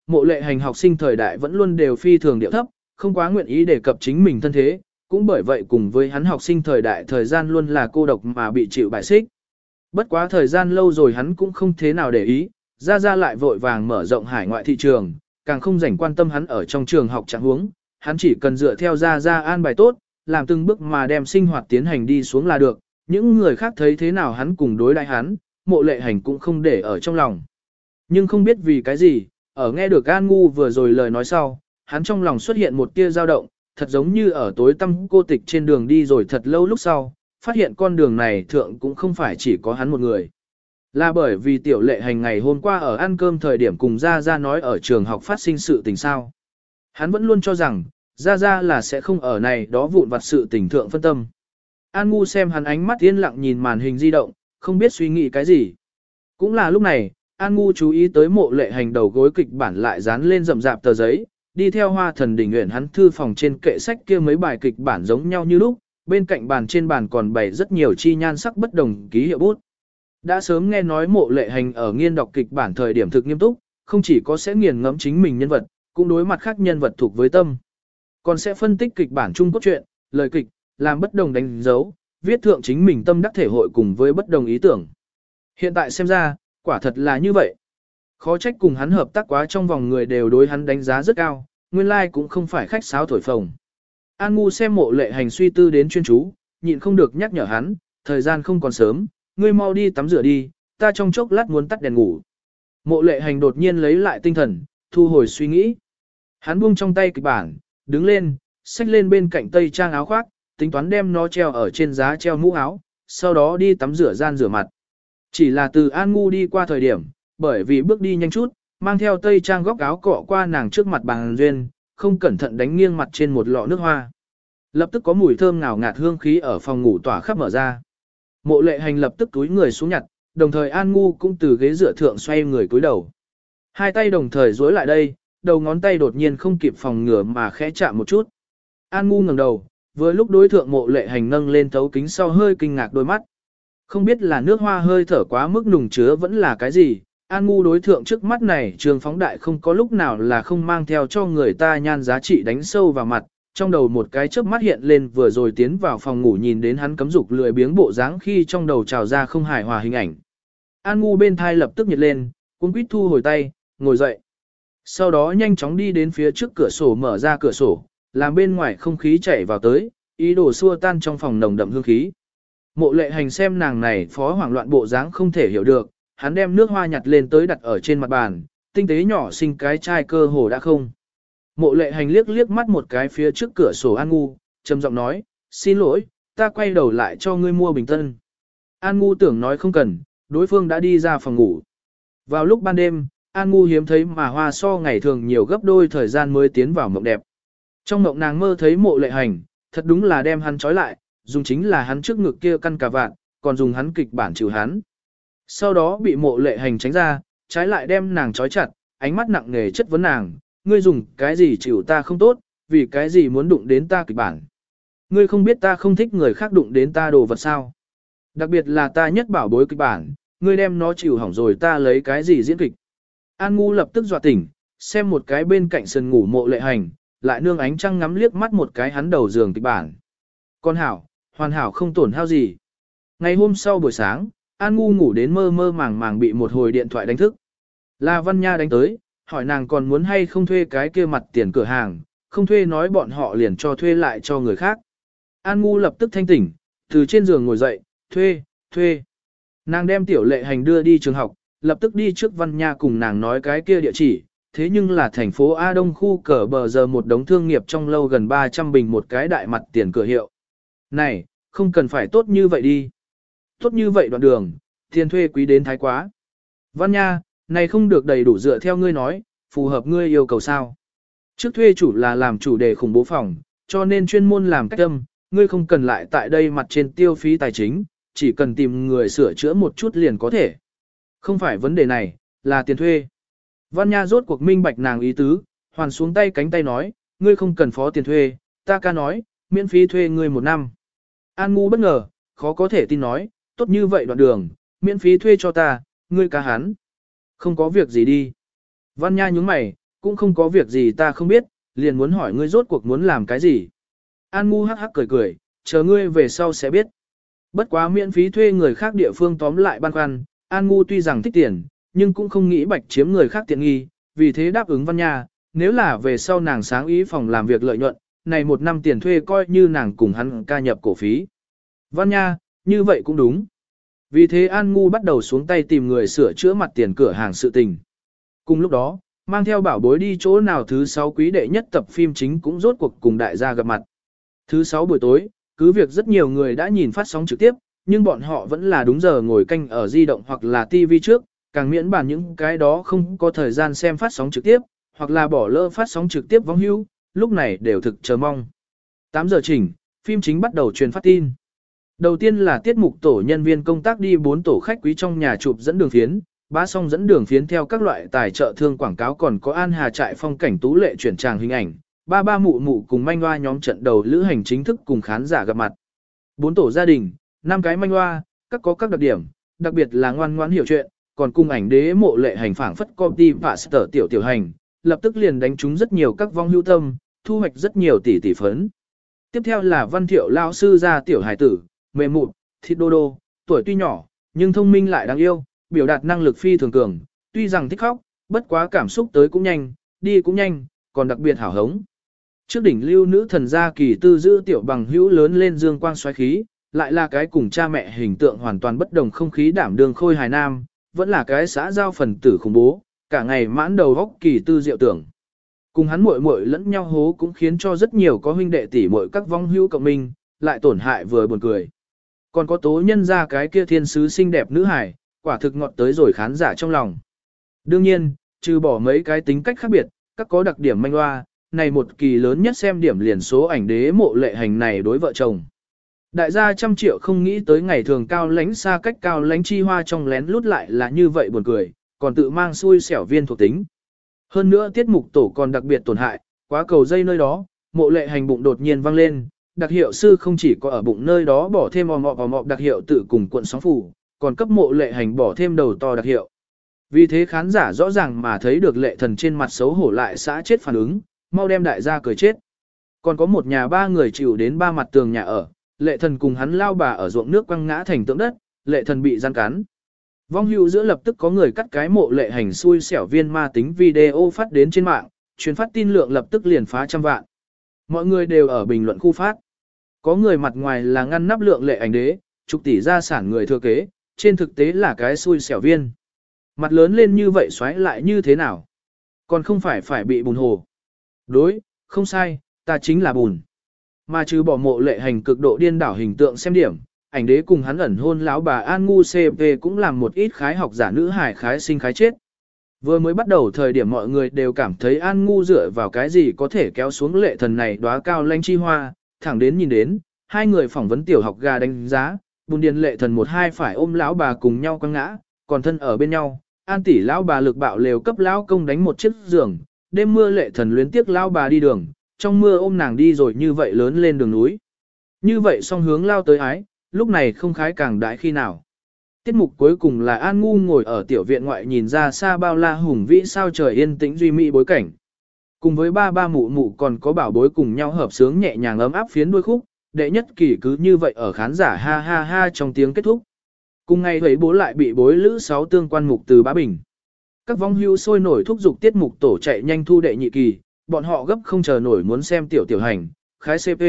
Mộ Lệ Hành học sinh thời đại vẫn luôn đều phi thường điệu thấp, không quá nguyện ý đề cập chính mình thân thế, cũng bởi vậy cùng với hắn học sinh thời đại thời gian luôn là cô độc mà bị chịu bài xích. Bất quá thời gian lâu rồi hắn cũng không thế nào để ý, ra lại vội vàng mở rộng hải ngoại thị trường, càng không rảnh quan tâm hắn ở trong trường học trạng huống, hắn chỉ cần dựa theo ra an bài tốt, làm từng bước mà đem sinh hoạt tiến hành đi xuống là được, những người khác thấy thế nào hắn cùng đối đãi hắn, Mộ Lệ Hành cũng không để ở trong lòng. Nhưng không biết vì cái gì, ở nghe được An Ngu vừa rồi lời nói sau, hắn trong lòng xuất hiện một tia dao động, thật giống như ở tối tăm cô tịch trên đường đi rồi thật lâu lúc sau, phát hiện con đường này thượng cũng không phải chỉ có hắn một người. Là bởi vì Tiểu Lệ Hành ngày hôm qua ở ăn cơm thời điểm cùng Ra nói ở trường học phát sinh sự tình sao. Hắn vẫn luôn cho rằng, Ra là sẽ không ở này đó vụn vặt sự tình thượng phân tâm. An Ngu xem hắn ánh mắt yên lặng nhìn màn hình di động, không biết suy nghĩ cái gì. Cũng là lúc này, An Ngu chú ý tới Mộ Lệ Hành đầu gối kịch bản lại dán lên rậm rạp tờ giấy, đi theo Hoa Thần Đỉnh Uyển hắn thư phòng trên kệ sách kia mấy bài kịch bản giống nhau như lúc, bên cạnh bàn trên bàn còn bày rất nhiều chi nhan sắc bất đồng ký hiệu bút. Đã sớm nghe nói Mộ Lệ Hành ở nghiên đọc kịch bản thời điểm thực nghiêm túc, không chỉ có sẽ nghiền ngẫm chính mình nhân vật, cũng đối mặt khác nhân vật thuộc với tâm. Còn sẽ phân tích kịch bản chung cốt truyện, lời kịch, làm bất đồng đánh dấu, viết thượng chính mình tâm đắc thể hội cùng với bất đồng ý tưởng. Hiện tại xem ra, quả thật là như vậy. Khó trách cùng hắn hợp tác quá trong vòng người đều đối hắn đánh giá rất cao, nguyên lai like cũng không phải khách sáo thổi phồng. An Ngu xem Mộ Lệ Hành suy tư đến chuyên chú, nhịn không được nhắc nhở hắn, thời gian không còn sớm, ngươi mau đi tắm rửa đi, ta trong chốc lát muốn tắt đèn ngủ. Mộ Lệ Hành đột nhiên lấy lại tinh thần, thu hồi suy nghĩ. Hắn buông trong tay kịch bản, đứng lên, xách lên bên cạnh tây trang áo khoác, tính toán đem nó treo ở trên giá treo mũ áo, sau đó đi tắm rửa gian rửa mặt. Chỉ là từ An Ngu đi qua thời điểm, bởi vì bước đi nhanh chút, mang theo tây trang góc áo cọ qua nàng trước mặt Bàng Duyên, không cẩn thận đánh nghiêng mặt trên một lọ nước hoa. Lập tức có mùi thơm ngào ngạt hương khí ở phòng ngủ tỏa khắp mở ra. Mộ Lệ Hành lập tức túi người xuống nhặt, đồng thời An Ngu cũng từ ghế dựa thượng xoay người cúi đầu. Hai tay đồng thời duỗi lại đây, đầu ngón tay đột nhiên không kịp phòng ngừa mà khẽ chạm một chút. An Ngu ngẩng đầu, vừa lúc đối thượng Mộ Lệ Hành nâng lên thấu kính sau hơi kinh ngạc đôi mắt. Không biết là nước hoa hơi thở quá mức nùng chứa vẫn là cái gì, An Ngu đối thượng trước mắt này trường phóng đại không có lúc nào là không mang theo cho người ta nhan giá trị đánh sâu vào mặt, trong đầu một cái chớp mắt hiện lên vừa rồi tiến vào phòng ngủ nhìn đến hắn cấm dục lười biếng bộ dáng khi trong đầu trào ra không hài hòa hình ảnh. An Ngu bên thai lập tức nhiệt lên, cuống quýt thu hồi tay, ngồi dậy. Sau đó nhanh chóng đi đến phía trước cửa sổ mở ra cửa sổ, làm bên ngoài không khí chảy vào tới, ý đồ xua tan trong phòng nồng đậm hương khí. Mộ Lệ Hành xem nàng này phó hoảng loạn bộ dáng không thể hiểu được, hắn đem nước hoa nhặt lên tới đặt ở trên mặt bàn, tinh tế nhỏ xinh cái chai cơ hồ đã không. Mộ Lệ Hành liếc mắt một cái phía trước cửa sổ An Ngu, trầm giọng nói, xin lỗi, ta quay đầu lại cho ngươi mua bình tân. An Ngu tưởng nói không cần, đối phương đã đi ra phòng ngủ. Vào lúc ban đêm, An Ngu hiếm thấy mà hoa so ngày thường nhiều gấp đôi thời gian mới tiến vào mộng đẹp. Trong mộng nàng mơ thấy Mộ Lệ Hành, thật đúng là đem hắn trói lại, dùng chính là hắn trước ngực kia căn cà vạt, còn dùng hắn kịch bản trừ hắn. Sau đó bị Mộ Lệ Hành tránh ra, trái lại đem nàng trói chặt, ánh mắt nặng nề chất vấn nàng, ngươi dùng cái gì chịu ta không tốt, vì cái gì muốn đụng đến ta kịch bản. Ngươi không biết ta không thích người khác đụng đến ta đồ vật sao. Đặc biệt là ta nhất bảo bối kịch bản, ngươi đem nó chịu hỏng rồi ta lấy cái gì diễn kịch. An Ngu lập tức dọa tỉnh, xem một cái bên cạnh sân ngủ Mộ Lệ Hành, lại nương ánh trăng ngắm liếc mắt một cái hắn đầu giường kịch bản. Con hảo, hoàn hảo không tổn hao gì. Ngày hôm sau buổi sáng, An Ngu ngủ đến mơ mơ màng màng bị một hồi điện thoại đánh thức. Là Văn Nha đánh tới, hỏi nàng còn muốn hay không thuê cái kia mặt tiền cửa hàng, không thuê nói bọn họ liền cho thuê lại cho người khác. An Ngu lập tức thanh tỉnh, từ trên giường ngồi dậy, thuê. Nàng đem Tiểu Lệ Hành đưa đi trường học, lập tức đi trước Văn Nha cùng nàng nói cái kia địa chỉ, thế nhưng là thành phố A Đông khu cờ bờ giờ một đống thương nghiệp trong lâu gần 300 bình một cái đại mặt tiền cửa hiệu. Này, không cần phải tốt như vậy đi. Tốt như vậy đoạn đường, tiền thuê quý đến thái quá. Văn Nha, này không được đầy đủ dựa theo ngươi nói, phù hợp ngươi yêu cầu sao. Trước thuê chủ là làm chủ đề khủng bố phòng, cho nên chuyên môn làm cách âm, ngươi không cần lại tại đây mặt trên tiêu phí tài chính, chỉ cần tìm người sửa chữa một chút liền có thể. Không phải vấn đề này, là tiền thuê. Văn Nha rốt cuộc minh bạch nàng ý tứ, hoàn xuống tay cánh tay nói, ngươi không cần phó tiền thuê, ta ca nói, miễn phí thuê ngươi 1 năm. An Ngu bất ngờ, khó có thể tin nói, tốt như vậy đoạn đường, miễn phí thuê cho ta, ngươi ca hắn. Không có việc gì đi. Văn Nha nhúng mày, cũng không có việc gì ta không biết, liền muốn hỏi ngươi rốt cuộc muốn làm cái gì. An Ngu hắc hắc cười cười, chờ ngươi về sau sẽ biết. Bất quá miễn phí thuê người khác địa phương tóm lại băn khoăn, An Ngu tuy rằng thích tiền, nhưng cũng không nghĩ bạch chiếm người khác tiện nghi, vì thế đáp ứng Văn Nha, nếu là về sau nàng sáng ý phòng làm việc lợi nhuận, này một năm tiền thuê coi như nàng cùng hắn ca nhập cổ phí. Văn Nha, như vậy cũng đúng. Vì thế An Ngu bắt đầu xuống tay tìm người sửa chữa mặt tiền cửa hàng sự tình. Cùng lúc đó, mang theo bảo bối đi chỗ nào thứ 6 quý đệ nhất tập phim chính cũng rốt cuộc cùng đại gia gặp mặt. Thứ 6 buổi tối, cứ việc rất nhiều người đã nhìn phát sóng trực tiếp, nhưng bọn họ vẫn là đúng giờ ngồi canh ở di động hoặc là TV trước, càng miễn bàn những cái đó không có thời gian xem phát sóng trực tiếp, hoặc là bỏ lỡ phát sóng trực tiếp vong hưu, lúc này đều thực chờ mong. 8 giờ chỉnh, phim chính bắt đầu truyền phát tin. Đầu tiên là tiết mục tổ nhân viên công tác đi 4 tổ khách quý trong nhà chụp dẫn đường phiến, bá xong dẫn đường phiến theo các loại tài trợ thương quảng cáo, còn có An Hà trại phong cảnh tú lệ chuyển tràng hình ảnh, ba ba mụ mụ cùng manh hoa nhóm trận đầu lữ hành chính thức cùng khán giả gặp mặt. 4 tổ gia đình, 5 cái manh hoa, các có các đặc điểm, đặc biệt là ngoan ngoãn hiểu chuyện, còn cùng ảnh đế mộ lệ hành phảng phất copy pastor tiểu tiểu hành, lập tức liền đánh trúng rất nhiều các vong hữu tâm, thu hoạch rất nhiều tỷ phấn. Tiếp theo là Văn Thiệu lao sư gia tiểu hải tử, mềm mụn, thịt đô đô, tuổi tuy nhỏ, nhưng thông minh lại đáng yêu, biểu đạt năng lực phi thường cường, tuy rằng thích khóc, bất quá cảm xúc tới cũng nhanh, đi cũng nhanh, còn đặc biệt hảo hống. Trước đỉnh lưu nữ thần gia Kỳ Tư giữ tiểu bằng hữu lớn lên dương quang xoáy khí, lại là cái cùng cha mẹ hình tượng hoàn toàn bất đồng không khí đảm đương khôi hài nam, vẫn là cái xã giao phần tử khủng bố, cả ngày mãn đầu góc Kỳ Tư diệu tưởng. Cùng hắn muội muội lẫn nhau hố cũng khiến cho rất nhiều có huynh đệ tỷ muội các vong hữu cộng minh, lại tổn hại vừa buồn cười. Còn có tố nhân ra cái kia thiên sứ xinh đẹp nữ hài, quả thực ngọt tới rồi khán giả trong lòng. Đương nhiên, trừ bỏ mấy cái tính cách khác biệt, các có đặc điểm manh hoa, này một kỳ lớn nhất xem điểm liền số ảnh đế mộ lệ hành này đối vợ chồng. Đại gia trăm triệu không nghĩ tới ngày thường cao lánh xa cách cao lánh chi hoa trong lén lút lại là như vậy buồn cười, còn tự mang xui xẻo viên thuộc tính. Hơn nữa tiết mục tổ còn đặc biệt tổn hại, quá cầu dây nơi đó, mộ lệ hành bụng đột nhiên văng lên, đặc hiệu sư không chỉ có ở bụng nơi đó bỏ thêm ò mọ đặc hiệu tự cùng cuộn sóng phủ, còn cấp mộ lệ hành bỏ thêm đầu to đặc hiệu. Vì thế khán giả rõ ràng mà thấy được lệ thần trên mặt xấu hổ lại xã chết phản ứng, mau đem đại gia cười chết. Còn có một nhà ba người chịu đến ba mặt tường nhà ở, lệ thần cùng hắn lao bà ở ruộng nước quăng ngã thành tượng đất, lệ thần bị gian cắn. Vong hữu giữa lập tức có người cắt cái mộ lệ hành xui xẻo viên ma tính video phát đến trên mạng, truyền phát tin lượng lập tức liền phá trăm vạn. Mọi người đều ở bình luận khu phát. Có người mặt ngoài là ngăn nắp lượng lệ ảnh đế, chục tỷ gia sản người thừa kế, trên thực tế là cái xui xẻo viên. Mặt lớn lên như vậy xoáy lại như thế nào? Còn không phải bị bùn hồ. Đối, không sai, ta chính là bùn. Mà trừ bỏ mộ lệ hành cực độ điên đảo hình tượng xem điểm, ảnh đế cùng hắn ẩn hôn lão bà An Ngu CP cũng làm một ít khái học giả nữ hài khái sinh khái chết. Vừa mới bắt đầu thời điểm mọi người đều cảm thấy An Ngu dựa vào cái gì có thể kéo xuống lệ thần này đóa cao lanh chi hoa, thẳng đến nhìn đến, hai người phỏng vấn tiểu học gà đánh giá, bùn điền lệ thần một hai phải ôm lão bà cùng nhau quăng ngã, còn thân ở bên nhau, An tỷ lão bà lực bạo lều cấp lão công đánh một chiếc giường, đêm mưa lệ thần luyến tiếc lão bà đi đường, trong mưa ôm nàng đi rồi như vậy lớn lên đường núi. Như vậy song hướng lao tới ái, lúc này không khái càng đãi khi nào. Tiết mục cuối cùng là An Ngu ngồi ở tiểu viện ngoại nhìn ra xa bao la hùng vĩ sao trời yên tĩnh duy mỹ bối cảnh. Cùng với ba ba mụ mụ còn có bảo bối cùng nhau hợp sướng nhẹ nhàng ấm áp phiến đuôi khúc, đệ nhất kỳ cứ như vậy ở khán giả ha ha ha trong tiếng kết thúc. Cùng ngày thấy bố lại bị bối lữ 6 tương quan mục từ Bá Bình. Các vong hưu sôi nổi thúc giục tiết mục tổ chạy nhanh thu đệ nhị kỳ, bọn họ gấp không chờ nổi muốn xem tiểu tiểu hành, khái CP.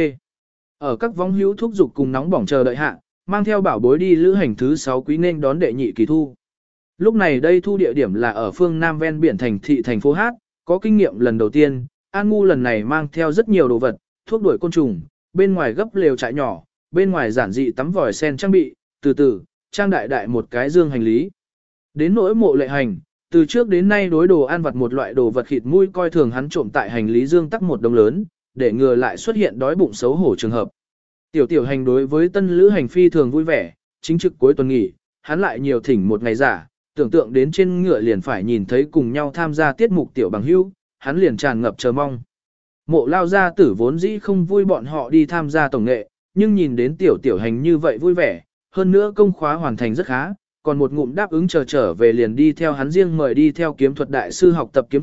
Ở các vong hữu thúc giục cùng nóng bỏng chờ đợi hạ, mang theo bảo bối đi lữ hành thứ 6 quý nên đón đệ nhị kỳ thu. Lúc này đây thu địa điểm là ở phương Nam ven biển thành thị thành phố Hát, có kinh nghiệm lần đầu tiên, An Ngu lần này mang theo rất nhiều đồ vật, thuốc đuổi côn trùng, bên ngoài gấp lều trại nhỏ, bên ngoài giản dị tắm vòi sen trang bị, từ từ, trang đại đại một cái dương hành lý. Đến nỗi mộ lệ hành, từ trước đến nay đối đồ ăn vặt một loại đồ vật khịt mũi coi thường hắn trộm tại hành lý dương tắc một đống lớn, để ngừa lại xuất hiện đói bụng xấu hổ trường hợp. Tiểu tiểu hành đối với tân lữ hành phi thường vui vẻ, chính trực cuối tuần nghỉ, hắn lại nhiều thỉnh một ngày giả, tưởng tượng đến trên ngựa liền phải nhìn thấy cùng nhau tham gia tiết mục tiểu bằng hữu, hắn liền tràn ngập chờ mong. Mộ lao gia tử vốn dĩ không vui bọn họ đi tham gia tổng nghệ, nhưng nhìn đến tiểu tiểu hành như vậy vui vẻ, hơn nữa công khóa hoàn thành rất khá, còn một ngụm đáp ứng trở về liền đi theo hắn riêng mời đi theo kiếm thuật đại sư học tập kiếm thuật,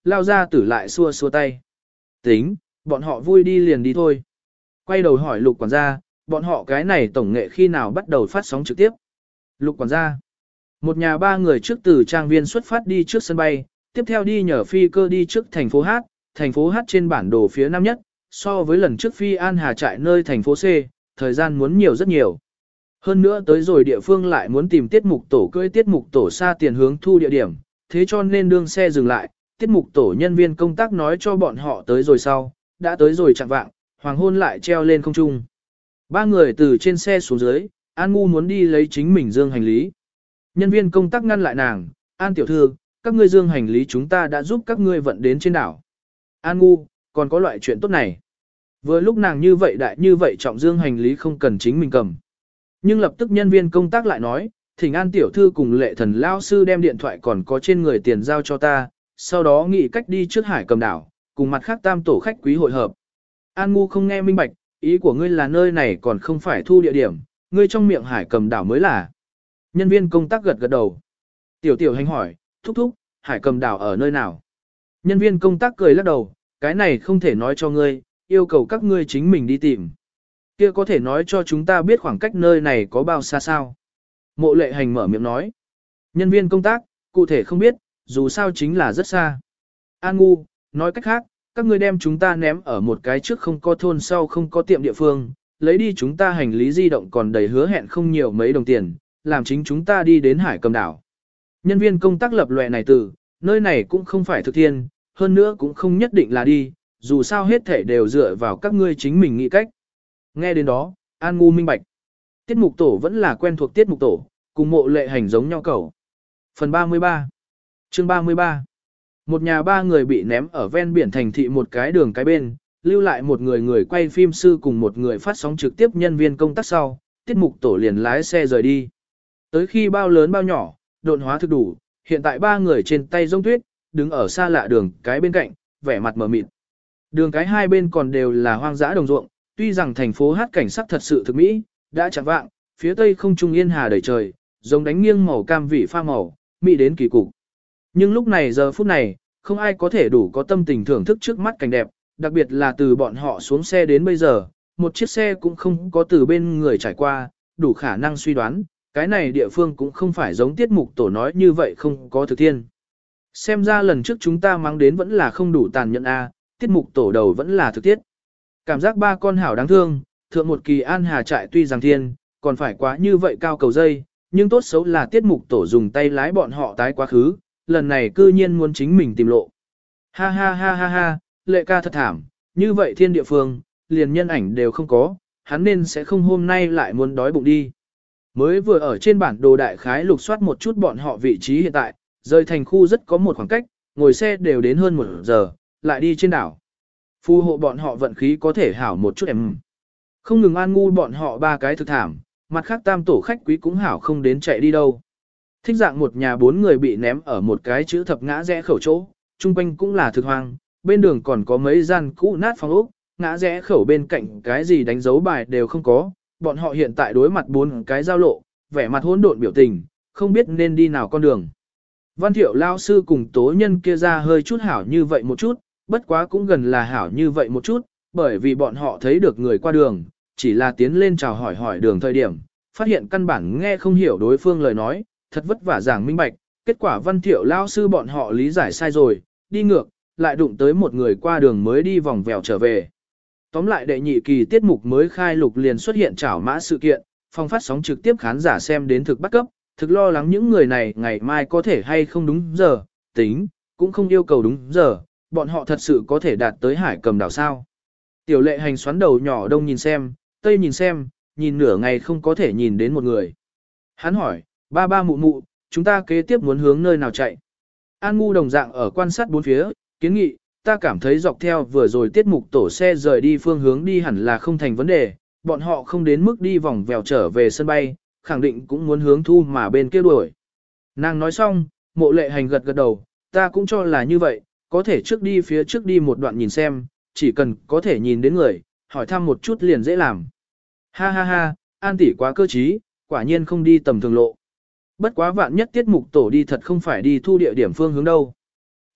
lao ra tử lại xua xua tay. Tính, bọn họ vui đi liền đi thôi. Quay đầu hỏi lục quản gia, bọn họ cái này tổng nghệ khi nào bắt đầu phát sóng trực tiếp. Lục quản gia, một nhà ba người trước từ trang viên xuất phát đi trước sân bay, tiếp theo đi nhờ phi cơ đi trước thành phố Hát trên bản đồ phía nam nhất, so với lần trước phi An Hà trại nơi thành phố C, thời gian muốn nhiều rất nhiều. Hơn nữa tới rồi địa phương lại muốn tìm tiết mục tổ cưỡi tiết mục tổ xa tiền hướng thu địa điểm, thế cho nên đương xe dừng lại, tiết mục tổ nhân viên công tác nói cho bọn họ tới rồi sau, đã tới rồi chạng vạng, hoàng hôn lại treo lên không trung. Ba người từ trên xe xuống dưới, An Ngu muốn đi lấy chính mình dương hành lý. Nhân viên công tác ngăn lại nàng, An tiểu thư, các ngươi dương hành lý chúng ta đã giúp các ngươi vận đến trên đảo. An Ngu, còn có loại chuyện tốt này. Vừa lúc nàng như vậy đại như vậy trọng dương hành lý không cần chính mình cầm. Nhưng lập tức nhân viên công tác lại nói, thỉnh An tiểu thư cùng Lệ Thần lao sư đem điện thoại còn có trên người tiền giao cho ta, sau đó nghĩ cách đi trước Hải Cầm đảo, cùng mặt khác tam tổ khách quý hội hợp. An Ngu không nghe minh bạch, ý của ngươi là nơi này còn không phải thu địa điểm, ngươi trong miệng Hải Cầm đảo mới là. Nhân viên công tác gật gật đầu. Tiểu hành hỏi, thúc thúc, Hải Cầm đảo ở nơi nào? Nhân viên công tác cười lắc đầu, cái này không thể nói cho ngươi, yêu cầu các ngươi chính mình đi tìm. Kia có thể nói cho chúng ta biết khoảng cách nơi này có bao xa sao? Mộ Lệ Hành mở miệng nói. Nhân viên công tác, cụ thể không biết, dù sao chính là rất xa. An Ngu, nói cách khác, các ngươi đem chúng ta ném ở một cái trước không có thôn sau không có tiệm địa phương, lấy đi chúng ta hành lý di động còn đầy hứa hẹn không nhiều mấy đồng tiền, làm chính chúng ta đi đến Hải Cầm đảo. Nhân viên công tác lập lòe này từ, nơi này cũng không phải thực thiên, hơn nữa cũng không nhất định là đi, dù sao hết thể đều dựa vào các ngươi chính mình nghĩ cách. Nghe đến đó, An Ngu minh bạch. Tiết mục tổ vẫn là quen thuộc tiết mục tổ, cùng Mộ Lệ Hành giống nhau cầu. Phần 33 chương 33 Một nhà ba người bị ném ở ven biển thành thị một cái đường cái bên, lưu lại một người quay phim sư cùng một người phát sóng trực tiếp nhân viên công tác sau, tiết mục tổ liền lái xe rời đi. Tới khi bao lớn bao nhỏ, độn hóa thực đủ, hiện tại ba người trên tay rông tuyết, đứng ở xa lạ đường cái bên cạnh, vẻ mặt mờ mịt. Đường cái hai bên còn đều là hoang dã đồng ruộng, tuy rằng thành phố Hát cảnh sắc thật sự thực mỹ, đã chẳng vạng, phía tây không trung yên hà đầy trời, giống đánh nghiêng màu cam vị pha màu, mỹ đến kỳ cục. Nhưng lúc này giờ phút này, không ai có thể đủ có tâm tình thưởng thức trước mắt cảnh đẹp, đặc biệt là từ bọn họ xuống xe đến bây giờ, một chiếc xe cũng không có từ bên người trải qua, đủ khả năng suy đoán, cái này địa phương cũng không phải giống tiết mục tổ nói như vậy không có thực thiên. Xem ra lần trước chúng ta mang đến vẫn là không đủ tàn nhẫn a, tiết mục tổ đầu vẫn là thực tiết. Cảm giác ba con hảo đáng thương, thượng một kỳ An Hà trại tuy rằng thiên, còn phải quá như vậy cao cầu dây, nhưng tốt xấu là tiết mục tổ dùng tay lái bọn họ tái quá khứ, lần này cư nhiên muốn chính mình tìm lộ. Ha ha ha ha ha, Lệ ca thật thảm, như vậy thiên địa phương, liền nhân ảnh đều không có, hắn nên sẽ không hôm nay lại muốn đói bụng đi. Mới vừa ở trên bản đồ đại khái lục soát một chút bọn họ vị trí hiện tại, rời thành khu rất có một khoảng cách, ngồi xe đều đến hơn 1 giờ, lại đi trên đảo. Phù hộ bọn họ vận khí có thể hảo một chút em. Không ngừng An Ngu bọn họ ba cái thực thảm, mặt khác tam tổ khách quý cũng hảo không đến chạy đi đâu. Thích dạng một nhà 4 người bị ném ở một cái chữ thập ngã rẽ khẩu chỗ, chung quanh cũng là thực hoang, bên đường còn có mấy gian cũ nát phòng ốc, ngã rẽ khẩu bên cạnh cái gì đánh dấu bài đều không có, bọn họ hiện tại đối mặt 4 cái giao lộ, vẻ mặt hỗn độn biểu tình, không biết nên đi nào con đường. Văn Thiệu lao sư cùng tố nhân kia ra hơi chút hảo như vậy một chút, bất quá cũng gần là hảo như vậy một chút, bởi vì bọn họ thấy được người qua đường, chỉ là tiến lên chào hỏi đường thời điểm, phát hiện căn bản nghe không hiểu đối phương lời nói, thật vất vả giảng minh bạch, kết quả Văn Thiệu lao sư bọn họ lý giải sai rồi, đi ngược, lại đụng tới một người qua đường mới đi vòng vèo trở về. Tóm lại đệ nhị kỳ tiết mục mới khai lục liền xuất hiện trảo mã sự kiện, phòng phát sóng trực tiếp khán giả xem đến thực bắt cấp, thực lo lắng những người này ngày mai có thể hay không đúng giờ, tính, cũng không yêu cầu đúng giờ, bọn họ thật sự có thể đạt tới Hải Cầm đảo sao. Tiểu Lệ Hành xoắn đầu nhỏ đông nhìn xem, tây nhìn xem, nhìn nửa ngày không có thể nhìn đến một người. Hắn hỏi, ba mụ mụ, chúng ta kế tiếp muốn hướng nơi nào chạy? An Ngu đồng dạng ở quan sát bốn phía, kiến nghị, ta cảm thấy dọc theo vừa rồi tiết mục tổ xe rời đi phương hướng đi hẳn là không thành vấn đề, bọn họ không đến mức đi vòng vèo trở về sân bay, khẳng định cũng muốn hướng thu mà bên kia đuổi. Nàng nói xong, Mộ Lệ Hành gật gật đầu, ta cũng cho là như vậy, có thể trước đi phía trước đi một đoạn nhìn xem, chỉ cần có thể nhìn đến người, hỏi thăm một chút liền dễ làm. Ha ha ha, An tỷ quá cơ trí, quả nhiên không đi tầm thường lộ. Bất quá vạn nhất tiết mục tổ đi thật không phải đi thu địa điểm phương hướng đâu.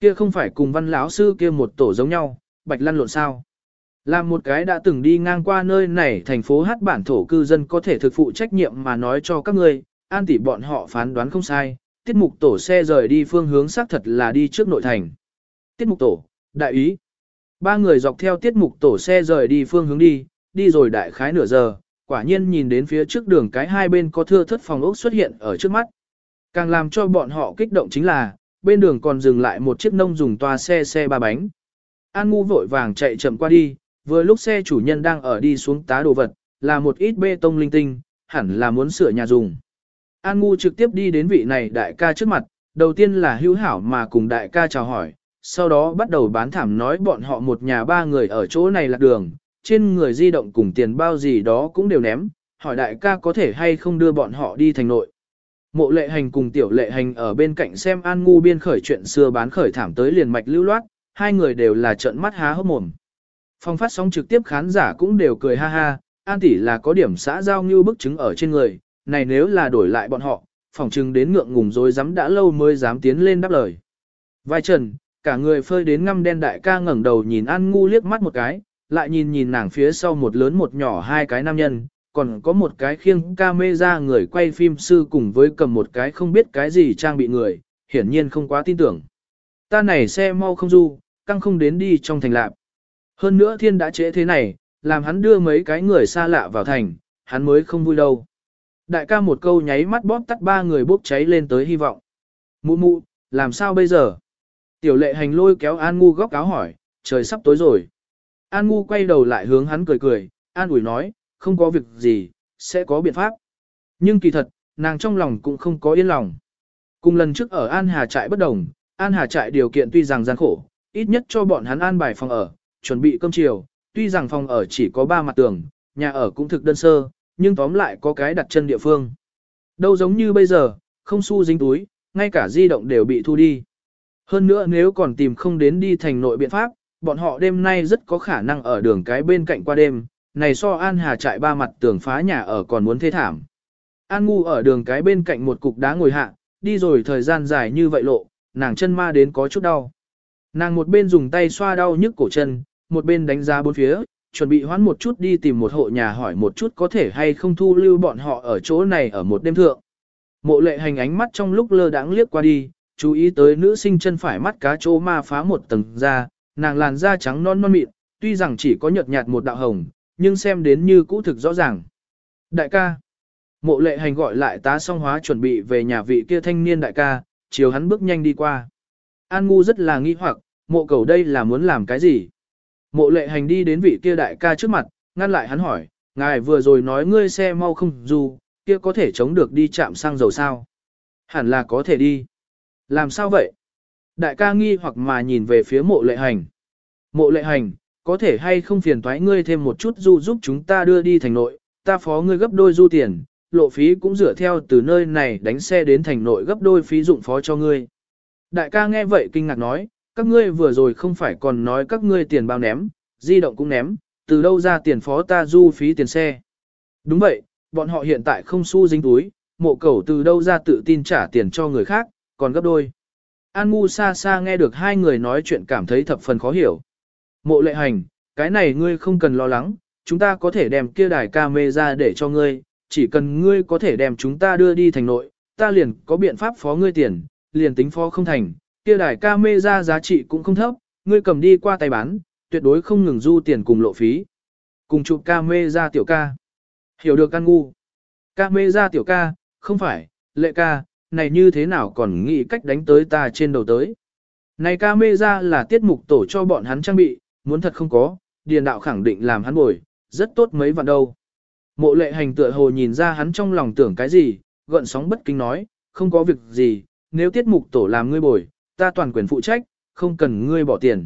Kia không phải cùng văn lão sư kia một tổ giống nhau, bạch lăn lộn sao. Là một cái đã từng đi ngang qua nơi này thành phố hát bản thổ cư dân có thể thực phụ trách nhiệm mà nói cho các ngươi, An tỷ bọn họ phán đoán không sai, tiết mục tổ xe rời đi phương hướng xác thật là đi trước nội thành. Tiết mục tổ, đại ý. Ba người dọc theo tiết mục tổ xe rời đi phương hướng đi rồi đại khái nửa giờ, quả nhiên nhìn đến phía trước đường cái hai bên có thưa thớt phòng ốc xuất hiện ở trước mắt. Càng làm cho bọn họ kích động chính là, bên đường còn dừng lại một chiếc nông dùng toa xe ba bánh. An Ngu vội vàng chạy chậm qua đi, vừa lúc xe chủ nhân đang ở đi xuống tá đồ vật, là một ít bê tông linh tinh, hẳn là muốn sửa nhà dùng. An Ngu trực tiếp đi đến vị này đại ca trước mặt, đầu tiên là hữu hảo mà cùng đại ca chào hỏi, sau đó bắt đầu bán thảm nói bọn họ một nhà ba người ở chỗ này lạc đường, trên người di động cùng tiền bao gì đó cũng đều ném, hỏi đại ca có thể hay không đưa bọn họ đi thành nội. Mộ Lệ Hành cùng Tiểu Lệ Hành ở bên cạnh xem An Ngu biên khởi chuyện xưa bán khởi thảm tới liền mạch lưu loát, hai người đều là trợn mắt há hốc mồm. Phòng phát sóng trực tiếp khán giả cũng đều cười ha ha, An tỷ là có điểm xã giao như bức chứng ở trên người, này nếu là đổi lại bọn họ, phỏng chừng đến ngượng ngùng dối dám đã lâu mới dám tiến lên đáp lời. Vai trần, cả người phơi đến ngăm đen đại ca ngẩng đầu nhìn An Ngu liếc mắt một cái, lại nhìn nàng phía sau một lớn một nhỏ hai cái nam nhân, còn có một cái khiêng camera người quay phim sư cùng với cầm một cái không biết cái gì trang bị người, hiển nhiên không quá tin tưởng. Ta này xe mau không du, căng không đến đi trong thành lạp. Hơn nữa thiên đã trễ thế này, làm hắn đưa mấy cái người xa lạ vào thành, hắn mới không vui đâu. Đại ca một câu nháy mắt bóp tắt ba người bốc cháy lên tới hy vọng. Mụ mụ, làm sao bây giờ? Tiểu Lệ Hành lôi kéo An Ngu góc áo hỏi, trời sắp tối rồi. An Ngu quay đầu lại hướng hắn cười, an ủi nói, không có việc gì, sẽ có biện pháp. Nhưng kỳ thật, nàng trong lòng cũng không có yên lòng. Cùng lần trước ở An Hà trại bất đồng, An Hà trại điều kiện tuy rằng gian khổ, ít nhất cho bọn hắn an bài phòng ở, chuẩn bị cơm chiều, tuy rằng phòng ở chỉ có 3 mặt tường, nhà ở cũng thực đơn sơ, nhưng tóm lại có cái đặt chân địa phương. Đâu giống như bây giờ, không xu dính túi, ngay cả di động đều bị thu đi. Hơn nữa nếu còn tìm không đến đi thành nội biện pháp, bọn họ đêm nay rất có khả năng ở đường cái bên cạnh qua đêm, này so An Hà trại 3 mặt tường phá nhà ở còn muốn thê thảm. An Ngu ở đường cái bên cạnh một cục đá ngồi hạ, đi rồi thời gian dài như vậy lộ, nàng chân ma đến có chút đau. Nàng một bên dùng tay xoa đau nhức cổ chân, một bên đánh giá bốn phía, chuẩn bị hoãn một chút đi tìm một hộ nhà hỏi một chút có thể hay không thu lưu bọn họ ở chỗ này ở một đêm thượng. Mộ Lệ Hành ánh mắt trong lúc lơ đãng liếc qua đi, chú ý tới nữ sinh chân phải mắt cá chỗ ma phá một tầng da, nàng làn da trắng non non mịn, tuy rằng chỉ có nhợt nhạt một đạo hồng, nhưng xem đến như cũ thực rõ ràng. Đại ca. Mộ Lệ Hành gọi lại tá song hóa chuẩn bị về nhà vị kia thanh niên đại ca, chiều hắn bước nhanh đi qua. An Ngu rất là nghi hoặc, mộ cầu đây là muốn làm cái gì? Mộ Lệ Hành đi đến vị kia đại ca trước mặt, ngăn lại hắn hỏi, ngài vừa rồi nói ngươi xe mau không dù, kia có thể chống được đi chạm xăng dầu sao? Hẳn là có thể đi. Làm sao vậy? Đại ca nghi hoặc mà nhìn về phía Mộ Lệ Hành. Mộ Lệ Hành, có thể hay không phiền toái ngươi thêm một chút du giúp chúng ta đưa đi thành nội, ta phó ngươi gấp đôi du tiền, lộ phí cũng dựa theo từ nơi này đánh xe đến thành nội gấp đôi phí dụng phó cho ngươi. Đại ca nghe vậy kinh ngạc nói, các ngươi vừa rồi không phải còn nói các ngươi tiền bao ném, di động cũng ném, từ đâu ra tiền phó ta du phí tiền xe. Đúng vậy, bọn họ hiện tại không xu dính túi, mộ cẩu từ đâu ra tự tin trả tiền cho người khác, còn gấp đôi. An Ngu xa xa nghe được hai người nói chuyện cảm thấy thập phần khó hiểu. Mộ Lệ Hành, cái này ngươi không cần lo lắng, chúng ta có thể đem kia đài camera để cho ngươi, chỉ cần ngươi có thể đem chúng ta đưa đi thành nội, ta liền có biện pháp phó ngươi tiền, liền tính phó không thành, kia đài camera giá trị cũng không thấp, ngươi cầm đi qua tay bán, tuyệt đối không ngừng du tiền cùng lộ phí. Cùng chụp camera tiểu ca. Hiểu được An Ngu. Camera tiểu ca, không phải, Lệ ca, này như thế nào còn nghĩ cách đánh tới ta trên đầu tới. Này camera là tiết mục tổ cho bọn hắn trang bị, muốn thật không có, điền đạo khẳng định làm hắn bồi, rất tốt mấy vạn đâu. Mộ Lệ Hành tựa hồ nhìn ra hắn trong lòng tưởng cái gì, gợn sóng bất kinh nói, không có việc gì, nếu tiết mục tổ làm ngươi bồi, ta toàn quyền phụ trách, không cần ngươi bỏ tiền.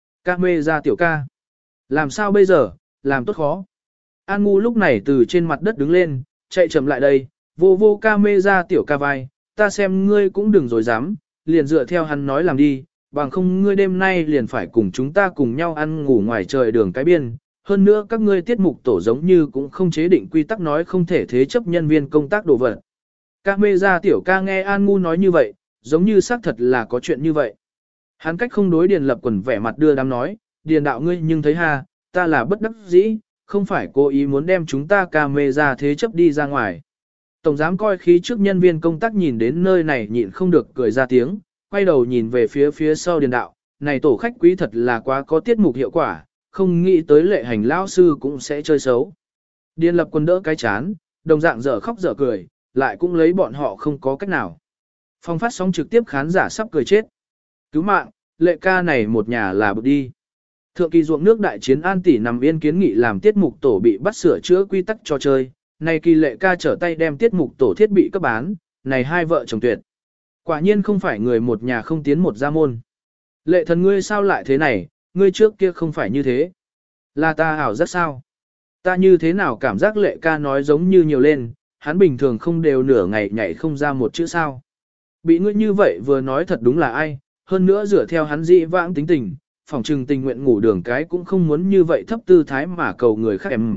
Camera tiểu ca. Làm sao bây giờ, làm tốt khó. An Ngu lúc này từ trên mặt đất đứng lên, chạy chậm lại đây, vô camera tiểu ca vai, ta xem ngươi cũng đừng dối dám, liền dựa theo hắn nói làm đi, bằng không ngươi đêm nay liền phải cùng chúng ta cùng nhau ăn ngủ ngoài trời đường cái biên. Hơn nữa các ngươi tiết mục tổ giống như cũng không chế định quy tắc nói không thể thế chấp nhân viên công tác đồ vật. Camera tiểu ca nghe An Ngu nói như vậy, giống như xác thật là có chuyện như vậy. Hắn cách không đối Điền Lập Quần vẻ mặt đưa đám nói, Điền đạo ngươi nhưng thấy ha, ta là bất đắc dĩ, không phải cố ý muốn đem chúng ta camera thế chấp đi ra ngoài. Tổng giám coi khí trước nhân viên công tác nhìn đến nơi này nhịn không được cười ra tiếng, quay đầu nhìn về phía sau Điền đạo, này tổ khách quý thật là quá có tiết mục hiệu quả, không nghĩ tới Lệ Hành lão sư cũng sẽ chơi xấu. Điền Lập Quân đỡ cái chán, đồng dạng dở khóc dở cười, lại cũng lấy bọn họ không có cách nào. Phòng phát sóng trực tiếp khán giả sắp cười chết. Cứu mạng, Lệ ca này một nhà là bực đi. Thượng kỳ ruộng nước đại chiến An tỷ nằm yên kiến nghị làm tiết mục tổ bị bắt sửa chữa quy tắc trò chơi. Này kỳ Lệ ca trở tay đem tiết mục tổ thiết bị cấp bán, này hai vợ chồng tuyệt. Quả nhiên không phải người một nhà không tiến một gia môn. Lệ thần ngươi sao lại thế này, ngươi trước kia không phải như thế. Là ta ảo giác sao? Ta như thế nào cảm giác Lệ ca nói giống như nhiều lên, hắn bình thường không đều nửa ngày nhảy không ra một chữ sao. Bị ngươi như vậy vừa nói thật đúng là ai, hơn nữa dựa theo hắn dị vãng tính tình, phỏng trừng tình nguyện ngủ đường cái cũng không muốn như vậy thấp tư thái mà cầu người khác em.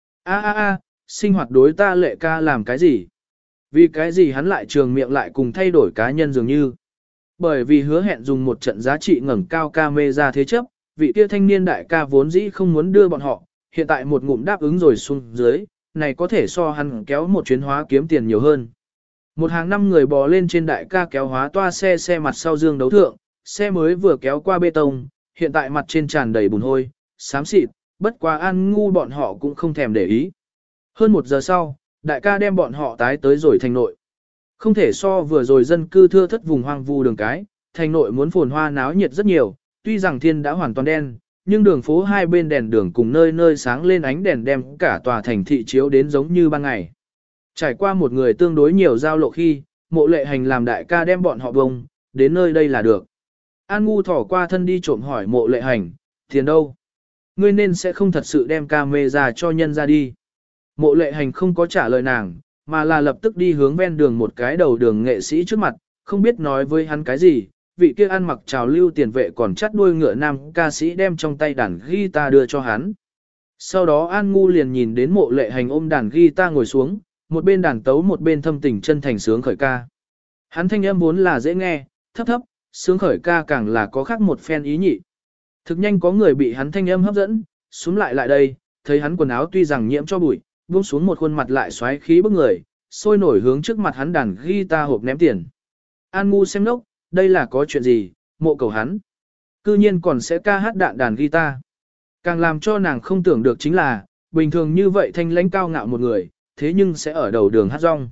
Sinh hoạt đối ta Lệ ca làm cái gì? Vì cái gì hắn lại trường miệng lại cùng thay đổi cá nhân dường như? Bởi vì hứa hẹn dùng một trận giá trị ngẩng cao camera thế chấp, vị kia thanh niên đại ca vốn dĩ không muốn đưa bọn họ, hiện tại một ngụm đáp ứng rồi xuống dưới, này có thể so hắn kéo một chuyến hóa kiếm tiền nhiều hơn. Một hàng năm người bò lên trên đại ca kéo hóa toa xe mặt sau dương đấu thượng, xe mới vừa kéo qua bê tông, hiện tại mặt trên tràn đầy bùn hôi, xám xịt, bất quá An ngu bọn họ cũng không thèm để ý. Hơn 1 giờ sau, đại ca đem bọn họ tái tới rồi thành nội. Không thể so vừa rồi dân cư thưa thất vùng hoang vu đường cái, thành nội muốn phồn hoa náo nhiệt rất nhiều, tuy rằng thiên đã hoàn toàn đen, nhưng đường phố hai bên đèn đường cùng nơi nơi sáng lên ánh đèn đem cả tòa thành thị chiếu đến giống như ban ngày. Trải qua một người tương đối nhiều giao lộ khi, Mộ Lệ Hành làm đại ca đem bọn họ bông, đến nơi đây là được. An ngu thỏ qua thân đi trộm hỏi Mộ Lệ Hành, tiền đâu? Ngươi nên sẽ không thật sự đem camera cho nhân ra đi. Mộ Lệ Hành không có trả lời nàng, mà là lập tức đi hướng ven đường một cái đầu đường nghệ sĩ trước mặt, không biết nói với hắn cái gì, vị kia ăn mặc trào lưu tiền vệ còn chắt đuôi ngựa nam ca sĩ đem trong tay đàn guitar đưa cho hắn. Sau đó An ngu liền nhìn đến Mộ Lệ Hành ôm đàn guitar ngồi xuống, một bên đàn tấu một bên thâm tình chân thành sướng khởi ca. Hắn thanh âm vốn là dễ nghe, thấp thấp, sướng khởi ca càng là có khác một phen ý nhị. Thực nhanh có người bị hắn thanh âm hấp dẫn, xuống lại đây, thấy hắn quần áo tuy rằng nhiễm cho bụi, buông xuống một khuôn mặt lại xoáy khí bức người, sôi nổi hướng trước mặt hắn đàn guitar hộp ném tiền. An ngu xem nốc, đây là có chuyện gì, mộ cầu hắn. Cư nhiên còn sẽ ca hát đàn guitar. Càng làm cho nàng không tưởng được chính là, bình thường như vậy thanh lãnh cao ngạo một người, thế nhưng sẽ ở đầu đường hát rong.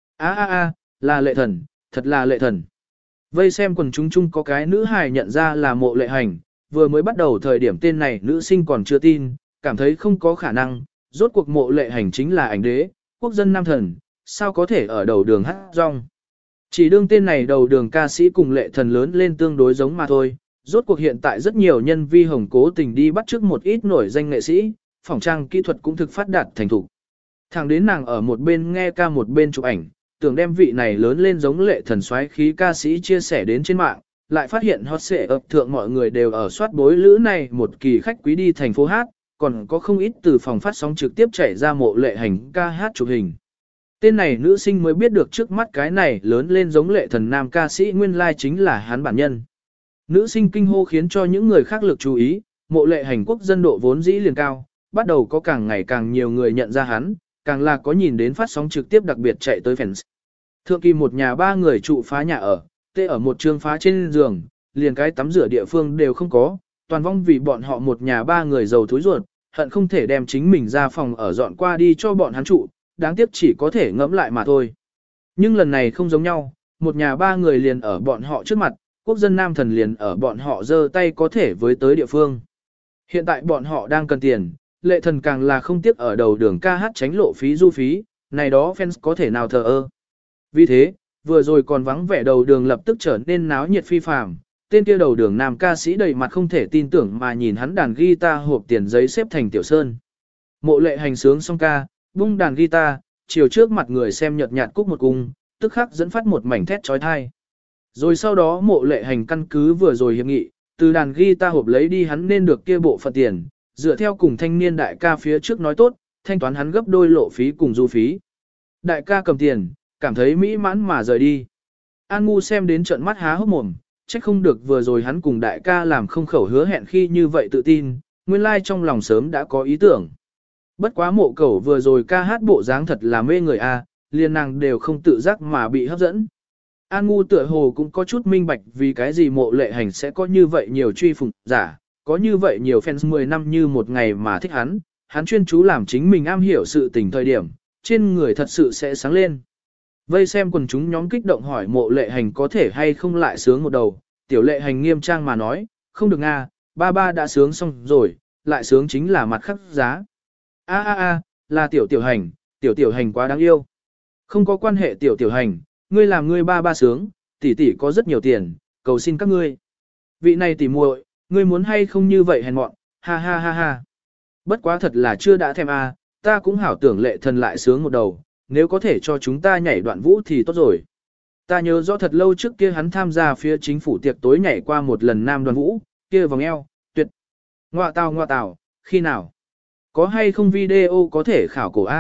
Là Lệ thần, thật là Lệ thần. Vây xem quần chúng chung có cái nữ hài nhận ra là Mộ Lệ Hành, vừa mới bắt đầu thời điểm tên này nữ sinh còn chưa tin, cảm thấy không có khả năng, rốt cuộc Mộ Lệ Hành chính là ảnh đế, quốc dân nam thần, sao có thể ở đầu đường hát rong. Chỉ đương tên này đầu đường ca sĩ cùng Lệ thần lớn lên tương đối giống mà thôi, rốt cuộc hiện tại rất nhiều nhân vi hồng cố tình đi bắt chước một ít nổi danh nghệ sĩ, phỏng trang kỹ thuật cũng thực phát đạt thành thục. Thẳng đến nàng ở một bên nghe ca một bên chụp ảnh, tưởng đem vị này lớn lên giống Lệ thần xoáy khí ca sĩ chia sẻ đến trên mạng, lại phát hiện hot xệ ập thượng mọi người đều ở soát bối lữ này một kỳ khách quý đi thành phố hát, còn có không ít từ phòng phát sóng trực tiếp chảy ra Mộ Lệ Hành ca hát chụp hình. Tên này nữ sinh mới biết được trước mắt cái này lớn lên giống Lệ thần nam ca sĩ nguyên lai chính là hắn bản nhân. Nữ sinh kinh hô khiến cho những người khác lực chú ý, Mộ Lệ Hành quốc dân độ vốn dĩ liền cao, bắt đầu có càng ngày càng nhiều người nhận ra hắn, càng là có nhìn đến phát sóng trực tiếp đặc biệt chạy tới fans. Thượng kỳ một nhà 3 người trụ phá nhà ở, tê ở một trường phá trên giường, liền cái tắm rửa địa phương đều không có, toàn vong vì bọn họ một nhà 3 người giàu thúi ruột, hận không thể đem chính mình ra phòng ở dọn qua đi cho bọn hắn trụ, đáng tiếc chỉ có thể ngẫm lại mà thôi. Nhưng lần này không giống nhau, một nhà 3 người liền ở bọn họ trước mặt, quốc dân nam thần liền ở bọn họ giơ tay có thể với tới địa phương. Hiện tại bọn họ đang cần tiền, Lệ thần càng là không tiếc ở đầu đường ca hát tránh lộ phí du phí, này đó fans có thể nào thờ ơ. Vì thế, vừa rồi còn vắng vẻ đầu đường lập tức trở nên náo nhiệt phi phàm. Tên kia đầu đường nam ca sĩ đầy mặt không thể tin tưởng mà nhìn hắn đàn guitar hộp tiền giấy xếp thành tiểu sơn. Mộ Lệ Hành sướng xong ca, bung đàn guitar, chiều trước mặt người xem nhợt nhạt cúc một cung, tức khắc dẫn phát một mảnh thét trói thai. Rồi sau đó Mộ Lệ Hành căn cứ vừa rồi hiệp nghị, từ đàn guitar hộp lấy đi hắn nên được kia bộ phận tiền, dựa theo cùng thanh niên đại ca phía trước nói tốt, thanh toán hắn gấp đôi lộ phí cùng du phí. Đại ca cầm tiền, cảm thấy mỹ mãn mà rời đi. An ngu xem đến trợn mắt há hốc mồm, trách không được vừa rồi hắn cùng đại ca làm không khẩu hứa hẹn khi như vậy tự tin, nguyên lai trong lòng sớm đã có ý tưởng. Bất quá mộ cẩu vừa rồi ca hát bộ dáng thật là mê người a, liền nàng đều không tự giác mà bị hấp dẫn. An Ngu tựa hồ cũng có chút minh bạch vì cái gì mộ lệ hành sẽ có như vậy nhiều truy phụng giả, có như vậy nhiều fans 10 năm như một ngày mà thích hắn chuyên chú làm chính mình am hiểu sự tình thời điểm, trên người thật sự sẽ sáng lên. Vây xem quần chúng nhóm kích động hỏi mộ lệ hành có thể hay không lại sướng một đầu, tiểu lệ hành nghiêm trang mà nói, không được nga, ba đã sướng xong rồi, lại sướng chính là mặt khắc giá. Là tiểu hành quá đáng yêu. Không có quan hệ tiểu hành, ngươi làm ngươi ba sướng, tỷ có rất nhiều tiền, cầu xin các ngươi. Vị này tỷ muội, ngươi muốn hay không như vậy hèn mọn, ha. Bất quá thật là chưa đã thèm ta cũng hảo tưởng lệ thần lại sướng một đầu, nếu có thể cho chúng ta nhảy đoạn vũ thì tốt rồi. Ta nhớ rõ thật lâu trước kia hắn tham gia phía chính phủ tiệc tối nhảy qua một lần nam đoàn vũ, kia vòng eo, tuyệt. Ngoạ tào, khi nào? Có hay không video có thể khảo cổ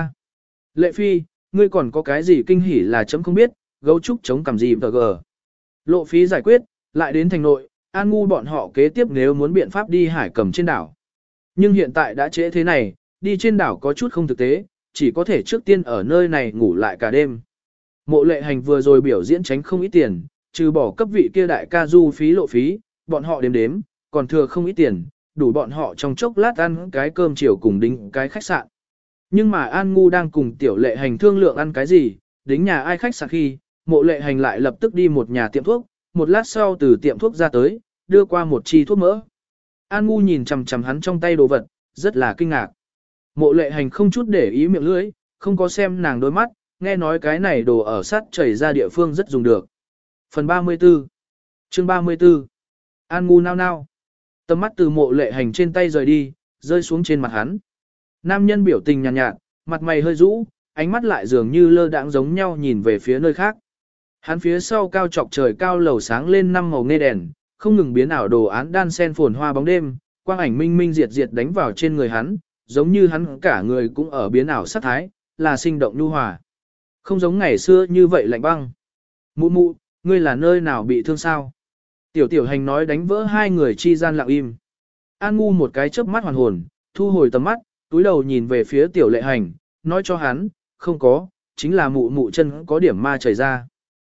Lệ Phi, ngươi còn có cái gì kinh hỉ là chấm không biết, gấu trúc chống cầm gì vờ gờ. Lộ phí giải quyết, lại đến thành nội, An Ngu bọn họ kế tiếp nếu muốn biện pháp đi hải cầm trên đảo. Nhưng hiện tại đã trễ thế này, đi trên đảo có chút không thực tế, chỉ có thể trước tiên ở nơi này ngủ lại cả đêm. Mộ lệ hành vừa rồi biểu diễn tránh không ít tiền, trừ bỏ cấp vị kia đại ca du phí lộ phí, bọn họ đếm, còn thừa không ít tiền, đủ bọn họ trong chốc lát ăn cái cơm chiều cùng đính cái khách sạn. Nhưng mà An Ngu đang cùng tiểu lệ hành thương lượng ăn cái gì, đính nhà ai khách sạn khi, mộ lệ hành lại lập tức đi một nhà tiệm thuốc, một lát sau từ tiệm thuốc ra tới, đưa qua một chi thuốc mỡ. An Ngu nhìn chằm chằm hắn trong tay đồ vật, rất là kinh ngạc. Mộ lệ hành không chút để ý miệng lưỡi, không có xem nàng đôi mắt, nghe nói cái này đồ ở sát chảy ra địa phương rất dùng được. Phần 34 chương 34 An Ngu nao. Tầm mắt từ mộ lệ hành trên tay rời đi, rơi xuống trên mặt hắn. Nam nhân biểu tình nhàn nhạt, mặt mày hơi rũ, ánh mắt lại dường như lơ đãng giống nhau nhìn về phía nơi khác. Hắn phía sau cao chọc trời cao lầu sáng lên 5 màu nghe đèn, không ngừng biến ảo đồ án đan sen phồn hoa bóng đêm, quang ảnh minh minh diệt đánh vào trên người hắn, giống như hắn cả người cũng ở biến ảo sắc thái, là sinh động nhu hòa. Không giống ngày xưa như vậy lạnh băng. Mụ, ngươi là nơi nào bị thương sao? Tiểu hành nói đánh vỡ hai người chi gian lặng im. An Ngu một cái chớp mắt hoàn hồn, thu hồi tầm mắt, túi đầu nhìn về phía tiểu lệ hành, nói cho hắn, không có, chính là mụ chân có điểm ma chảy ra.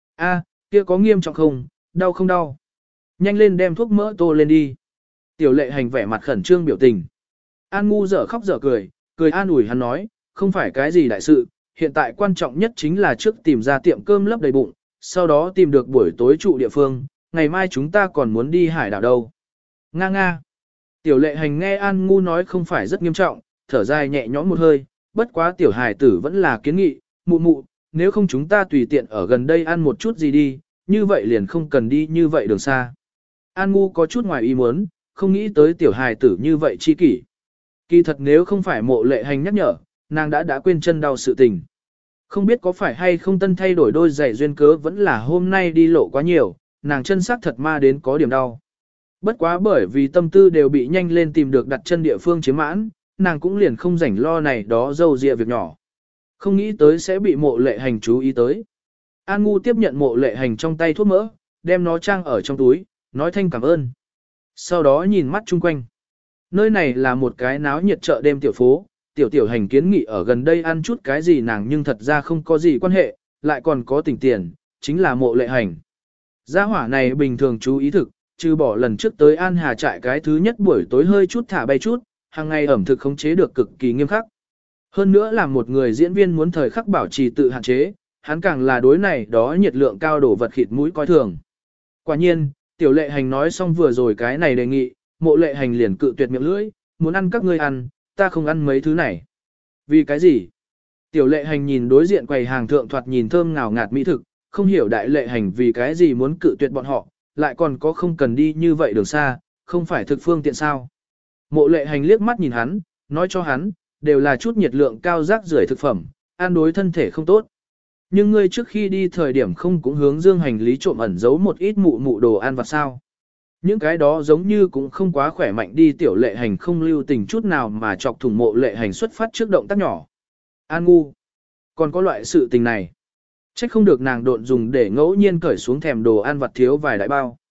Kia có nghiêm trọng không, đau không đau? Nhanh lên đem thuốc mỡ tô lên đi. Tiểu lệ hành vẻ mặt khẩn trương biểu tình. An Ngu dở khóc dở cười an ủi hắn nói, không phải cái gì đại sự, hiện tại quan trọng nhất chính là trước tìm ra tiệm cơm lấp đầy bụng, sau đó tìm được buổi tối trụ địa phương, ngày mai chúng ta còn muốn đi hải đảo đâu. Nga. Tiểu lệ hành nghe An Ngu nói không phải rất nghiêm trọng, thở dài nhẹ nhõm một hơi, bất quá tiểu hài tử vẫn là kiến nghị, mụ, nếu không chúng ta tùy tiện ở gần đây ăn một chút gì đi, như vậy liền không cần đi như vậy đường xa. An Ngu có chút ngoài ý muốn, không nghĩ tới tiểu hài tử như vậy chi kỷ. Kỳ thật nếu không phải mộ lệ hành nhắc nhở, nàng đã quên chân đau sự tình. Không biết có phải hay không tân thay đổi đôi giày duyên cớ vẫn là hôm nay đi lộ quá nhiều, nàng chân xác thật ma đến có điểm đau. Bất quá bởi vì tâm tư đều bị nhanh lên tìm được đặt chân địa phương chiếm mãn, nàng cũng liền không rảnh lo này đó dâu dịa việc nhỏ. Không nghĩ tới sẽ bị mộ lệ hành chú ý tới. An Ngu tiếp nhận mộ lệ hành trong tay thuốc mỡ, đem nó trang ở trong túi, nói thanh cảm ơn. Sau đó nhìn mắt chung quanh. Nơi này là một cái náo nhiệt chợ đêm tiểu phố, tiểu hành kiến nghị ở gần đây ăn chút cái gì nàng nhưng thật ra không có gì quan hệ, lại còn có tình tiền, chính là mộ lệ hành. Gia hỏa này bình thường chú ý thực, trừ bỏ lần trước tới An Hà trại cái thứ nhất buổi tối hơi chút thả bay chút, hàng ngày ẩm thực khống chế được cực kỳ nghiêm khắc. Hơn nữa là một người diễn viên muốn thời khắc bảo trì tự hạn chế, hắn càng là đối này đó nhiệt lượng cao đổ vật khịt mũi coi thường. Quả nhiên, tiểu lệ hành nói xong vừa rồi cái này đề nghị, mộ lệ hành liền cự tuyệt miệng lưỡi, muốn ăn các ngươi ăn, ta không ăn mấy thứ này. Vì cái gì? Tiểu lệ hành nhìn đối diện quầy hàng thượng thoạt nhìn thơm ngào ngạt mỹ thực, không hiểu đại lệ hành vì cái gì muốn cự tuyệt bọn họ, lại còn có không cần đi như vậy đường xa, không phải thực phương tiện sao. Mộ lệ hành liếc mắt nhìn hắn, nói cho hắn, đều là chút nhiệt lượng cao rác rưởi thực phẩm, ăn đối thân thể không tốt. Nhưng ngươi trước khi đi thời điểm không cũng hướng dương hành lý trộm ẩn giấu một ít mụ đồ ăn vặt sao. Những cái đó giống như cũng không quá khỏe mạnh đi tiểu lệ hành không lưu tình chút nào mà chọc thủng mộ lệ hành xuất phát trước động tác nhỏ. An Ngu. Còn có loại sự tình này. Trách không được nàng độn dùng để ngẫu nhiên cởi xuống thèm đồ ăn vặt thiếu vài đại bao.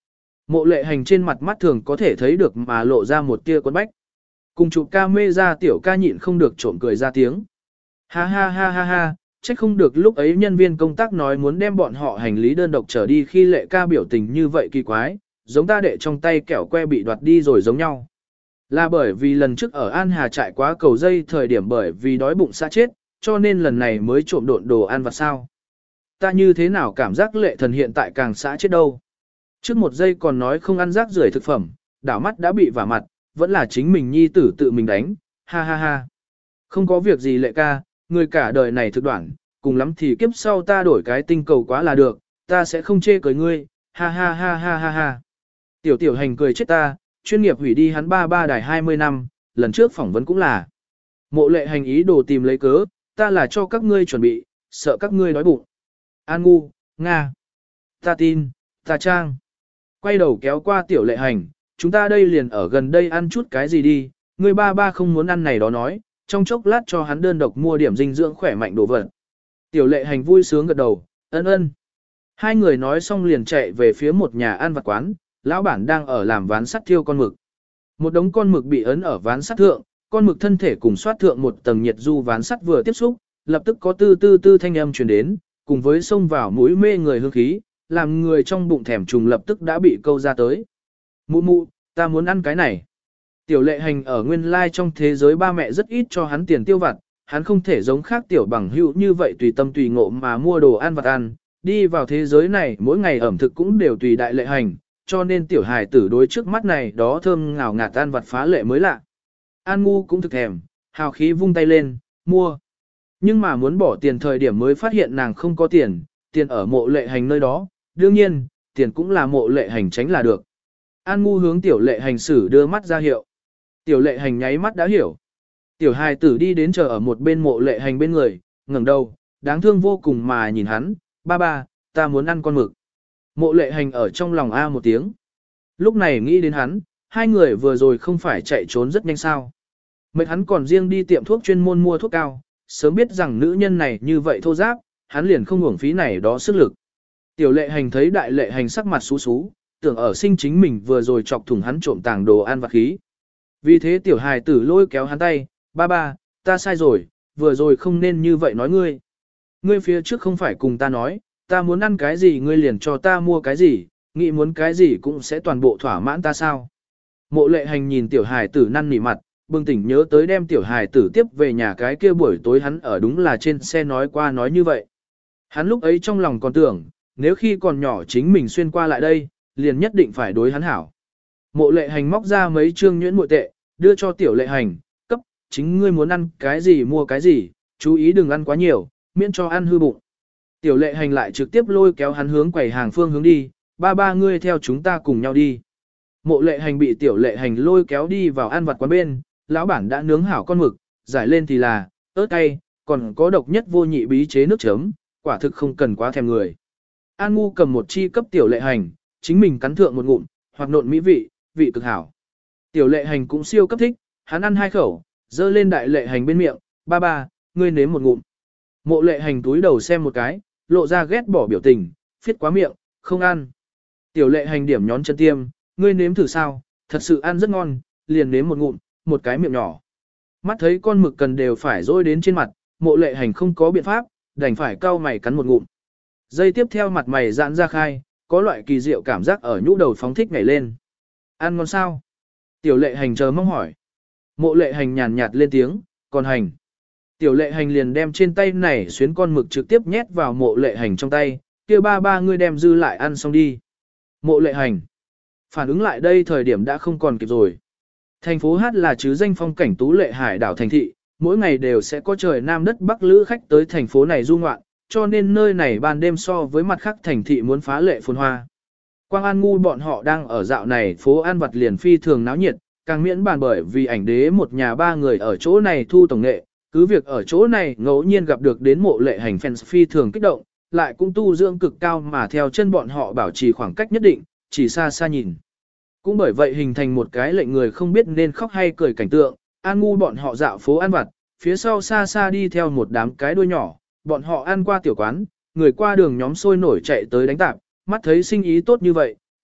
Mộ lệ hành trên mặt mắt thường có thể thấy được mà lộ ra một tia quấn bách. Cùng chụp ca mê ra tiểu ca nhịn không được trộm cười ra tiếng. Ha ha ha ha ha, chắc không được lúc ấy nhân viên công tác nói muốn đem bọn họ hành lý đơn độc trở đi khi lệ ca biểu tình như vậy kỳ quái, giống ta đệ trong tay kẹo que bị đoạt đi rồi giống nhau. Là bởi vì lần trước ở An Hà trại quá cầu dây thời điểm bởi vì đói bụng xã chết, cho nên lần này mới trộm độn đồ ăn vặt sao. Ta như thế nào cảm giác lệ thần hiện tại càng xã chết đâu. Trước một giây còn nói không ăn rác rưởi thực phẩm, đảo mắt đã bị vả mặt, vẫn là chính mình nhi tử tự mình đánh, ha ha ha. Không có việc gì lệ ca, người cả đời này thực đoạn, cùng lắm thì kiếp sau ta đổi cái tinh cầu quá là được, ta sẽ không chê cười ngươi, ha ha ha ha ha ha. Tiểu tiểu hành cười chết ta, chuyên nghiệp hủy đi hắn ba đài 20 năm, lần trước phỏng vấn cũng là. Mộ lệ hành ý đồ tìm lấy cớ, ta là cho các ngươi chuẩn bị, sợ các ngươi đói bụng. An ngu, Nga. Ta tin, ta trang. Quay đầu kéo qua tiểu lệ hành, chúng ta đây liền ở gần đây ăn chút cái gì đi, người ba không muốn ăn này đó nói, trong chốc lát cho hắn đơn độc mua điểm dinh dưỡng khỏe mạnh đồ vật. Tiểu lệ hành vui sướng gật đầu, ân ân. Hai người nói xong liền chạy về phía một nhà ăn vặt quán, lão bản đang ở làm ván sắt thiêu con mực. Một đống con mực bị ấn ở ván sắt thượng, con mực thân thể cùng xoát thượng một tầng nhiệt du ván sắt vừa tiếp xúc, lập tức có tư tư tư thanh âm truyền đến, cùng với xông vào mũi mê người hương khí, làm người trong bụng thèm trùng lập tức đã bị câu ra tới. Mụ mụ, ta muốn ăn cái này. Tiểu lệ hành ở nguyên lai trong thế giới ba mẹ rất ít cho hắn tiền tiêu vặt, hắn không thể giống khác tiểu bằng hữu như vậy tùy tâm tùy ngộ mà mua đồ ăn vặt ăn, đi vào thế giới này mỗi ngày ẩm thực cũng đều tùy đại lệ hành, cho nên tiểu hài tử đối trước mắt này đó thơm ngào ngạt ăn vặt phá lệ mới lạ. An ngu cũng thực thèm, hào khí vung tay lên, mua. Nhưng mà muốn bỏ tiền thời điểm mới phát hiện nàng không có tiền, tiền ở mộ lệ hành nơi đó, đương nhiên, tiền cũng là mộ lệ hành tránh là được. An ngu hướng tiểu lệ hành xử đưa mắt ra hiệu. Tiểu lệ hành nháy mắt đã hiểu. Tiểu hài tử đi đến chờ ở một bên mộ lệ hành bên người, ngẩng đầu, đáng thương vô cùng mà nhìn hắn, ba, ta muốn ăn con mực. Mộ lệ hành ở trong lòng A một tiếng. Lúc này nghĩ đến hắn, hai người vừa rồi không phải chạy trốn rất nhanh sao. Mệt hắn còn riêng đi tiệm thuốc chuyên môn mua thuốc cao, sớm biết rằng nữ nhân này như vậy thô giáp, hắn liền không uổng phí này đó sức lực. Tiểu lệ hành thấy đại lệ hành sắc mặt xú xú, tưởng ở sinh chính mình vừa rồi chọc thủng hắn trộm tàng đồ ăn vặt khí. Vì thế tiểu hài tử lôi kéo hắn tay, ba, ta sai rồi, vừa rồi không nên như vậy nói ngươi. Ngươi phía trước không phải cùng ta nói, ta muốn ăn cái gì ngươi liền cho ta mua cái gì, nghĩ muốn cái gì cũng sẽ toàn bộ thỏa mãn ta sao. Mộ lệ hành nhìn tiểu hài tử năn nỉ mặt, bừng tỉnh nhớ tới đem tiểu hài tử tiếp về nhà cái kia buổi tối hắn ở đúng là trên xe nói qua nói như vậy. Hắn lúc ấy trong lòng còn tưởng, nếu khi còn nhỏ chính mình xuyên qua lại đây, liền nhất định phải đối hắn hảo. Mộ lệ hành móc ra mấy trương nhuyễn muội tệ, đưa cho tiểu lệ hành, cấp, chính ngươi muốn ăn cái gì mua cái gì, chú ý đừng ăn quá nhiều, miễn cho ăn hư bụng. Tiểu lệ hành lại trực tiếp lôi kéo hắn hướng quầy hàng phương hướng đi, ba ngươi theo chúng ta cùng nhau đi. Mộ lệ hành bị tiểu lệ hành lôi kéo đi vào ăn vặt quán bên, lão bản đã nướng hảo con mực, giải lên thì là, ớt cay, còn có độc nhất vô nhị bí chế nước chấm, quả thực không cần quá thèm người. An ngu cầm một chi cấp tiểu lệ hành, chính mình cắn thượng một ngụm, hoặc nộn mỹ vị, vị cực hảo. Tiểu lệ hành cũng siêu cấp thích, hắn ăn hai khẩu, dơ lên đại lệ hành bên miệng, ba, ngươi nếm một ngụm. Mộ lệ hành túi đầu xem một cái, lộ ra ghét bỏ biểu tình, phiết quá miệng, không ăn. Tiểu lệ hành điểm nhón chân tiêm, ngươi nếm thử sao, thật sự ăn rất ngon, liền nếm một ngụm, một cái miệng nhỏ. Mắt thấy con mực cần đều phải rôi đến trên mặt, mộ lệ hành không có biện pháp, đành phải cau mày cắn một ngụm. Giây tiếp theo mặt mày giãn ra khai, có loại kỳ diệu cảm giác ở nhũ đầu phóng thích nhảy lên. Ăn ngon sao? Tiểu lệ hành chờ mong hỏi. Mộ lệ hành nhàn nhạt lên tiếng, còn hành. Tiểu lệ hành liền đem trên tay này xuyến con mực trực tiếp nhét vào mộ lệ hành trong tay, kia ba ngươi đem dư lại ăn xong đi. Mộ lệ hành. Phản ứng lại đây thời điểm đã không còn kịp rồi. Thành phố Hát là chứ danh phong cảnh tú lệ hải đảo thành thị, mỗi ngày đều sẽ có trời nam đất bắc lữ khách tới thành phố này du ngoạn, cho nên nơi này ban đêm so với mặt khác thành thị muốn phá lệ phồn hoa. Quang An ngu bọn họ đang ở dạo này phố An Vật liền phi thường náo nhiệt, càng miễn bàn bởi vì ảnh đế một nhà ba người ở chỗ này thu tổng nghệ, cứ việc ở chỗ này ngẫu nhiên gặp được đến mộ lệ hành fans phi thường kích động, lại cũng tu dưỡng cực cao mà theo chân bọn họ bảo trì khoảng cách nhất định, chỉ xa xa nhìn. Cũng bởi vậy hình thành một cái lệnh người không biết nên khóc hay cười cảnh tượng, An ngu bọn họ dạo phố An Vật, phía sau xa xa đi theo một đám cái đuôi nhỏ, bọn họ ăn qua tiểu quán, người qua đường nhóm sôi nổi chạy tới đánh tạp, mắt thấy sinh ý tốt như vậy,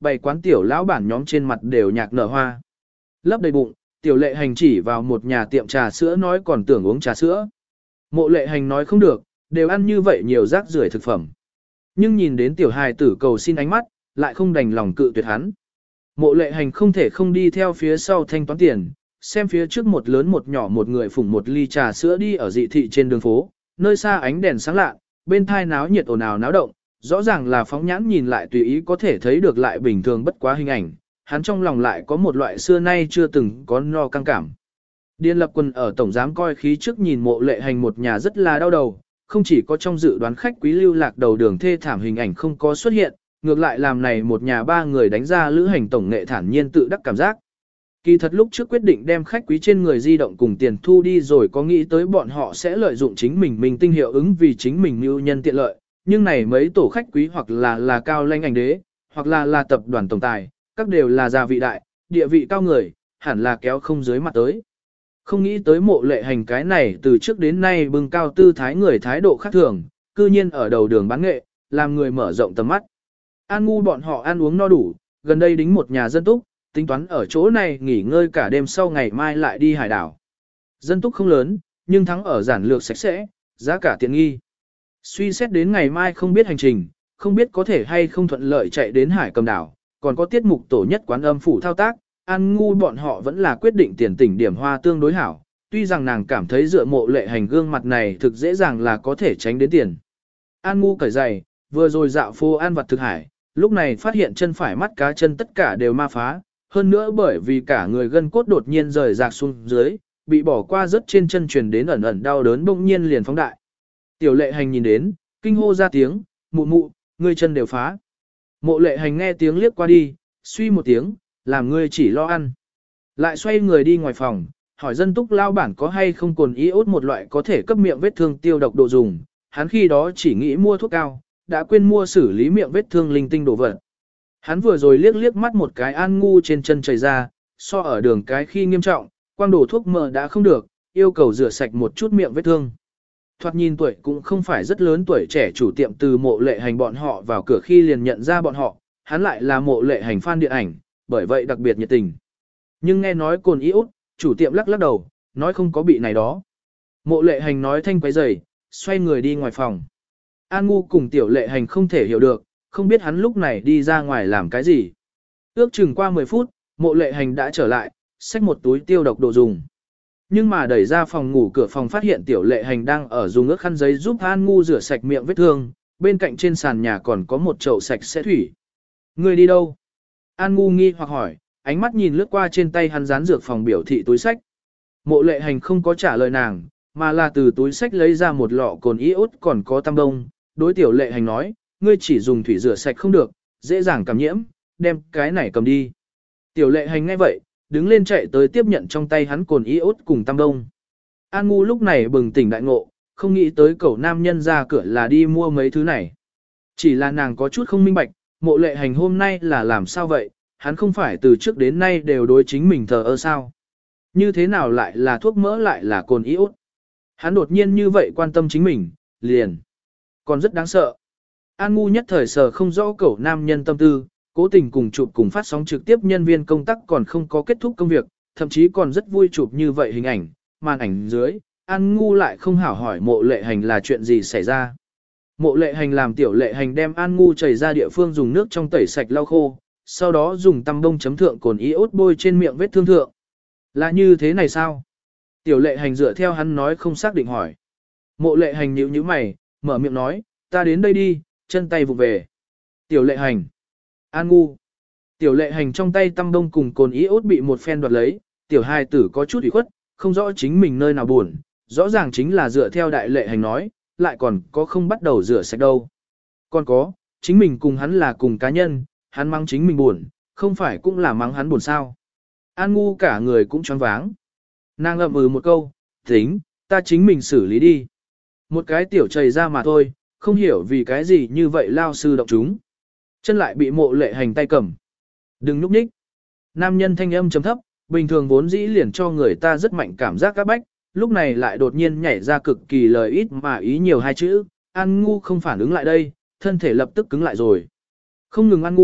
bày quán tiểu lão bản nhóm trên mặt đều nhạc nở hoa. Lấp đầy bụng, tiểu lệ hành chỉ vào một nhà tiệm trà sữa nói còn tưởng uống trà sữa. Mộ lệ hành nói không được, đều ăn như vậy nhiều rác rưởi thực phẩm. Nhưng nhìn đến tiểu hài tử cầu xin ánh mắt, lại không đành lòng cự tuyệt hắn. Mộ lệ hành không thể không đi theo phía sau thanh toán tiền, xem phía trước một lớn một nhỏ một người phủng một ly trà sữa đi ở dị thị trên đường phố, nơi xa ánh đèn sáng lạ, bên thai náo nhiệt ồn ào náo động, rõ ràng là phóng nhãn nhìn lại tùy ý có thể thấy được lại bình thường bất quá hình ảnh, hắn trong lòng lại có một loại xưa nay chưa từng có no căng cảm. Điền Lập Quân ở tổng giám coi khí trước nhìn mộ lệ hành một nhà rất là đau đầu, không chỉ có trong dự đoán khách quý lưu lạc đầu đường thê thảm hình ảnh không có xuất hiện, ngược lại làm này một nhà ba người đánh ra lữ hành tổng nghệ thản nhiên tự đắc cảm giác. Kỳ thật lúc trước quyết định đem khách quý trên người di động cùng tiền thu đi rồi có nghĩ tới bọn họ sẽ lợi dụng chính mình tinh hiệu ứng vì chính mình mưu nhân tiện lợi, nhưng này mấy tổ khách quý hoặc là cao lãnh ảnh đế, hoặc là tập đoàn tổng tài, các đều là gia vị đại, địa vị cao người, hẳn là kéo không dưới mặt tới. Không nghĩ tới mộ lệ hành cái này từ trước đến nay bưng cao tư thái người thái độ khác thường, cư nhiên ở đầu đường bán nghệ, làm người mở rộng tầm mắt. An ngu bọn họ ăn uống no đủ, gần đây đính một nhà dân túc, tính toán ở chỗ này nghỉ ngơi cả đêm sau ngày mai lại đi hải đảo. Dân túc không lớn, nhưng thắng ở giản lược sạch sẽ, giá cả tiện nghi. Suy xét đến ngày mai không biết hành trình, không biết có thể hay không thuận lợi chạy đến hải cầm đảo, còn có tiết mục tổ nhất quán âm phủ thao tác, An ngu bọn họ vẫn là quyết định tiền tỉnh điểm hoa tương đối hảo, tuy rằng nàng cảm thấy dựa mộ lệ hành gương mặt này thực dễ dàng là có thể tránh đến tiền. An ngu cởi giày, vừa rồi dạo phố an vật thực hải, lúc này phát hiện chân phải mắt cá chân tất cả đều ma phá, hơn nữa bởi vì cả người gân cốt đột nhiên rời rạc xuống dưới, bị bỏ qua rất trên chân truyền đến ẩn ẩn đau đớn bỗng nhiên liền phóng đại. Tiểu lệ hành nhìn đến, kinh hô ra tiếng, mụ mụ, ngươi chân đều phá. Mộ lệ hành nghe tiếng liếc qua đi, suy một tiếng, làm ngươi chỉ lo ăn. Lại xoay người đi ngoài phòng, hỏi dân túc lao bản có hay không cồn iốt một loại có thể cấp miệng vết thương tiêu độc độ dùng, hắn khi đó chỉ nghĩ mua thuốc cao, đã quên mua xử lý miệng vết thương linh tinh đồ vật. Hắn vừa rồi liếc mắt một cái An ngu trên chân chảy ra, so ở đường cái khi nghiêm trọng, quang đổ thuốc mỡ đã không được, yêu cầu rửa sạch một chút miệng vết thương. Thoạt nhìn tuổi cũng không phải rất lớn, tuổi trẻ chủ tiệm từ mộ lệ hành bọn họ vào cửa khi liền nhận ra bọn họ, hắn lại là mộ lệ hành fan điện ảnh, bởi vậy đặc biệt nhiệt tình. Nhưng nghe nói cồn iốt, chủ tiệm lắc đầu, nói không có bị này đó. Mộ lệ hành nói thanh quấy rầy, xoay người đi ngoài phòng. An ngu cùng tiểu lệ hành không thể hiểu được, không biết hắn lúc này đi ra ngoài làm cái gì. Ước chừng qua 10 phút, mộ lệ hành đã trở lại, xách một túi tiêu độc đồ dùng. Nhưng mà đẩy ra phòng ngủ cửa phòng phát hiện tiểu lệ hành đang ở dùng ước khăn giấy giúp An ngu rửa sạch miệng vết thương, bên cạnh trên sàn nhà còn có một chậu sạch sẽ thủy. Người đi đâu? An ngu nghi hoặc hỏi, ánh mắt nhìn lướt qua trên tay hắn dán dược phòng biểu thị túi sách. Mộ lệ hành không có trả lời nàng, mà là từ túi sách lấy ra một lọ cồn iốt còn có tam đông, đối tiểu lệ hành nói, ngươi chỉ dùng thủy rửa sạch không được, dễ dàng cảm nhiễm, đem cái này cầm đi. Tiểu lệ hành ngay vậy, đứng lên chạy tới tiếp nhận trong tay hắn cồn iốt cùng tam đông. An ngu lúc này bừng tỉnh đại ngộ, không nghĩ tới cậu nam nhân ra cửa là đi mua mấy thứ này. Chỉ là nàng có chút không minh bạch, mộ lệ hành hôm nay là làm sao vậy, hắn không phải từ trước đến nay đều đối chính mình thờ ơ sao. Như thế nào lại là thuốc mỡ lại là cồn iốt. Hắn đột nhiên như vậy quan tâm chính mình, liền. Còn rất đáng sợ. An ngu nhất thời sở không rõ cậu nam nhân tâm tư, cố tình cùng chụp cùng phát sóng trực tiếp nhân viên công tác còn không có kết thúc công việc, thậm chí còn rất vui chụp như vậy hình ảnh, màn ảnh dưới, An ngu lại không hảo hỏi mộ lệ hành là chuyện gì xảy ra. Mộ lệ hành làm tiểu lệ hành đem An ngu chảy ra địa phương dùng nước trong tẩy sạch lau khô, sau đó dùng tăm bông chấm thượng cồn iốt bôi trên miệng vết thương thượng. Là như thế này sao? Tiểu lệ hành dựa theo hắn nói không xác định hỏi. Mộ lệ hành nhíu nhíu mày, mở miệng nói, ta đến đây đi, chân tay vụ về. Tiểu lệ hành. An ngu. Tiểu lệ hành trong tay tăm bông cùng cồn iốt bị một phen đoạt lấy, tiểu hài tử có chút ủy khuất, không rõ chính mình nơi nào buồn, rõ ràng chính là dựa theo đại lệ hành nói, lại còn có không bắt đầu rửa sạch đâu. Còn có, chính mình cùng hắn là cùng cá nhân, hắn mắng chính mình buồn, không phải cũng là mắng hắn buồn sao. An ngu cả người cũng choáng váng. Nàng ậm một câu, tính, ta chính mình xử lý đi. Một cái tiểu chảy ra mà thôi, không hiểu vì cái gì như vậy lao sư động chúng. Chân lại bị mộ lệ hành tay cầm. Đừng núp ních. Nam nhân thanh âm chấm thấp, bình thường vốn dĩ liền cho người ta rất mạnh cảm giác các bách, lúc này lại đột nhiên nhảy ra cực kỳ lời ít mà ý nhiều hai chữ. An ngu không phản ứng lại đây, thân thể lập tức cứng lại rồi. Không ngừng An ngu,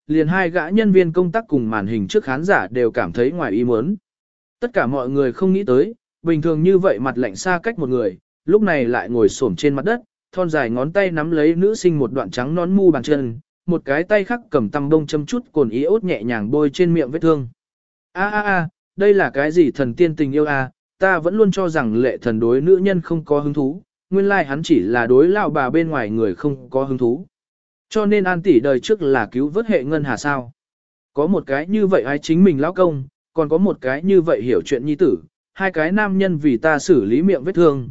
liền hai gã nhân viên công tác cùng màn hình trước khán giả đều cảm thấy ngoài ý muốn. Tất cả mọi người không nghĩ tới, bình thường như vậy mặt lạnh xa cách một người, lúc này lại ngồi xổm trên mặt đất, thon dài ngón tay nắm lấy nữ sinh một đoạn trắng nón mu bàn chân, một cái tay khác cầm tăm bông châm chút cồn iốt nhẹ nhàng bôi trên miệng vết thương. Đây là cái gì thần tiên tình yêu a? Ta vẫn luôn cho rằng Lệ Thần đối nữ nhân không có hứng thú, nguyên lai hắn chỉ là đối lão bà bên ngoài người không có hứng thú. Cho nên An tỷ đời trước là cứu vớt hệ ngân hà sao? Có một cái như vậy ai chính mình lão công, còn có một cái như vậy hiểu chuyện nhi tử, hai cái nam nhân vì ta xử lý miệng vết thương,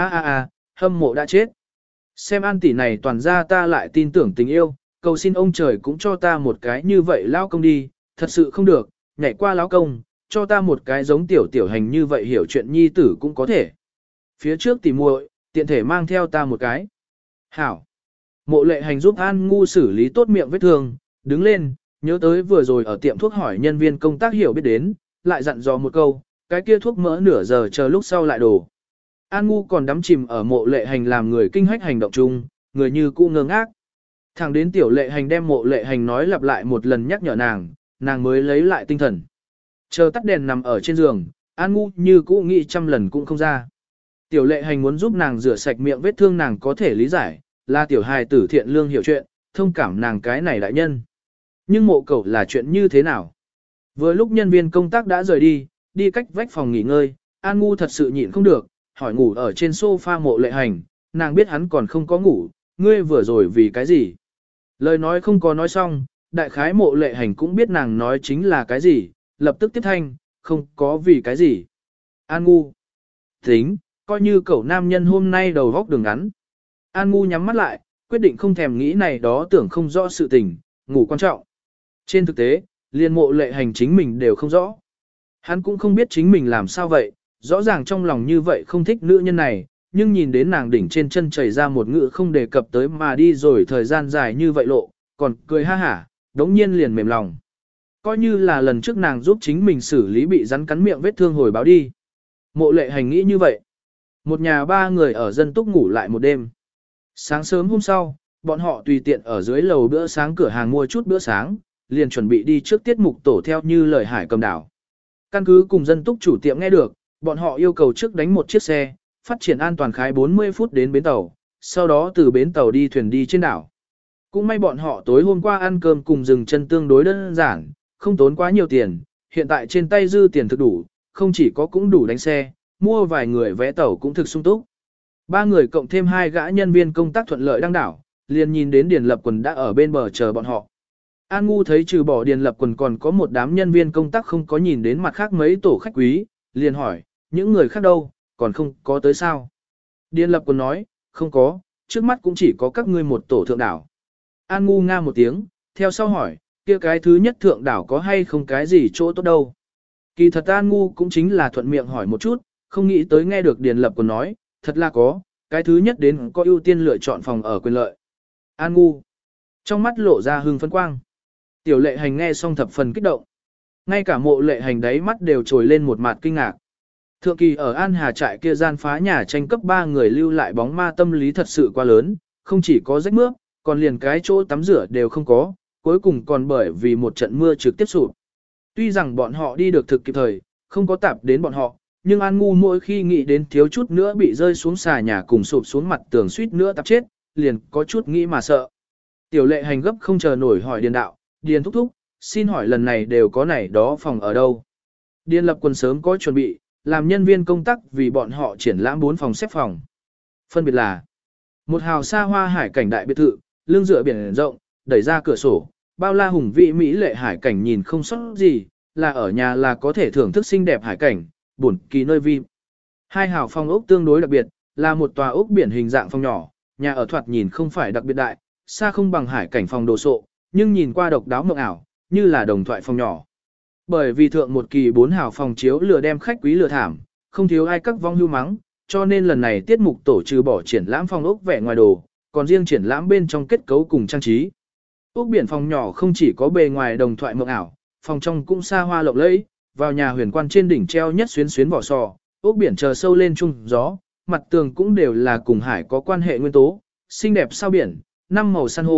hâm mộ đã chết. Xem An tỷ này toàn ra ta lại tin tưởng tình yêu, cầu xin ông trời cũng cho ta một cái như vậy lão công đi, thật sự không được, nhảy qua lão công, cho ta một cái giống tiểu tiểu hành như vậy hiểu chuyện nhi tử cũng có thể. Phía trước tỉ muội, tiện thể mang theo ta một cái. Hảo. Mộ Lệ Hành giúp An Ngu xử lý tốt miệng vết thương, đứng lên, nhớ tới vừa rồi ở tiệm thuốc hỏi nhân viên công tác hiểu biết đến, lại dặn dò một câu, cái kia thuốc mỡ nửa giờ chờ lúc sau lại đổ. An Ngu còn đắm chìm ở Mộ Lệ Hành làm người kinh hách hành động chung, người như cũ ngơ ngác. Thẳng đến Tiểu Lệ Hành đem Mộ Lệ Hành nói lặp lại một lần nhắc nhở nàng mới lấy lại tinh thần. Chờ tắt đèn nằm ở trên giường, An Ngu như cũ nghĩ trăm lần cũng không ra. Tiểu Lệ Hành muốn giúp nàng rửa sạch miệng vết thương nàng có thể lý giải, là tiểu hài tử thiện lương hiểu chuyện, thông cảm nàng cái này đại nhân. Nhưng Mộ Cẩu là chuyện như thế nào? Vừa lúc nhân viên công tác đã rời đi cách vách phòng nghỉ ngơi, An Ngu thật sự nhịn không được, hỏi ngủ ở trên sofa Mộ Lệ Hành, nàng biết hắn còn không có ngủ, ngươi vừa rồi vì cái gì? Lời nói không có nói xong, đại khái Mộ Lệ Hành cũng biết nàng nói chính là cái gì, lập tức tiếp thanh, không có vì cái gì. An Ngu. Tính, coi như cậu nam nhân hôm nay đầu góc đường ngắn. An Ngu nhắm mắt lại, quyết định không thèm nghĩ này đó tưởng không rõ sự tình, ngủ quan trọng. Trên thực tế, liên Mộ Lệ Hành chính mình đều không rõ. Hắn cũng không biết chính mình làm sao vậy, rõ ràng trong lòng như vậy không thích nữ nhân này, nhưng nhìn đến nàng đỉnh trên chân chảy ra một ngự không đề cập tới mà đi rồi thời gian dài như vậy lộ, còn cười ha hả, đống nhiên liền mềm lòng. Coi như là lần trước nàng giúp chính mình xử lý bị rắn cắn miệng vết thương hồi báo đi. Mộ Lệ Hành nghĩ như vậy. Một nhà ba người ở dân túc ngủ lại một đêm. Sáng sớm hôm sau, bọn họ tùy tiện ở dưới lầu bữa sáng cửa hàng mua chút bữa sáng, liền chuẩn bị đi trước tiết mục tổ theo như lời Hải Cầm đảo. Căn cứ cùng dân túc chủ tiệm nghe được, bọn họ yêu cầu trước đánh một chiếc xe, phát triển an toàn khái 40 phút đến bến tàu, sau đó từ bến tàu đi thuyền đi trên đảo. Cũng may bọn họ tối hôm qua ăn cơm cùng dừng chân tương đối đơn giản, không tốn quá nhiều tiền, hiện tại trên tay dư tiền thực đủ, không chỉ có cũng đủ đánh xe, mua vài người vé tàu cũng thực sung túc. Ba người cộng thêm hai gã nhân viên công tác thuận lợi đăng đảo, liền nhìn đến Điền Lập Quần đã ở bên bờ chờ bọn họ. An Ngu thấy trừ bỏ Điền Lập Quần còn có một đám nhân viên công tác không có nhìn đến mặt khác mấy tổ khách quý, liền hỏi, những người khác đâu, còn không có tới sao? Điền Lập Quần nói, không có, trước mắt cũng chỉ có các ngươi một tổ thượng đảo. An Ngu nga một tiếng, theo sau hỏi, kia cái thứ nhất thượng đảo có hay không cái gì chỗ tốt đâu? Kỳ thật An Ngu cũng chính là thuận miệng hỏi một chút, không nghĩ tới nghe được Điền Lập Quần nói, thật là có, cái thứ nhất đến có ưu tiên lựa chọn phòng ở quyền lợi. An Ngu. Trong mắt lộ ra hưng phấn quang. Tiểu Lệ Hành nghe xong thập phần kích động. Ngay cả Mộ Lệ Hành đáy mắt đều trồi lên một mặt kinh ngạc. Thượng kỳ ở An Hà trại kia gian phá nhà tranh cấp 3 người lưu lại bóng ma tâm lý thật sự quá lớn, không chỉ có rách mướp, còn liền cái chỗ tắm rửa đều không có, cuối cùng còn bởi vì một trận mưa trực tiếp sụp. Tuy rằng bọn họ đi được thực kịp thời, không có tạp đến bọn họ, nhưng An Ngu mỗi khi nghĩ đến thiếu chút nữa bị rơi xuống xà nhà cùng sụp xuống mặt tường suýt nữa tạp chết, liền có chút nghĩ mà sợ. Tiểu Lệ Hành gấp không chờ nổi hỏi Điền đạo, Điền thúc thúc, xin hỏi lần này đều có này đó phòng ở đâu? Điền Lập Quần sớm có chuẩn bị, làm nhân viên công tác vì bọn họ triển lãm 4 phòng xếp phòng. Phân biệt là một hào xa hoa hải cảnh đại biệt thự, lưng dựa biển rộng, đẩy ra cửa sổ, bao la hùng vĩ mỹ lệ hải cảnh nhìn không sót gì, là ở nhà là có thể thưởng thức xinh đẹp hải cảnh, buồn kỳ nơi vi. Hai hào phòng ốc tương đối đặc biệt, là một tòa ốc biển hình dạng phòng nhỏ, nhà ở thoạt nhìn không phải đặc biệt đại, xa không bằng hải cảnh phòng đồ sộ, nhưng nhìn qua độc đáo mộng ảo, như là đồng thoại phòng nhỏ. Bởi vì thượng một kỳ 4 hào phòng chiếu lừa đem khách quý lừa thảm, không thiếu ai các vong hưu mắng, cho nên lần này tiết mục tổ trừ bỏ triển lãm phòng ốc vẻ ngoài đồ, còn riêng triển lãm bên trong kết cấu cùng trang trí. Ốc biển phòng nhỏ không chỉ có bề ngoài đồng thoại mộng ảo, phòng trong cũng xa hoa lộng lẫy, vào nhà huyền quan trên đỉnh treo nhất xuyến xuyến vỏ sò, ốc biển chờ sâu lên trung gió, mặt tường cũng đều là cùng hải có quan hệ nguyên tố, xinh đẹp sao biển, 5 màu san hô,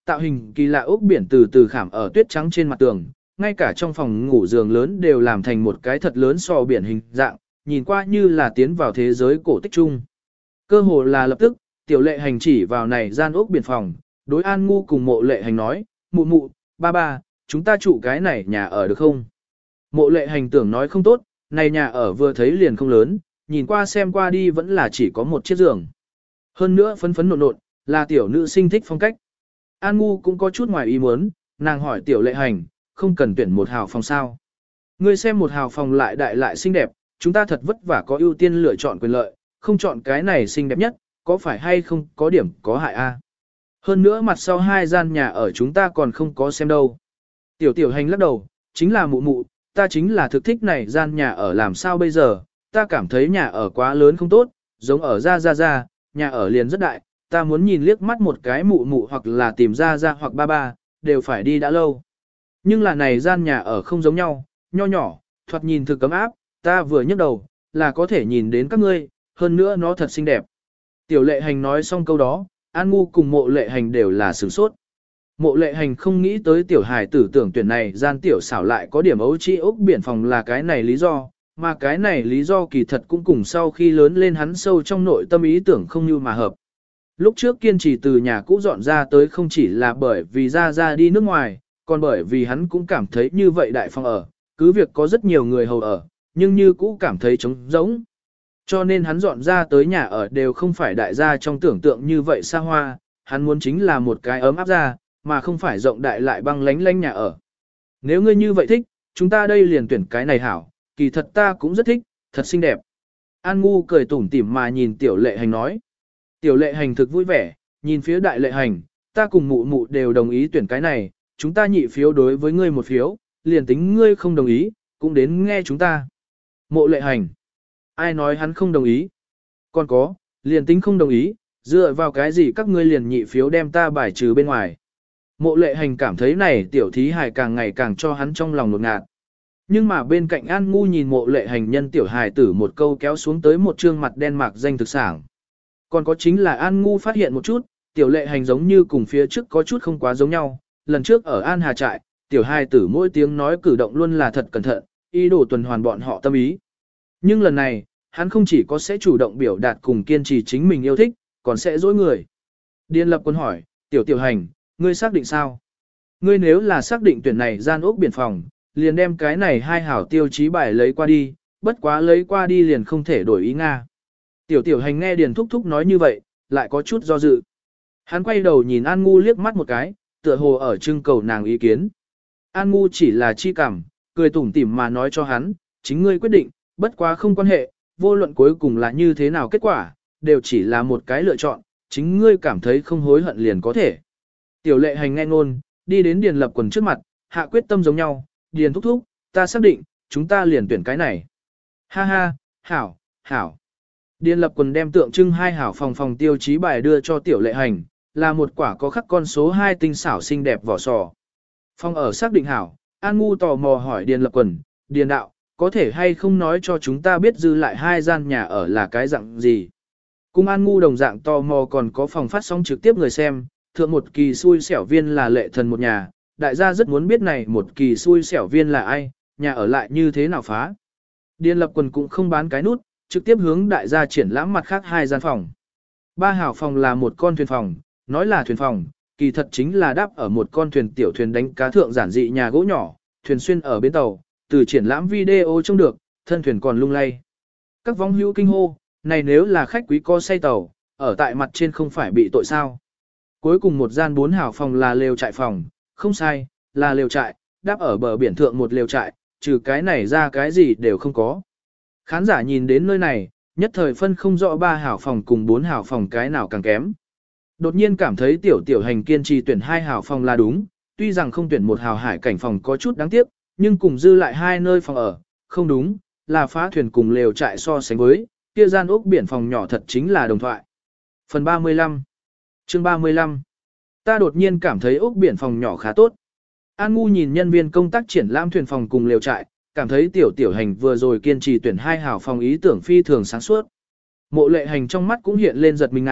tạo hình kỳ lạ ốc biển từ từ khảm ở tuyết trắng trên mặt tường, ngay cả trong phòng ngủ giường lớn đều làm thành một cái thật lớn sò biển hình dạng, nhìn qua như là tiến vào thế giới cổ tích chung. Cơ hồ là lập tức, tiểu lệ hành chỉ vào này gian ốc biển phòng, đối An Ngu cùng mộ lệ hành nói, mụ mụ, ba ba, chúng ta trụ cái này nhà ở được không? Mộ lệ hành tưởng nói không tốt, này nhà ở vừa thấy liền không lớn, nhìn qua xem qua đi vẫn là chỉ có một chiếc giường. Hơn nữa phấn phấn nộn nộn, là tiểu nữ sinh thích phong cách. An Ngu cũng có chút ngoài ý muốn, nàng hỏi tiểu lệ hành, không cần tuyển một hào phòng sao. Ngươi xem một hào phòng lại đại lại xinh đẹp, chúng ta thật vất vả có ưu tiên lựa chọn quyền lợi, không chọn cái này xinh đẹp nhất, có phải hay không có điểm có hại a? Hơn nữa mặt sau hai gian nhà ở chúng ta còn không có xem đâu. Tiểu tiểu hành lắc đầu, chính là mụ mụ, ta chính là thực thích này gian nhà ở làm sao bây giờ, ta cảm thấy nhà ở quá lớn không tốt, giống ở ra, nhà ở liền rất đại, ta muốn nhìn liếc mắt một cái mụ mụ hoặc là tìm ra hoặc ba ba, đều phải đi đã lâu. Nhưng là này gian nhà ở không giống nhau, nho nhỏ, thoạt nhìn thực cấm áp, ta vừa nhấc đầu, là có thể nhìn đến các ngươi, hơn nữa nó thật xinh đẹp. Tiểu lệ hành nói xong câu đó, An Ngu cùng mộ lệ hành đều là sửng sốt. Mộ lệ hành không nghĩ tới tiểu hài tử tưởng tuyển này gian tiểu xảo lại có điểm ấu trĩ ốc biển phòng là cái này lý do, mà cái này lý do kỳ thật cũng cùng sau khi lớn lên hắn sâu trong nội tâm ý tưởng không như mà hợp. Lúc trước kiên trì từ nhà cũ dọn ra tới không chỉ là bởi vì ra đi nước ngoài, còn bởi vì hắn cũng cảm thấy như vậy đại phòng ở, cứ việc có rất nhiều người hầu ở, nhưng như cũ cảm thấy trống rỗng. Cho nên hắn dọn ra tới nhà ở đều không phải đại gia trong tưởng tượng như vậy xa hoa, hắn muốn chính là một cái ấm áp ra, mà không phải rộng đại lại băng lánh lánh nhà ở. Nếu ngươi như vậy thích, chúng ta đây liền tuyển cái này hảo, kỳ thật ta cũng rất thích, thật xinh đẹp. An Ngu cười tủm tỉm mà nhìn tiểu lệ hành nói. Tiểu lệ hành thực vui vẻ, nhìn phía đại lệ hành, ta cùng mụ mụ đều đồng ý tuyển cái này, chúng ta nhị phiếu đối với ngươi một phiếu, liền tính ngươi không đồng ý, cũng đến nghe chúng ta. Mộ lệ hành. Ai nói hắn không đồng ý? Còn có, liền tính không đồng ý, dựa vào cái gì các ngươi liền nhị phiếu đem ta bài trừ bên ngoài. Mộ lệ hành cảm thấy này tiểu thí hài càng ngày càng cho hắn trong lòng nột ngạt. Nhưng mà bên cạnh An Ngu nhìn mộ lệ hành nhân tiểu hài tử một câu kéo xuống tới một trương mặt đen mạc danh thực sảng. Còn có chính là An Ngu phát hiện một chút, tiểu lệ hành giống như cùng phía trước có chút không quá giống nhau. Lần trước ở An Hà Trại, tiểu hài tử mỗi tiếng nói cử động luôn là thật cẩn thận, ý đồ tuần hoàn bọn họ tâm ý. Nhưng lần này, hắn không chỉ có sẽ chủ động biểu đạt cùng kiên trì chính mình yêu thích, còn sẽ dối người. Điền Lập Quân hỏi, tiểu hành, ngươi xác định sao? Ngươi nếu là xác định tuyển này gian ốc biển phòng, liền đem cái này hai hảo tiêu chí bài lấy qua đi, bất quá lấy qua đi liền không thể đổi ý Nga. Tiểu hành nghe Điền Thúc Thúc nói như vậy, lại có chút do dự. Hắn quay đầu nhìn An Ngu liếc mắt một cái, tựa hồ ở trưng cầu nàng ý kiến. An Ngu chỉ là chi cảm, cười tủm tỉm mà nói cho hắn, chính ngươi quyết định, bất quá không quan hệ, vô luận cuối cùng là như thế nào kết quả, đều chỉ là một cái lựa chọn, chính ngươi cảm thấy không hối hận liền có thể. Tiểu lệ hành nghe ngôn, đi đến Điền Lập Quần trước mặt, hạ quyết tâm giống nhau, Điền Thúc Thúc, ta xác định, chúng ta liền tuyển cái này. Ha ha, hảo, hảo. Điền Lập Quần đem tượng trưng hai hảo phòng tiêu chí bài đưa cho tiểu lệ hành, là một quả có khắc con số 2 tinh xảo xinh đẹp vỏ sò. Phòng ở xác định hảo, An Ngu tò mò hỏi Điền Lập Quần, Điền đạo, có thể hay không nói cho chúng ta biết dư lại hai gian nhà ở là cái dạng gì. Cùng An Ngu đồng dạng tò mò còn có phòng phát sóng trực tiếp người xem, thượng một kỳ xui xẻo viên là lệ thần một nhà, đại gia rất muốn biết này một kỳ xui xẻo viên là ai, nhà ở lại như thế nào phá. Điền Lập Quần cũng không bán cái nút, trực tiếp hướng đại gia triển lãm mặt khác hai gian phòng. Ba hảo phòng là một con thuyền phòng, nói là thuyền phòng, kỳ thật chính là đáp ở một con thuyền tiểu thuyền đánh cá thượng giản dị nhà gỗ nhỏ, thuyền xuyên ở bến tàu, từ triển lãm video trông được, thân thuyền còn lung lay. Các vong hữu kinh hô, này nếu là khách quý co say tàu, ở tại mặt trên không phải bị tội sao. Cuối cùng một gian 4 hảo phòng là lều trại phòng, không sai, là lều trại, đáp ở bờ biển thượng một lều trại, trừ cái này ra cái gì đều không có. Khán giả nhìn đến nơi này, nhất thời phân không rõ 3 hảo phòng cùng 4 hảo phòng cái nào càng kém. Đột nhiên cảm thấy tiểu hành kiên trì tuyển 2 hảo phòng là đúng, tuy rằng không tuyển một hảo hải cảnh phòng có chút đáng tiếc, nhưng cùng dư lại hai nơi phòng ở, không đúng, là phá thuyền cùng lều trại so sánh với, kia gian ốc biển phòng nhỏ thật chính là đồng thoại. Phần 35 Chương 35 Ta đột nhiên cảm thấy ốc biển phòng nhỏ khá tốt. An Ngu nhìn nhân viên công tác triển lãm thuyền phòng cùng lều trại, cảm thấy tiểu hành vừa rồi kiên trì tuyển 2 hảo phòng ý tưởng phi thường sáng suốt. Mộ lệ hành trong mắt cũng hiện lên giật mình ngạc,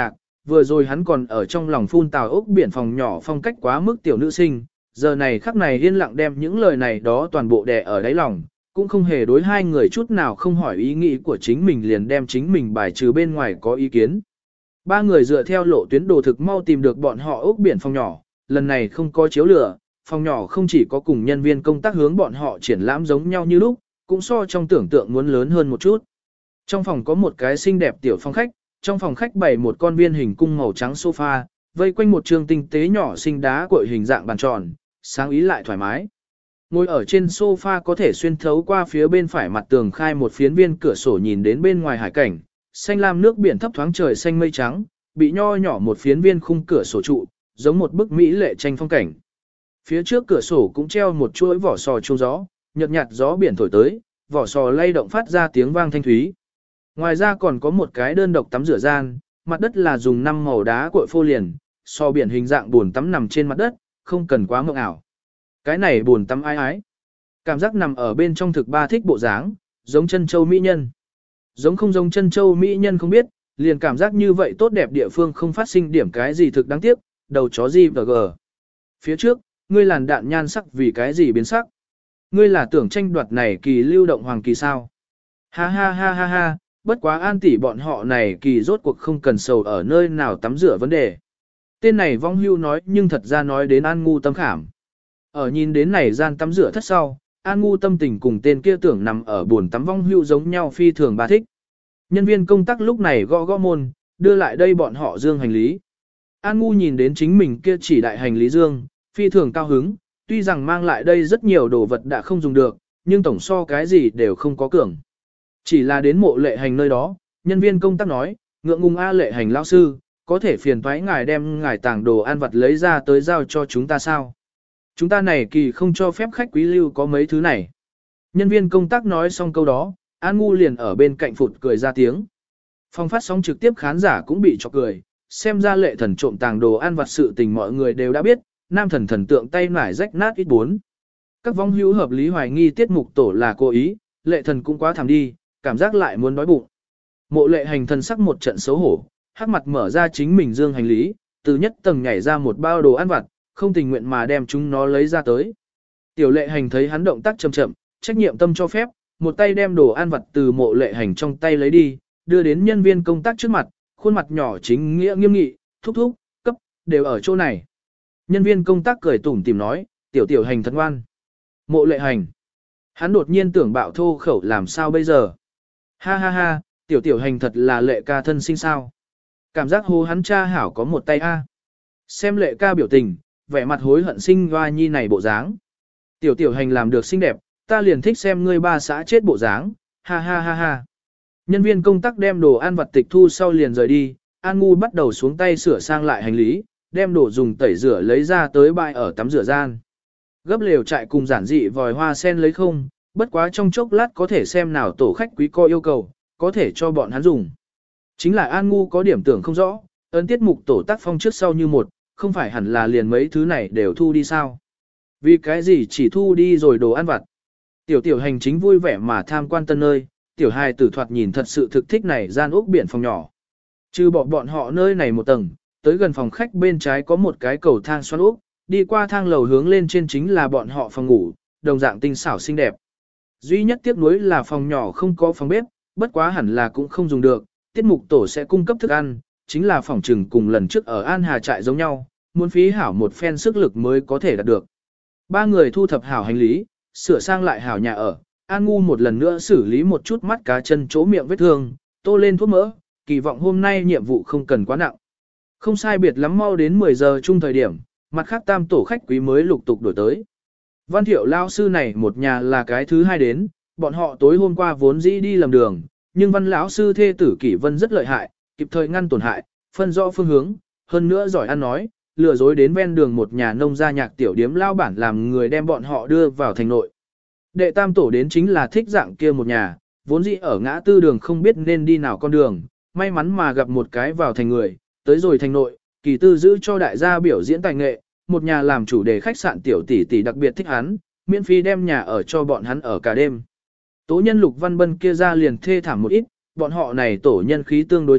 vừa rồi hắn còn ở trong lòng phun tào ốc biển phòng nhỏ phong cách quá mức tiểu nữ sinh, giờ này khắc này yên lặng đem những lời này đó toàn bộ đè ở đáy lòng, cũng không hề đối hai người chút nào không hỏi ý nghĩ của chính mình liền đem chính mình bài trừ bên ngoài có ý kiến. Ba người dựa theo lộ tuyến đồ thực mau tìm được bọn họ ốc biển phòng nhỏ, lần này không có chiếu lửa, phòng nhỏ không chỉ có cùng nhân viên công tác hướng bọn họ triển lãm giống nhau như lúc, cũng so trong tưởng tượng muốn lớn hơn một chút. Trong phòng có một cái xinh đẹp tiểu phòng khách, trong phòng khách bày một con viên hình cung màu trắng sofa, vây quanh một trường tinh tế nhỏ xinh đá cội hình dạng bàn tròn, sáng ý lại thoải mái. Ngồi ở trên sofa có thể xuyên thấu qua phía bên phải mặt tường khai một phiến viên cửa sổ nhìn đến bên ngoài hải cảnh, xanh lam nước biển thấp thoáng trời xanh mây trắng, bị nho nhỏ một phiến viên khung cửa sổ trụ, giống một bức mỹ lệ tranh phong cảnh. Phía trước cửa sổ cũng treo một chuỗi vỏ sò chuông gió, nhợt nhạt gió biển thổi tới, vỏ sò lay động phát ra tiếng vang thanh thúy. Ngoài ra còn có một cái đơn độc tắm rửa gian, mặt đất là dùng 5 màu đá cuội phô liền, sò biển hình dạng bồn tắm nằm trên mặt đất, không cần quá mộng ảo. Cái này bồn tắm ái ái. Cảm giác nằm ở bên trong thực ba thích bộ dáng, giống chân châu mỹ nhân. Giống không giống chân châu mỹ nhân không biết, liền cảm giác như vậy tốt đẹp địa phương không phát sinh điểm cái gì thực đáng tiếc, đầu chó gì và gờ. Phía trước, ngươi làn đạn nhan sắc vì cái gì biến sắc. Ngươi là tưởng tranh đoạt này kỳ lưu động hoàng kỳ sao. Ha ha ha ha ha, bất quá an tỷ bọn họ này kỳ rốt cuộc không cần sầu ở nơi nào tắm rửa vấn đề. Tên này vong hưu nói nhưng thật ra nói đến An Ngu tâm khảm. Ở nhìn đến này gian tắm rửa thất sau, An Ngu tâm tình cùng tên kia tưởng nằm ở buồn tắm vong hưu giống nhau phi thường bà thích. Nhân viên công tác lúc này gõ gõ môn, đưa lại đây bọn họ dương hành lý. An Ngu nhìn đến chính mình kia chỉ đại hành lý dương, phi thường cao hứng, tuy rằng mang lại đây rất nhiều đồ vật đã không dùng được, nhưng tổng so cái gì đều không có cường. Chỉ là đến mộ lệ hành nơi đó, nhân viên công tác nói, ngượng ngùng a lệ hành lão sư, có thể phiền thoái ngài đem ngài tàng đồ ăn vặt lấy ra tới giao cho chúng ta sao? Chúng ta này kỳ không cho phép khách quý lưu có mấy thứ này. Nhân viên công tác nói xong câu đó, An Ngu liền ở bên cạnh phụt cười ra tiếng. Phòng phát sóng trực tiếp khán giả cũng bị chọc cười, xem ra lệ thần trộm tàng đồ ăn vặt sự tình mọi người đều đã biết, nam thần thần tượng tay nải rách nát ít bốn. Các vong hữu hợp lý hoài nghi tiết mục tổ là cố ý, lệ thần cũng quá thảm đi, cảm giác lại muốn đói bụng. Mộ lệ hành thần sắc một trận xấu hổ, hắc mặt mở ra chính mình dương hành lý, từ nhất tầng nhảy ra một bao đồ ăn vặt, không tình nguyện mà đem chúng nó lấy ra tới. Tiểu lệ hành thấy hắn động tác chậm chậm, trách nhiệm tâm cho phép, một tay đem đồ ăn vặt từ mộ lệ hành trong tay lấy đi, đưa đến nhân viên công tác trước mặt, khuôn mặt nhỏ chính nghĩa nghiêm nghị, thúc thúc, cấp, đều ở chỗ này. Nhân viên công tác cười tủm tìm nói, tiểu hành thật ngoan. Mộ lệ hành. Hắn đột nhiên tưởng bạo thô khẩu làm sao bây giờ. Ha ha ha, tiểu hành thật là lệ ca thân sinh sao. Cảm giác hô hắn cha hảo có một tay a. Xem lệ ca biểu tình, vẻ mặt hối hận sinh hoa nhi này bộ dáng. Tiểu hành làm được xinh đẹp, ta liền thích xem ngươi ba xã chết bộ dáng, ha ha ha ha. Nhân viên công tác đem đồ ăn vặt tịch thu sau liền rời đi, An Ngu bắt đầu xuống tay sửa sang lại hành lý, đem đồ dùng tẩy rửa lấy ra tới bãi ở tắm rửa gian. Gấp lều trại cùng giản dị vòi hoa sen lấy không, bất quá trong chốc lát có thể xem nào tổ khách quý co yêu cầu, có thể cho bọn hắn dùng. Chính là An Ngu có điểm tưởng không rõ, ấn tiết mục tổ tác phong trước sau như một, không phải hẳn là liền mấy thứ này đều thu đi sao? Vì cái gì chỉ thu đi rồi đồ ăn vặt? Tiểu hành chính vui vẻ mà tham quan tân nơi, tiểu hài tử thoạt nhìn thật sự thực thích này gian ốc biển phòng nhỏ. Trừ bỏ bọn họ nơi này một tầng, tới gần phòng khách bên trái có một cái cầu thang xoắn ốc, đi qua thang lầu hướng lên trên chính là bọn họ phòng ngủ, đồng dạng tinh xảo xinh đẹp. Duy nhất tiếc nuối là phòng nhỏ không có phòng bếp, bất quá hẳn là cũng không dùng được, tiết mục tổ sẽ cung cấp thức ăn, chính là phòng trừng cùng lần trước ở An Hà trại giống nhau, muốn phí hảo một phen sức lực mới có thể đạt được. Ba người thu thập hảo hành lý, sửa sang lại hảo nhà ở, An Ngu một lần nữa xử lý một chút mắt cá chân chỗ miệng vết thương, tô lên thuốc mỡ, kỳ vọng hôm nay nhiệm vụ không cần quá nặng. Không sai biệt lắm mau đến 10 giờ chung thời điểm, mặt khác tam tổ khách quý mới lục tục đổi tới. Văn Thiệu lao sư này một nhà là cái thứ hai đến, bọn họ tối hôm qua vốn dĩ đi lầm đường, nhưng Văn lão sư thê tử Kỷ Vân rất lợi hại, kịp thời ngăn tổn hại, phân rõ phương hướng, hơn nữa giỏi ăn nói, lừa dối đến ven đường một nhà nông gia nhạc tiểu điếm lao bản làm người đem bọn họ đưa vào thành nội. Đệ tam tổ đến chính là thích dạng kia một nhà, vốn dĩ ở ngã tư đường không biết nên đi nào con đường, may mắn mà gặp một cái vào thành người, tới rồi thành nội, Kỳ tư giữ cho đại gia biểu diễn tài nghệ, một nhà làm chủ đề khách sạn tiểu tỷ tỷ đặc biệt thích hắn, miễn phí đem nhà ở cho bọn hắn ở cả đêm. Tố nhân Lục Văn Bân kia ra liền thê thảm một ít, bọn họ này tổ nhân khí tương đối thấp,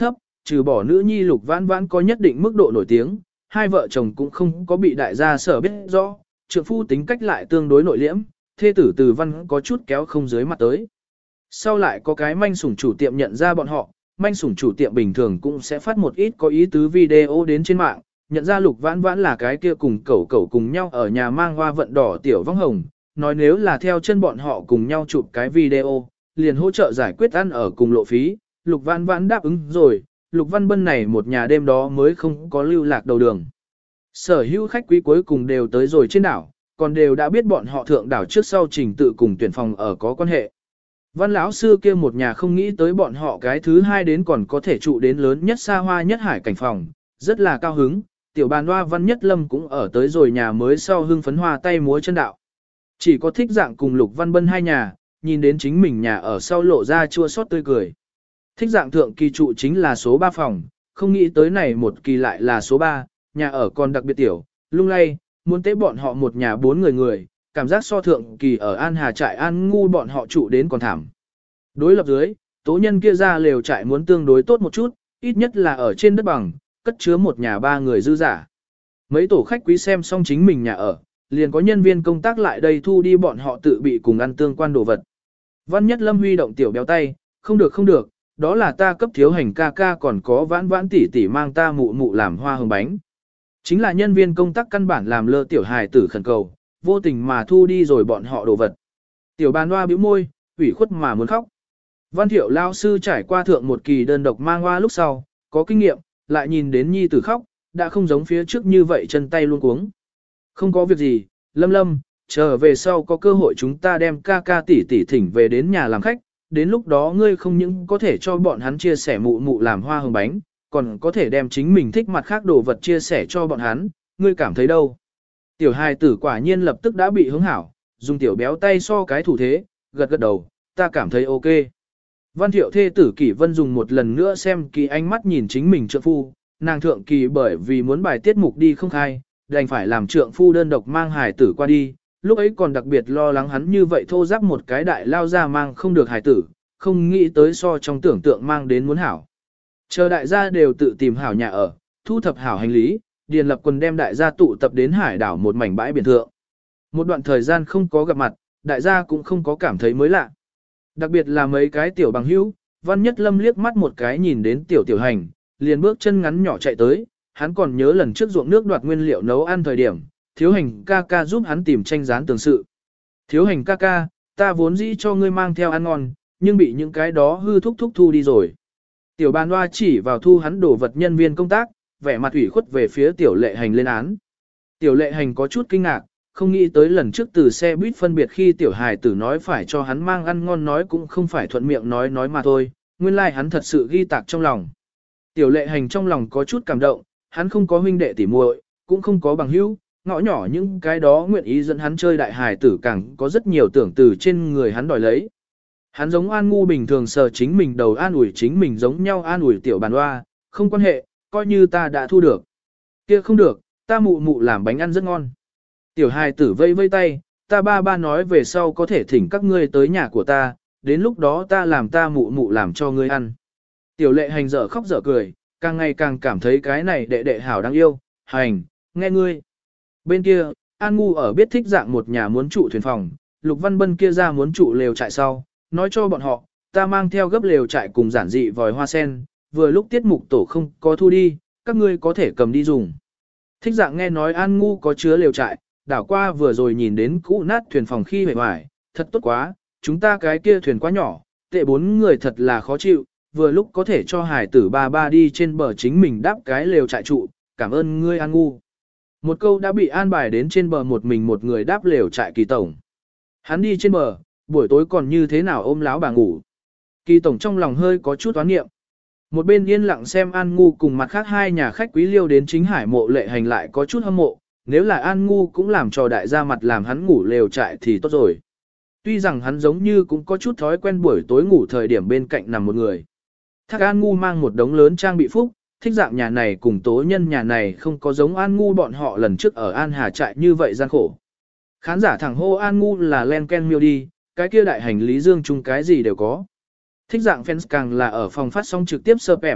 trừ bỏ nữ nhi Lục Vãn Vãn có nhất định mức độ nổi tiếng, hai vợ chồng cũng không có bị đại gia sở biết rõ, trượng phu tính cách lại tương đối nội liễm, thê tử Từ Văn có chút kéo không dưới mặt tới. Sau lại có cái manh sủng chủ tiệm nhận ra bọn họ, manh sủng chủ tiệm bình thường cũng sẽ phát một ít có ý tứ video đến trên mạng, nhận ra Lục Vãn Vãn là cái kia cùng cẩu cẩu cùng nhau ở nhà mang hoa vận đỏ tiểu vong hồng, nói nếu là theo chân bọn họ cùng nhau chụp cái video, liền hỗ trợ giải quyết ăn ở cùng lộ phí, Lục Vãn Vãn đáp ứng rồi, Lục Văn Bân này một nhà đêm đó mới không có lưu lạc đầu đường. Sở hữu khách quý cuối cùng đều tới rồi trên đảo, còn đều đã biết bọn họ thượng đảo trước sau trình tự cùng tuyển phòng ở có quan hệ. Văn lão sư kia một nhà không nghĩ tới bọn họ cái thứ hai đến còn có thể trụ đến lớn nhất xa hoa nhất hải cảnh phòng, rất là cao hứng, tiểu bàn hoa Văn Nhất Lâm cũng ở tới rồi nhà mới sau hưng phấn hoa tay múa chân đạo. Chỉ có Thích Dạng cùng Lục Văn Bân hai nhà, nhìn đến chính mình nhà ở sau lộ ra chua xót tươi cười. Thích Dạng thượng kỳ trụ chính là số 3 phòng, không nghĩ tới này một kỳ lại là số 3, nhà ở còn đặc biệt tiểu, lung lay, muốn tế bọn họ một nhà 4 người, cảm giác so thượng kỳ ở An Hà trại An Ngu bọn họ trụ đến còn thảm. Đối lập dưới, tố nhân kia ra lều trại muốn tương đối tốt một chút, ít nhất là ở trên đất bằng, cất chứa một nhà 3 người dư giả. Mấy tổ khách quý xem xong chính mình nhà ở, liền có nhân viên công tác lại đây thu đi bọn họ tự bị cùng ăn tương quan đồ vật. Văn Nhất Lâm huy động tiểu béo tay, không được, đó là ta cấp thiếu hành ca ca còn có Vãn Vãn tỷ tỷ mang ta mụ mụ làm hoa hồng bánh. Chính là nhân viên công tác căn bản làm lơ tiểu hài tử khẩn cầu, vô tình mà thu đi rồi bọn họ đồ vật. Tiểu bàn hoa bĩu môi, ủy khuất mà muốn khóc. Văn Thiệu lao sư trải qua thượng một kỳ đơn độc mang hoa lúc sau, có kinh nghiệm, lại nhìn đến nhi tử khóc, đã không giống phía trước như vậy chân tay luôn cuống. Không có việc gì, Lâm, chờ về sau có cơ hội chúng ta đem ca ca tỷ tỷ thỉnh về đến nhà làm khách, đến lúc đó ngươi không những có thể cho bọn hắn chia sẻ mụ mụ làm hoa hồng bánh, còn có thể đem chính mình thích mặt khác đồ vật chia sẻ cho bọn hắn, ngươi cảm thấy đâu? Tiểu hài tử quả nhiên lập tức đã bị hứng hảo, dùng tiểu béo tay so cái thủ thế, gật đầu, ta cảm thấy ok. Văn Thiệu thê tử Kỷ Vân dùng một lần nữa xem kỳ ánh mắt nhìn chính mình trượng phu, nàng thượng kỳ bởi vì muốn bài tiết mục đi không khai, đành phải làm trượng phu đơn độc mang hài tử qua đi, lúc ấy còn đặc biệt lo lắng hắn như vậy thô giáp một cái đại lao ra mang không được hài tử, không nghĩ tới so trong tưởng tượng mang đến muốn hảo. Chờ đại gia đều tự tìm hảo nhà ở, thu thập hảo hành lý, Điền Lập Quân đem đại gia tụ tập đến hải đảo một mảnh bãi biển thượng. Một đoạn thời gian không có gặp mặt, đại gia cũng không có cảm thấy mới lạ. Đặc biệt là mấy cái tiểu bằng hữu, Văn Nhất Lâm liếc mắt một cái nhìn đến tiểu hành, liền bước chân ngắn nhỏ chạy tới, hắn còn nhớ lần trước ruộng nước đoạt nguyên liệu nấu ăn thời điểm, thiếu hành ca ca giúp hắn tìm tranh dán tường sự. Thiếu hành ca ca, ta vốn dĩ cho ngươi mang theo ăn ngon, nhưng bị những cái đó hư thúc thu đi rồi. Tiểu bàn hoa chỉ vào thu hắn đổ vật nhân viên công tác, vẻ mặt ủy khuất về phía tiểu lệ hành lên án. Tiểu lệ hành có chút kinh ngạc, không nghĩ tới lần trước từ xe buýt phân biệt khi tiểu hài tử nói phải cho hắn mang ăn ngon nói cũng không phải thuận miệng nói mà thôi, nguyên lai like hắn thật sự ghi tạc trong lòng. Tiểu lệ hành trong lòng có chút cảm động, hắn không có huynh đệ tỉ muội, cũng không có bằng hữu, ngõ nhỏ những cái đó nguyện ý dẫn hắn chơi đại hài tử càng có rất nhiều tưởng từ trên người hắn đòi lấy. Hắn giống An Ngu bình thường sờ chính mình đầu an ủi chính mình giống nhau an ủi tiểu bàn hoa, không quan hệ, coi như ta đã thu được. Kia không được, ta mụ mụ làm bánh ăn rất ngon. Tiểu hài tử vây vây tay, ta ba nói về sau có thể thỉnh các ngươi tới nhà của ta, đến lúc đó ta làm ta mụ mụ làm cho ngươi ăn. Tiểu lệ hành dở khóc dở cười, càng ngày càng cảm thấy cái này đệ đệ hảo đáng yêu, hành, nghe ngươi. Bên kia, An Ngu ở biết Thích Dạng một nhà muốn trụ thuyền phòng, Lục Văn Bân kia ra muốn trụ lều trại sau, nói cho bọn họ, ta mang theo gấp lều trại cùng giản dị vòi hoa sen, vừa lúc tiết mục tổ không có thu đi, các ngươi có thể cầm đi dùng. Thích Dạng nghe nói An Ngu có chứa lều trại, đảo qua vừa rồi nhìn đến cũ nát thuyền phòng khi bề ngoài, thật tốt quá, chúng ta cái kia thuyền quá nhỏ, tệ 4 người thật là khó chịu, vừa lúc có thể cho hải tử ba đi trên bờ chính mình đáp cái lều trại trụ, cảm ơn ngươi An Ngu. Một câu đã bị an bài đến trên bờ một mình một người đáp lều trại Kỳ tổng. Hắn đi trên bờ, buổi tối còn như thế nào ôm láo bà ngủ. Kỳ tổng trong lòng hơi có chút toán nghiệm. Một bên yên lặng xem An Ngu cùng mặt khác hai nhà khách quý liêu đến chính hải mộ lệ hành lại có chút hâm mộ, nếu là An Ngu cũng làm cho đại gia mặt làm hắn ngủ lều trại thì tốt rồi. Tuy rằng hắn giống như cũng có chút thói quen buổi tối ngủ thời điểm bên cạnh nằm một người. Thác An Ngu mang một đống lớn trang bị phúc, Thích Dạng nhà này cùng tố nhân nhà này không có giống An Ngu bọn họ lần trước ở An Hà trại như vậy gian khổ. Khán giả thẳng hô An Ngu là len ken miêu đi, cái kia đại hành lý dương chung cái gì đều có. Thích Dạng fans càng là ở phòng phát sóng trực tiếp spam,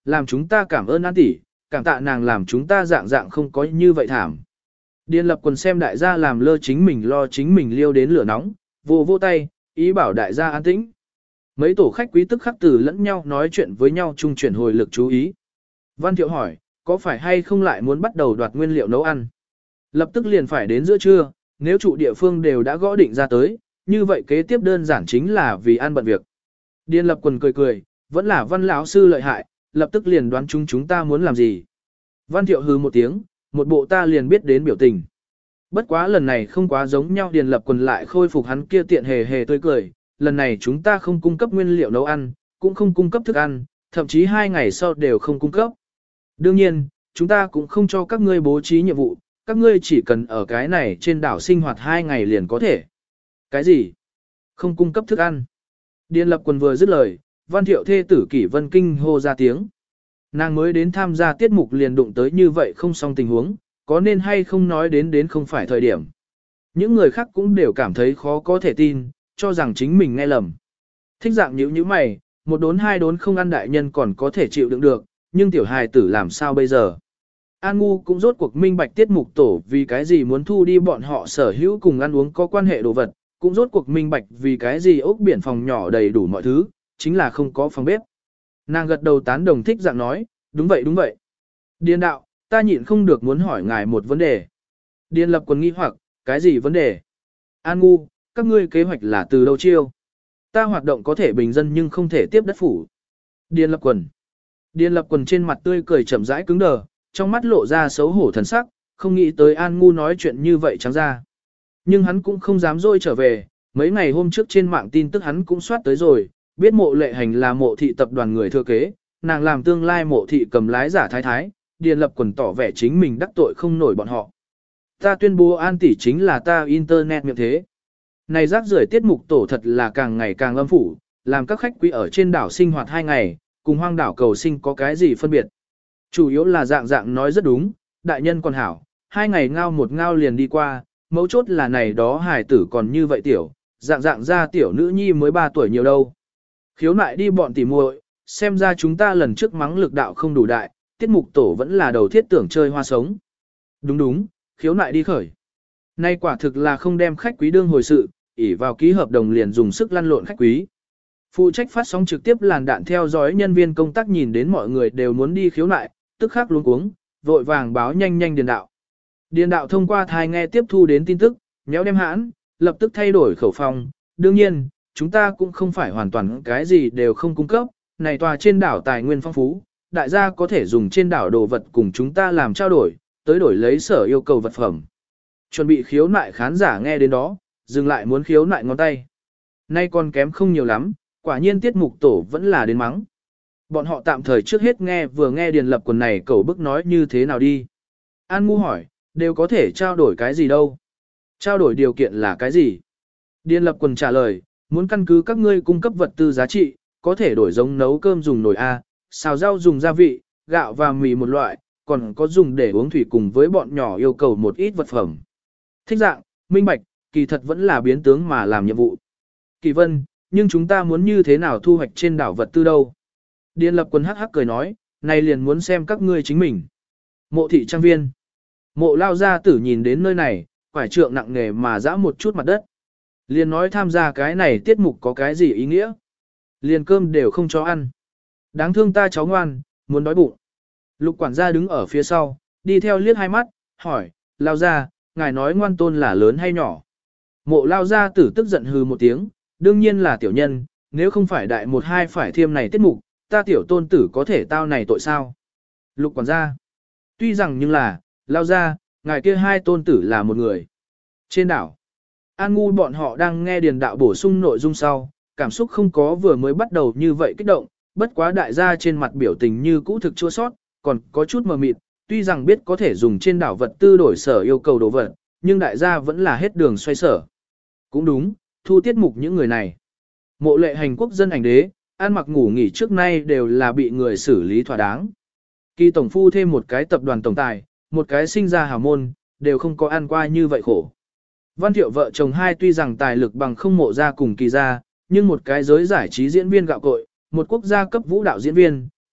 làm chúng ta cảm ơn An tỷ, cảm tạ nàng làm chúng ta dạng dạng không có như vậy thảm. Điền Lập Quần xem đại gia làm lơ chính mình lo chính mình liêu đến lửa nóng, vô vô tay, ý bảo đại gia an tĩnh. Mấy tổ khách quý tức khắc từ lẫn nhau nói chuyện với nhau chung chuyển hồi lực chú ý. Văn Thiệu hỏi, có phải hay không lại muốn bắt đầu đoạt nguyên liệu nấu ăn? Lập tức liền phải đến giữa trưa, nếu trụ địa phương đều đã gõ định ra tới, như vậy kế tiếp đơn giản chính là vì ăn bận việc. Điền Lập Quần cười cười, vẫn là Văn lão sư lợi hại, lập tức liền đoán chúng ta muốn làm gì. Văn Thiệu hừ một tiếng, một bộ ta liền biết đến biểu tình. Bất quá lần này không quá giống nhau, Điền Lập Quần lại khôi phục hắn kia tiện hề hề tươi cười, lần này chúng ta không cung cấp nguyên liệu nấu ăn, cũng không cung cấp thức ăn, thậm chí 2 ngày sau đều không cung cấp. Đương nhiên, chúng ta cũng không cho các ngươi bố trí nhiệm vụ, các ngươi chỉ cần ở cái này trên đảo sinh hoạt 2 ngày liền có thể. Cái gì? Không cung cấp thức ăn. Điền Lập Quần vừa dứt lời, Văn Thiệu thê tử Kỷ Vân kinh hô ra tiếng. Nàng mới đến tham gia tiết mục liền đụng tới như vậy không xong tình huống, có nên hay không nói đến không phải thời điểm. Những người khác cũng đều cảm thấy khó có thể tin, cho rằng chính mình nghe lầm. Thích dạng như mày, một đốn 2 đốn không ăn đại nhân còn có thể chịu đựng được, nhưng tiểu hài tử làm sao bây giờ? An Ngu cũng rốt cuộc minh bạch tiết mục tổ vì cái gì muốn thu đi bọn họ sở hữu cùng ăn uống có quan hệ đồ vật, cũng rốt cuộc minh bạch vì cái gì ốc biển phòng nhỏ đầy đủ mọi thứ, chính là không có phòng bếp. Nàng gật đầu tán đồng thích dạng nói, đúng vậy đúng vậy. Điền đạo, ta nhịn không được muốn hỏi ngài một vấn đề. Điền Lập Quần nghi hoặc, cái gì vấn đề? An Ngu, các ngươi kế hoạch là từ đâu chiêu? Ta hoạt động có thể bình dân nhưng không thể tiếp đất phủ. Điền Lập Quần. Điền Lập Quần trên mặt tươi cười chậm rãi cứng đờ, trong mắt lộ ra xấu hổ thần sắc, không nghĩ tới An Ngu nói chuyện như vậy trắng ra. Nhưng hắn cũng không dám dôi trở về, mấy ngày hôm trước trên mạng tin tức hắn cũng soát tới rồi, biết Mộ Lệ Hành là Mộ thị tập đoàn người thừa kế, nàng làm tương lai Mộ thị cầm lái giả thái thái, Điền Lập Quần tỏ vẻ chính mình đắc tội không nổi bọn họ. Ta tuyên bố An tỷ chính là ta internet miệng thế. Này rác rưởi tiết mục tổ thật là càng ngày càng âm phủ, làm các khách quý ở trên đảo sinh hoạt 2 ngày, cùng hoang đảo cầu sinh có cái gì phân biệt. Chủ yếu là dạng nói rất đúng, đại nhân còn hảo, 2 ngày ngao một ngao liền đi qua, mấu chốt là này đó hài tử còn như vậy tiểu, dạng ra tiểu nữ nhi mới 3 tuổi nhiều đâu. Khiếu nại đi bọn tỉ muội, xem ra chúng ta lần trước mắng lực đạo không đủ đại, tiết mục tổ vẫn là đầu thiết tưởng chơi hoa sống. Đúng, khiếu nại đi khởi. Nay quả thực là không đem khách quý đương hồi sự, ỷ vào ký hợp đồng liền dùng sức lăn lộn khách quý. Phụ trách phát sóng trực tiếp làn đạn theo dõi nhân viên công tác nhìn đến mọi người đều muốn đi khiếu nại, tức khắc luống cuống, vội vàng báo nhanh Điền đạo. Điền đạo thông qua thai nghe tiếp thu đến tin tức, nhéo đem hãn, lập tức thay đổi khẩu phong. Đương nhiên, chúng ta cũng không phải hoàn toàn cái gì đều không cung cấp, này tòa trên đảo tài nguyên phong phú, đại gia có thể dùng trên đảo đồ vật cùng chúng ta làm trao đổi, tới đổi lấy sở yêu cầu vật phẩm. Chuẩn bị khiếu nại khán giả nghe đến đó, dừng lại muốn khiếu nại ngón tay. Nay còn kém không nhiều lắm, quả nhiên tiết mục tổ vẫn là đến mắng. Bọn họ tạm thời trước hết vừa nghe Điền Lập Quần này cầu bức nói như thế nào đi. An Ngu hỏi, đều có thể trao đổi cái gì đâu? Trao đổi điều kiện là cái gì? Điền Lập Quần trả lời, muốn căn cứ các ngươi cung cấp vật tư giá trị, có thể đổi giống nấu cơm dùng nồi A, xào rau dùng gia vị, gạo và mì một loại, còn có dùng để uống thủy cùng với bọn nhỏ yêu cầu một ít vật phẩm. Thích dạng, minh bạch, kỳ thật vẫn là biến tướng mà làm nhiệm vụ. Kỳ Vân, nhưng chúng ta muốn như thế nào thu hoạch trên đảo vật tư đâu? Điền Lập Quần hắc hắc cười nói, này liền muốn xem các ngươi chính mình. Mộ thị trang viên. Mộ lao gia tử nhìn đến nơi này, quải trượng nặng nề mà dã một chút mặt đất. Liền nói tham gia cái này tiết mục có cái gì ý nghĩa. Liền cơm đều không cho ăn. Đáng thương ta cháu ngoan, muốn đói bụng. Lục quản gia đứng ở phía sau, đi theo liếc hai mắt, hỏi, lao gia, ngài nói ngoan tôn là lớn hay nhỏ? Mộ lao gia tử tức giận hừ một tiếng, đương nhiên là tiểu nhân, nếu không phải đại một hai phải thiêm này tiết mục, ta tiểu tôn tử có thể tao này tội sao? Lục quản gia. Tuy rằng nhưng là, lao gia, ngài kia 2 tôn tử là một người. Trên đảo, An Ngu bọn họ đang nghe Điền đạo bổ sung nội dung sau, cảm xúc không có vừa mới bắt đầu như vậy kích động, bất quá đại gia trên mặt biểu tình như cũ thực chua sót, còn có chút mờ mịt, tuy rằng biết có thể dùng trên đảo vật tư đổi sở yêu cầu đồ vật, nhưng đại gia vẫn là hết đường xoay sở. Cũng đúng, thu tiết mục những người này. Mộ Lệ Hành quốc dân ảnh đế, ăn mặc ngủ nghỉ trước nay đều là bị người xử lý thỏa đáng. Kỳ tổng phu thêm một cái tập đoàn tổng tài, một cái sinh ra hào môn, đều không có ăn qua như vậy khổ. Văn Thiệu vợ chồng hai tuy rằng tài lực bằng không Mộ gia cùng Kỳ gia, nhưng một cái giới giải trí diễn viên gạo cội, một quốc gia cấp vũ đạo diễn viên,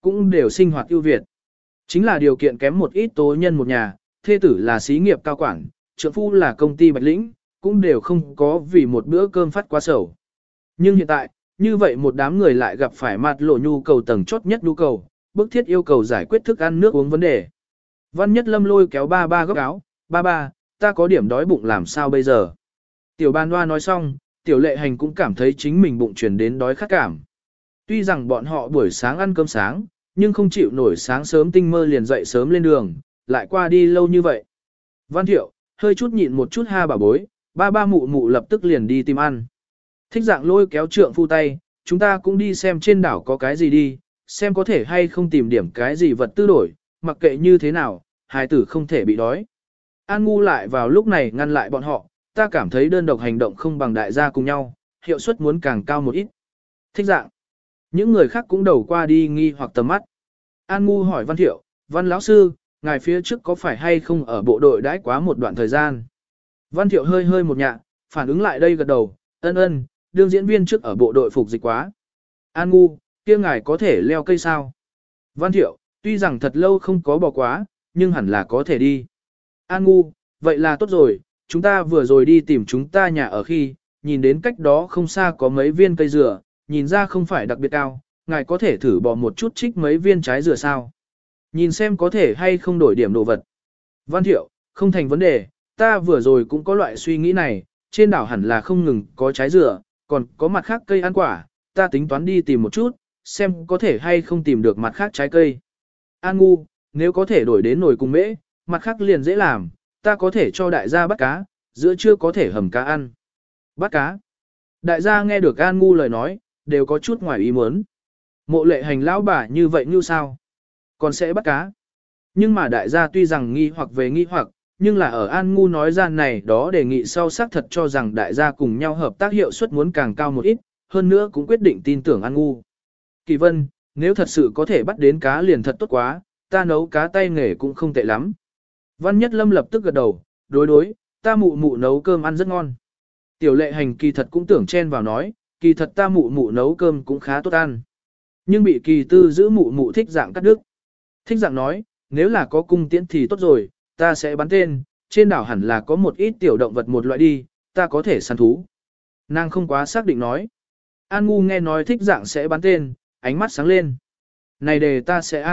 cũng đều sinh hoạt ưu việt. Chính là điều kiện kém một ít tố nhân một nhà, thê tử là xí nghiệp cao quản, trượng phu là công ty bạch lĩnh, cũng đều không có vì một bữa cơm phát quá sầu. Nhưng hiện tại, như vậy một đám người lại gặp phải mặt lộ nhu cầu tầng chốt nhất nhu cầu, bức thiết yêu cầu giải quyết thức ăn nước uống vấn đề. Văn Nhất Lâm lôi kéo ba ba góc áo, ba ba, ta có điểm đói bụng làm sao bây giờ. Tiểu Ban Hoa nói xong, Tiểu Lệ Hành cũng cảm thấy chính mình bụng chuyển đến đói khát cảm. Tuy rằng bọn họ buổi sáng ăn cơm sáng, nhưng không chịu nổi sáng sớm tinh mơ liền dậy sớm lên đường, lại qua đi lâu như vậy. Văn Thiệu, hơi chút nhịn một chút ha bà bối, ba ba mụ mụ lập tức liền đi tìm ăn. Thích Dạng lôi kéo trượng phu tay, chúng ta cũng đi xem trên đảo có cái gì đi, xem có thể hay không tìm điểm cái gì vật tư đổi, mặc kệ như thế nào, hài tử không thể bị đói. An Ngu lại vào lúc này ngăn lại bọn họ, ta cảm thấy đơn độc hành động không bằng đại gia cùng nhau, hiệu suất muốn càng cao một ít. Thích Dạng. Những người khác cũng đầu qua đi nghi hoặc tầm mắt. An Ngu hỏi Văn Thiệu, Văn lão sư, ngài phía trước có phải hay không ở bộ đội đãi quá một đoạn thời gian? Văn Thiệu hơi hơi một nhạ, phản ứng lại đây gật đầu, ân, đương diễn viên trước ở bộ đội phục dịch quá. An Ngu, kia ngài có thể leo cây sao? Văn Thiệu, tuy rằng thật lâu không có bỏ quá, nhưng hẳn là có thể đi. An Ngu, vậy là tốt rồi, chúng ta vừa rồi đi tìm chúng ta nhà ở khi, nhìn đến cách đó không xa có mấy viên cây dừa, nhìn ra không phải đặc biệt cao, ngài có thể thử bỏ một chút trích mấy viên trái dừa sao? Nhìn xem có thể hay không đổi điểm đồ vật. Văn Thiệu, không thành vấn đề, ta vừa rồi cũng có loại suy nghĩ này, trên đảo hẳn là không ngừng có trái dừa, còn có mặt khác cây ăn quả, ta tính toán đi tìm một chút, xem có thể hay không tìm được mặt khác trái cây. An Ngu, nếu có thể đổi đến nồi cùng mễ, mặt khác liền dễ làm, ta có thể cho đại gia bắt cá, giữa trưa có thể hầm cá ăn. Bắt cá. Đại gia nghe được An Ngu lời nói, đều có chút ngoài ý muốn. Mộ Lệ Hành lão bà như vậy như sao? Còn sẽ bắt cá. Nhưng mà đại gia tuy rằng nghi hoặc về nghi hoặc, nhưng là ở An Ngu nói ra này đó đề nghị sau xác thật cho rằng đại gia cùng nhau hợp tác hiệu suất muốn càng cao một ít, hơn nữa cũng quyết định tin tưởng An Ngu. Kỳ Vân, nếu thật sự có thể bắt đến cá liền thật tốt quá, ta nấu cá tay nghề cũng không tệ lắm. Văn Nhất Lâm lập tức gật đầu, đối, ta mụ mụ nấu cơm ăn rất ngon. Tiểu Lệ Hành kỳ thật cũng tưởng chen vào nói, kỳ thật ta mụ mụ nấu cơm cũng khá tốt ăn. Nhưng bị Kỳ Tư giữ mụ mụ Thích Dạng cắt đứt. Thích Dạng nói, nếu là có cung tiễn thì tốt rồi, ta sẽ bắn tên, trên đảo hẳn là có một ít tiểu động vật một loại đi, ta có thể săn thú. Nàng không quá xác định nói. An Ngu nghe nói Thích Dạng sẽ bắn tên, ánh mắt sáng lên. Này đề ta sẽ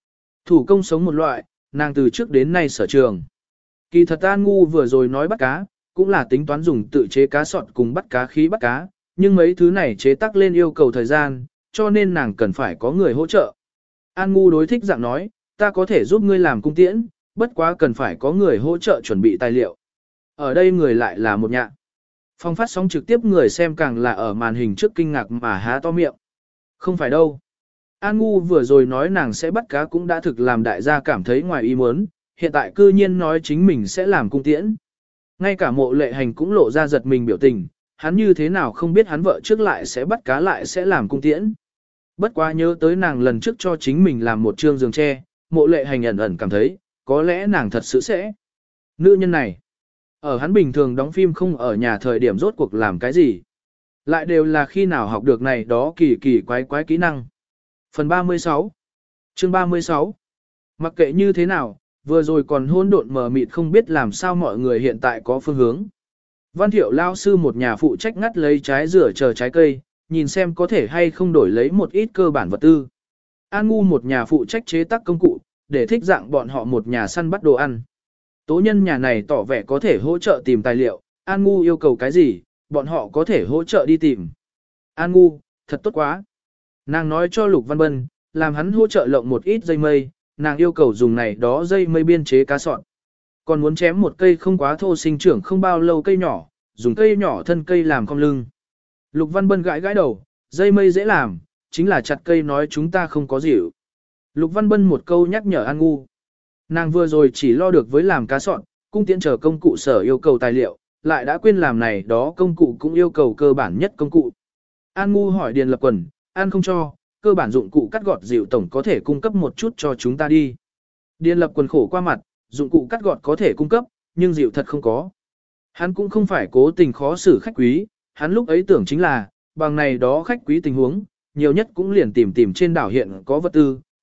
thủ công sống một loại, nàng từ trước đến nay sở trường. Kỳ thật An Ngu vừa rồi nói bắt cá, cũng là tính toán dùng tự chế cá sọt cùng bắt cá khí bắt cá, nhưng mấy thứ này chế tác lên yêu cầu thời gian, cho nên nàng cần phải có người hỗ trợ. An Ngu đối Thích Dạng nói, ta có thể giúp ngươi làm cung tiễn, bất quá cần phải có người hỗ trợ chuẩn bị tài liệu. Ở đây người lại là một nhạ. Phong phát sóng trực tiếp người xem càng là ở màn hình trước kinh ngạc mà há to miệng. Không phải đâu. An Ngu vừa rồi nói nàng sẽ bắt cá cũng đã thực làm đại gia cảm thấy ngoài ý muốn, hiện tại cư nhiên nói chính mình sẽ làm cung tiễn. Ngay cả Mộ Lệ Hành cũng lộ ra giật mình biểu tình, hắn như thế nào không biết hắn vợ trước lại sẽ bắt cá lại sẽ làm cung tiễn. Bất quá nhớ tới nàng lần trước cho chính mình làm một trương giường tre, Mộ Lệ Hành ẩn cảm thấy, có lẽ nàng thật sự sẽ. Nữ nhân này, ở hắn bình thường đóng phim không ở nhà thời điểm rốt cuộc làm cái gì. Lại đều là khi nào học được này đó kỳ quái kỹ năng. Phần 36 Chương 36 Mặc kệ như thế nào, vừa rồi còn hỗn độn mờ mịt không biết làm sao mọi người hiện tại có phương hướng. Văn Thiệu lao sư một nhà phụ trách ngắt lấy trái dừa chờ trái cây, nhìn xem có thể hay không đổi lấy một ít cơ bản vật tư. An Ngu một nhà phụ trách chế tác công cụ, để Thích Dạng bọn họ một nhà săn bắt đồ ăn. Tố nhân nhà này tỏ vẻ có thể hỗ trợ tìm tài liệu, An Ngu yêu cầu cái gì, bọn họ có thể hỗ trợ đi tìm. An Ngu, thật tốt quá. Nàng nói cho Lục Văn Bân, làm hắn hỗ trợ lộng một ít dây mây, nàng yêu cầu dùng này đó dây mây biên chế cá sọn. Còn muốn chém một cây không quá thô sinh trưởng không bao lâu cây nhỏ, dùng cây nhỏ thân cây làm cong lưng. Lục Văn Bân gãi đầu, dây mây dễ làm, chính là chặt cây nói chúng ta không có dịu. Lục Văn Bân một câu nhắc nhở An Ngu. Nàng vừa rồi chỉ lo được với làm cá sọn, cung tiễn chờ công cụ sở yêu cầu tài liệu, lại đã quên làm này đó công cụ cũng yêu cầu cơ bản nhất công cụ. An Ngu hỏi Điền Lập Quần, An không cho, cơ bản dụng cụ cắt gọt dịu tổng có thể cung cấp một chút cho chúng ta đi. Điền Lập Quần khổ qua mặt, dụng cụ cắt gọt có thể cung cấp, nhưng dịu thật không có. Hắn cũng không phải cố tình khó xử khách quý, hắn lúc ấy tưởng chính là, bằng này đó khách quý tình huống, nhiều nhất cũng liền tìm trên đảo hiện có vật tư,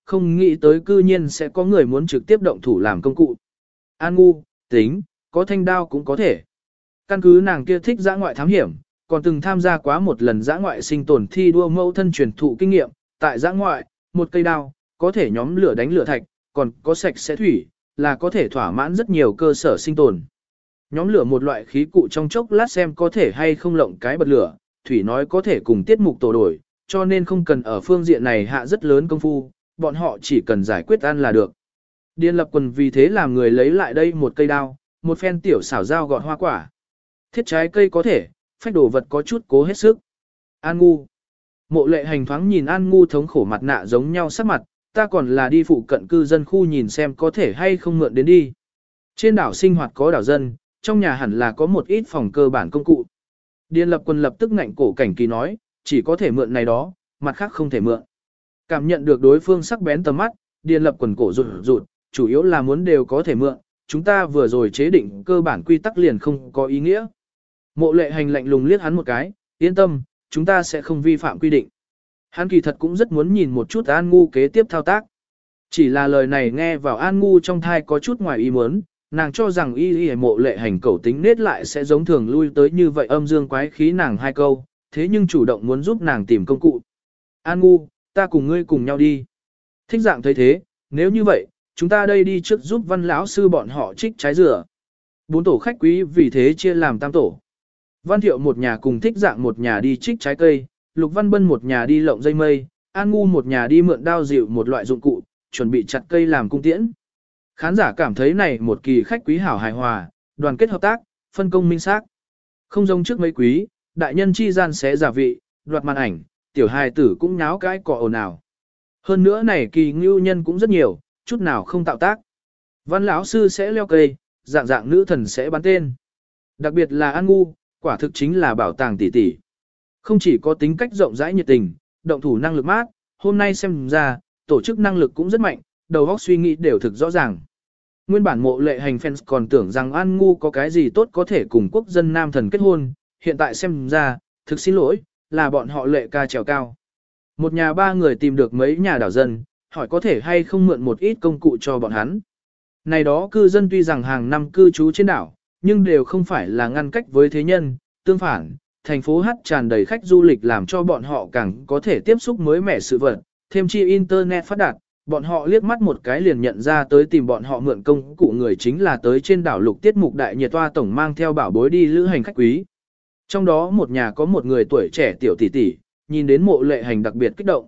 không nghĩ tới cư nhiên sẽ có người muốn trực tiếp động thủ làm công cụ. An ngu, tính, có thanh đao cũng có thể. Căn cứ nàng kia thích dã ngoại thám hiểm, còn từng tham gia quá một lần dã ngoại sinh tồn thi đua mẫu thân truyền thụ kinh nghiệm, tại dã ngoại, một cây đao, có thể nhóm lửa đánh lửa thạch, còn có sạch sẽ thủy, là có thể thỏa mãn rất nhiều cơ sở sinh tồn. Nhóm lửa một loại khí cụ trong chốc lát xem có thể hay không lộng cái bật lửa, thủy nói có thể cùng tiết mục tổ đổi, cho nên không cần ở phương diện này hạ rất lớn công phu, bọn họ chỉ cần giải quyết ăn là được. Điền Lập Quần vì thế làm người lấy lại đây một cây đao, một phen tiểu xảo dao gọt hoa quả. Thiết trái cây có thể, phách đồ vật có chút cố hết sức. An ngu. Mộ Lệ Hành thoáng nhìn An ngu thống khổ mặt nạ giống nhau sắc mặt, ta còn là đi phụ cận cư dân khu nhìn xem có thể hay không mượn đến đi. Trên đảo sinh hoạt có đảo dân, trong nhà hẳn là có một ít phòng cơ bản công cụ. Điền Lập Quân lập tức ngạnh cổ cảnh kỳ nói, chỉ có thể mượn này đó, mặt khác không thể mượn. Cảm nhận được đối phương sắc bén tầm mắt, Điền Lập Quần cổ rụt rụt, chủ yếu là muốn đều có thể mượn, chúng ta vừa rồi chế định cơ bản quy tắc liền không có ý nghĩa. Mộ Lệ Hành lạnh lùng liếc hắn một cái, yên tâm, chúng ta sẽ không vi phạm quy định. Hắn kỳ thật cũng rất muốn nhìn một chút An ngu kế tiếp thao tác. Chỉ là lời này nghe vào An ngu trong thai có chút ngoài ý muốn, nàng cho rằng Mộ Lệ Hành cẩu tính nết lại sẽ giống thường lui tới như vậy âm dương quái khí nàng hai câu, thế nhưng chủ động muốn giúp nàng tìm công cụ. An ngu, ta cùng ngươi cùng nhau đi. Thích Dạng thấy thế, nếu như vậy, chúng ta đây đi trước giúp Văn lão sư bọn họ trích trái dừa. 4 tổ khách quý vì thế chia làm 8 tổ. Văn Thiệu một nhà cùng Thích Dạng một nhà đi trích trái cây, Lục Văn Bân một nhà đi lộng dây mây, An ngu một nhà đi mượn đao dịu một loại dụng cụ, chuẩn bị chặt cây làm cung tiễn. Khán giả cảm thấy này một kỳ khách quý hảo hài hòa, đoàn kết hợp tác, phân công minh xác. Không giống trước mấy quý, đại nhân chi gian xé giả vị, đoạt màn ảnh, tiểu hài tử cũng nháo cái cọ ồn ào. Hơn nữa này kỳ ngưu nhân cũng rất nhiều, chút nào không tạo tác. Văn lão sư sẽ leo cây, dạng dạng nữ thần sẽ bắn tên. Đặc biệt là An ngu, quả thực chính là bảo tàng tỷ tỷ. Không chỉ có tính cách rộng rãi nhiệt tình, động thủ năng lực mát, hôm nay xem ra, tổ chức năng lực cũng rất mạnh, đầu óc suy nghĩ đều thực rõ ràng. Nguyên bản Mộ Lệ Hành fans còn tưởng rằng An ngu có cái gì tốt có thể cùng quốc dân nam thần kết hôn, hiện tại xem ra, thực xin lỗi, là bọn họ Lệ ca trèo cao. Một nhà 3 người tìm được mấy nhà đảo dân, hỏi có thể hay không mượn một ít công cụ cho bọn hắn. Này đó cư dân tuy rằng hàng năm cư trú trên đảo, nhưng đều không phải là ngăn cách với thế nhân, tương phản, thành phố Hát tràn đầy khách du lịch làm cho bọn họ càng có thể tiếp xúc mới mẻ sự vật, thêm chi internet phát đạt, bọn họ liếc mắt một cái liền nhận ra tới tìm bọn họ mượn công cụ người chính là tới trên đảo Lục tiết mục đại nhiệt toa tổng mang theo bảo bối đi lữ hành khách quý. Trong đó một nhà có một người tuổi trẻ tiểu tỷ tỷ, nhìn đến Mộ Lệ Hành đặc biệt kích động.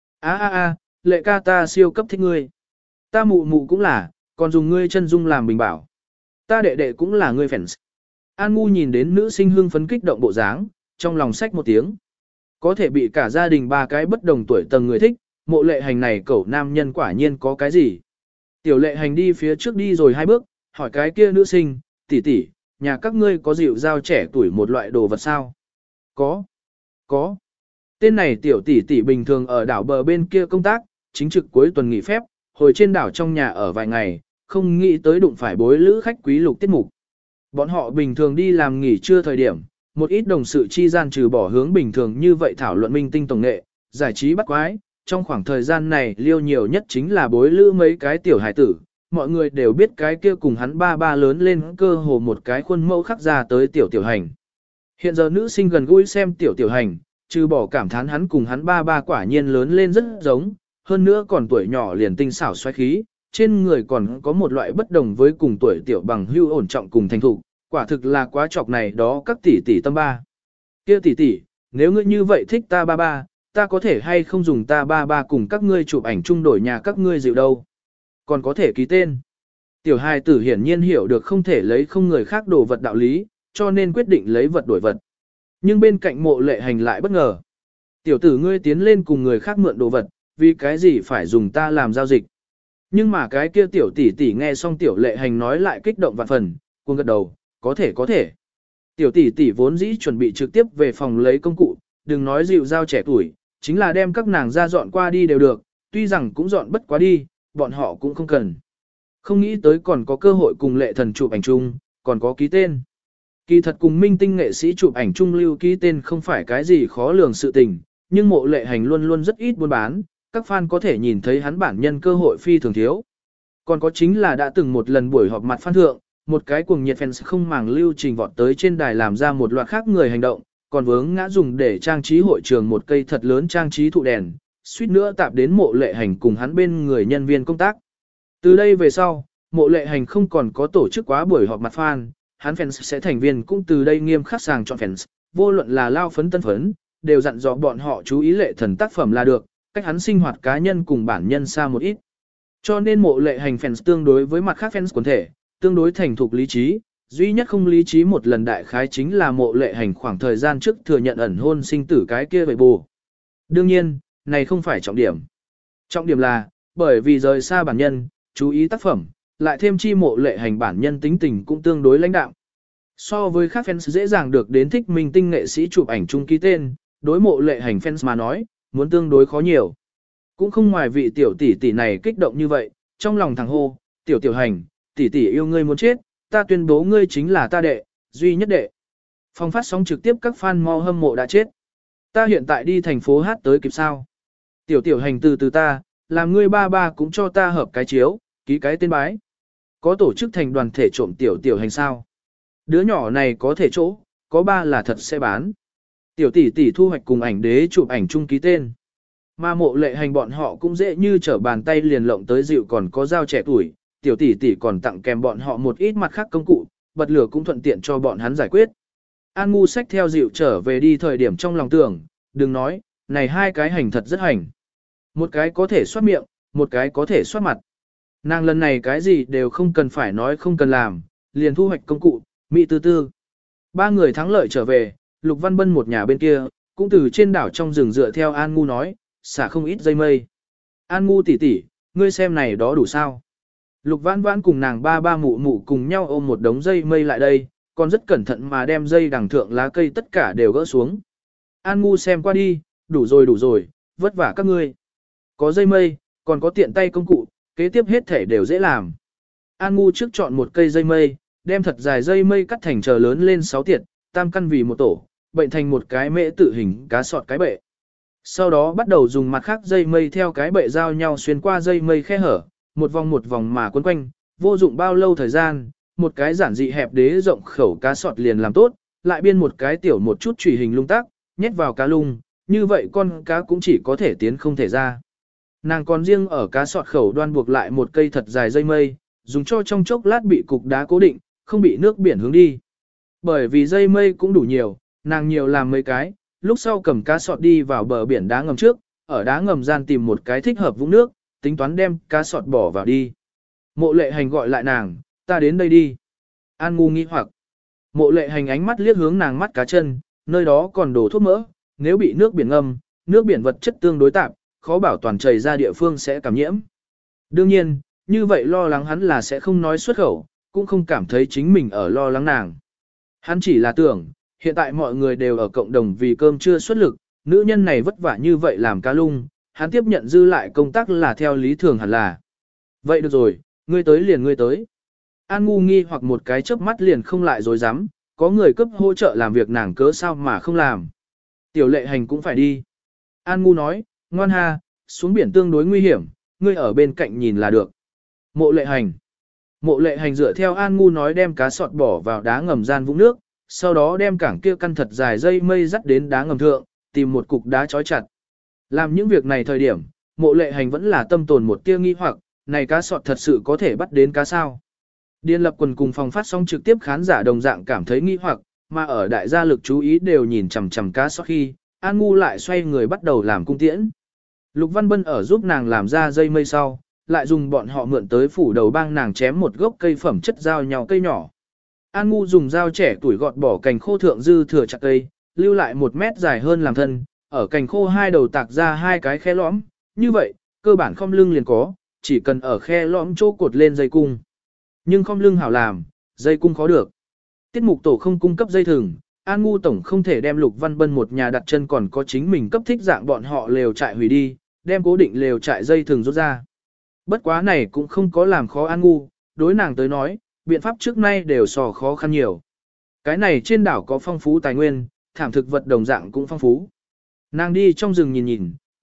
Lệ ca ta siêu cấp thích ngươi. Ta mụ mụ cũng là, còn dùng ngươi chân dung làm bình bảo. Ta đệ đệ cũng là ngươi fans. An ngu nhìn đến nữ sinh hương phấn kích động bộ dáng, trong lòng xách một tiếng. Có thể bị cả gia đình 3 cái bất đồng tuổi tầng người thích, Mộ Lệ Hành này cẩu nam nhân quả nhiên có cái gì. Tiểu Lệ Hành đi phía trước đi rồi 2 bước, hỏi cái kia nữ sinh, tỷ tỷ, nhà các ngươi có dịu dao trẻ tuổi một loại đồ vật sao? Có. Tên này tiểu tỷ tỷ bình thường ở đảo bờ bên kia công tác, chính trực cuối tuần nghỉ phép, hồi trên đảo trong nhà ở vài ngày, không nghĩ tới đụng phải bối lữ khách quý Lục tiết mục. Bọn họ bình thường đi làm nghỉ trưa thời điểm, một ít đồng sự chi gian trừ bỏ hướng bình thường như vậy thảo luận minh tinh tổng nghệ, giải trí bắt quái, trong khoảng thời gian này liêu nhiều nhất chính là bối lữ mấy cái tiểu hài tử, mọi người đều biết cái kia cùng hắn ba lớn lên cơ hồ một cái khuôn mẫu khắc ra tới tiểu hành. Hiện giờ nữ sinh gần gũi xem tiểu hành, trừ bỏ cảm thán hắn cùng hắn ba quả nhiên lớn lên rất giống, hơn nữa còn tuổi nhỏ liền tinh xảo xoáy khí, trên người còn có một loại bất đồng với cùng tuổi tiểu bằng hưu ổn trọng cùng thành thục, quả thực là quá chọc này đó các tỷ tỷ tâm ba. Kia tỷ tỷ, nếu ngươi như vậy thích ta ba, ta có thể hay không dùng ta ba cùng các ngươi chụp ảnh chung đổi nhà các ngươi dịu đâu. Còn có thể ký tên. Tiểu hài tử hiển nhiên hiểu được không thể lấy không người khác đồ vật đạo lý, cho nên quyết định lấy vật đổi vật. Nhưng bên cạnh Mộ Lệ Hành lại bất ngờ. Tiểu tử ngươi tiến lên cùng người khác mượn đồ vật, vì cái gì phải dùng ta làm giao dịch. Nhưng mà cái kia tiểu tỷ tỷ nghe xong Tiểu Lệ Hành nói lại kích động vạn phần, cuồng gật đầu, có thể. Tiểu tỷ tỷ vốn dĩ chuẩn bị trực tiếp về phòng lấy công cụ, đừng nói dịu dao trẻ tuổi, chính là đem các nàng ra dọn qua đi đều được, tuy rằng cũng dọn bất quá đi, bọn họ cũng không cần. Không nghĩ tới còn có cơ hội cùng Lệ Thần chụp ảnh chung, còn có ký tên. Kỳ thật cùng minh tinh nghệ sĩ chụp ảnh chung lưu ký tên không phải cái gì khó lường sự tình, nhưng Mộ Lệ Hành luôn luôn rất ít buôn bán, các fan có thể nhìn thấy hắn bản nhân cơ hội phi thường thiếu. Còn có chính là đã từng một lần buổi họp mặt fan thượng, một cái cuồng nhiệt fans không màng lưu trình vọt tới trên đài làm ra một loạt khác người hành động, còn vướng ngã dùng để trang trí hội trường một cây thật lớn trang trí thụ đèn, suýt nữa tạp đến Mộ Lệ Hành cùng hắn bên người nhân viên công tác. Từ đây về sau, Mộ Lệ Hành không còn có tổ chức quá buổi họp mặt fan, hắn fans sẽ thành viên cũng từ đây nghiêm khắc sàng chọn fans, vô luận là lao phấn tân phấn, đều dặn dò bọn họ chú ý Lệ Thần tác phẩm là được, cách hắn sinh hoạt cá nhân cùng bản nhân xa một ít. Cho nên Mộ Lệ Hành fans tương đối với mặt khác fans quần thể, tương đối thành thục lý trí, duy nhất không lý trí một lần đại khái chính là Mộ Lệ Hành khoảng thời gian trước thừa nhận ẩn hôn sinh tử cái kia vậy bù. Đương nhiên, này không phải trọng điểm. Trọng điểm là, bởi vì rời xa bản nhân, chú ý tác phẩm, lại thêm chi Mộ Lệ Hành bản nhân tính tình cũng tương đối lãnh đạm. So với các fans dễ dàng được đến thích minh tinh nghệ sĩ chụp ảnh chung ký tên, đối Mộ Lệ Hành fans mà nói, muốn tương đối khó nhiều. Cũng không ngoài vị tiểu tỷ tỷ này kích động như vậy, trong lòng thằng hô, tiểu hành, tỷ tỷ yêu ngươi muốn chết, ta tuyên bố ngươi chính là ta đệ, duy nhất đệ. Phòng phát sóng trực tiếp các fan mau hâm mộ đã chết. Ta hiện tại đi thành phố hát tới kịp sao. Tiểu hành từ ta, làm ngươi ba cũng cho ta hợp cái chiếu, ký cái tên bái. Có tổ chức thành đoàn thể trộm tiểu hành sao. Đứa nhỏ này có thể chỗ, có ba là thật sẽ bán. Tiểu tỷ thu hoạch cùng ảnh đế chụp ảnh chung ký tên. Mà Mộ Lệ Hành bọn họ cũng dễ như trở bàn tay liền lộng tới dịu còn có dao trẻ tuổi, tiểu tỷ còn tặng kèm bọn họ một ít mặt khác công cụ, bật lửa cũng thuận tiện cho bọn hắn giải quyết. An Ngu xách theo dịu trở về đi thời điểm trong lòng tưởng, đừng nói, này hai cái hành thật rất hành. Một cái có thể xoát miệng, một cái có thể xoát mặt. Nàng lần này cái gì đều không cần phải nói không cần làm, liền thu hoạch công cụ, mỹ tư. Ba người thắng lợi trở về, Lục Văn Bân một nhà bên kia, cũng từ trên đảo trong rừng dựa theo An Ngu nói, xả không ít dây mây. An Ngu tỷ, ngươi xem này đó đủ sao? Lục Vãn cùng nàng ba mụ cùng nhau ôm một đống dây mây lại đây, còn rất cẩn thận mà đem dây đằng thượng lá cây tất cả đều gỡ xuống. An Ngu xem qua đi, đủ rồi, vất vả các ngươi. Có dây mây, còn có tiện tay công cụ, kế tiếp hết thể đều dễ làm. An Ngu trước chọn một cây dây mây, đem thật dài dây mây cắt thành chờ lớn lên 6 tiệt, tam căn vì một tổ, bệnh thành một cái mễ tự hình cá sọt cái bệ. Sau đó bắt đầu dùng mặt khác dây mây theo cái bệ giao nhau xuyên qua dây mây khe hở, một vòng mà quấn quanh, vô dụng bao lâu thời gian, một cái giản dị hẹp đế rộng khẩu cá sọt liền làm tốt, lại biên một cái tiểu một chút chủy hình lung tác, nhét vào cá lung, như vậy con cá cũng chỉ có thể tiến không thể ra. Nàng còn riêng ở cá sọt khẩu đoan buộc lại một cây thật dài dây mây, dùng cho trong chốc lát bị cục đá cố định, không bị nước biển hướng đi. Bởi vì dây mây cũng đủ nhiều, nàng nhiều làm mấy cái, lúc sau cầm cá sọt đi vào bờ biển đá ngầm trước, ở đá ngầm gian tìm một cái thích hợp vũng nước, tính toán đem cá sọt bỏ vào đi. Mộ Lệ Hành gọi lại nàng, ta đến đây đi. An Ngu nghi hoặc. Mộ Lệ Hành ánh mắt liếc hướng nàng mắt cá chân, nơi đó còn đổ thuốc mỡ, nếu bị nước biển ngâm, nước biển vật chất tương đối tạp, khó bảo toàn chảy ra địa phương sẽ cảm nhiễm. Đương nhiên, như vậy lo lắng hắn là sẽ không nói xuất khẩu, cũng không cảm thấy chính mình ở lo lắng nàng. Hắn chỉ là tưởng, hiện tại mọi người đều ở cộng đồng vì cơm chưa xuất lực, nữ nhân này vất vả như vậy làm cá lung, hắn tiếp nhận dư lại công tác là theo lý thường hẳn là. Vậy được rồi, ngươi tới liền ngươi tới. An Ngu nghi hoặc một cái chớp mắt liền không lại dối dám, có người cấp hỗ trợ làm việc nàng cớ sao mà không làm. Tiểu Lệ Hành cũng phải đi. An Ngu nói, ngoan ha, xuống biển tương đối nguy hiểm, ngươi ở bên cạnh nhìn là được. Mộ Lệ Hành. Mộ Lệ Hành dựa theo An Ngu nói đem cá sọt bỏ vào đá ngầm gian vũng nước, sau đó đem cảng kia căn thật dài dây mây dắt đến đá ngầm thượng, tìm một cục đá trói chặt. Làm những việc này thời điểm, Mộ Lệ Hành vẫn là tâm tồn một tia nghi hoặc, này cá sọt thật sự có thể bắt đến cá sao. Điền Lập Quần cùng phòng phát sóng trực tiếp khán giả đồng dạng cảm thấy nghi hoặc, mà ở đại gia lực chú ý đều nhìn chằm chằm cá sọt khi, An Ngu lại xoay người bắt đầu làm cung tiễn. Lục Văn Bân ở giúp nàng làm ra dây mây sau, lại dùng bọn họ mượn tới phủ đầu bang nàng chém một gốc cây phẩm chất giao nhau cây nhỏ. An Ngu dùng dao trẻ tuổi gọt bỏ cành khô thượng dư thừa chặt cây, lưu lại 1 mét dài hơn làm thân, ở cành khô hai đầu tạc ra 2 cái khe lõm, như vậy, cơ bản khom lưng liền có, chỉ cần ở khe lõm chỗ cột lên dây cung. Nhưng khom lưng hảo làm, dây cung khó được. Tiết mục tổ không cung cấp dây thừng, An Ngu tổng không thể đem Lục Văn Bân một nhà đặt chân còn có chính mình cấp thích dạng bọn họ lều trại hủy đi, đem cố định lều trại dây thừng rút ra. Bất quá này cũng không có làm khó An Ngu, đối nàng tới nói, biện pháp trước nay đều so khó khăn nhiều. Cái này trên đảo có phong phú tài nguyên, thảm thực vật đồng dạng cũng phong phú. Nàng đi trong rừng nhìn nhìn,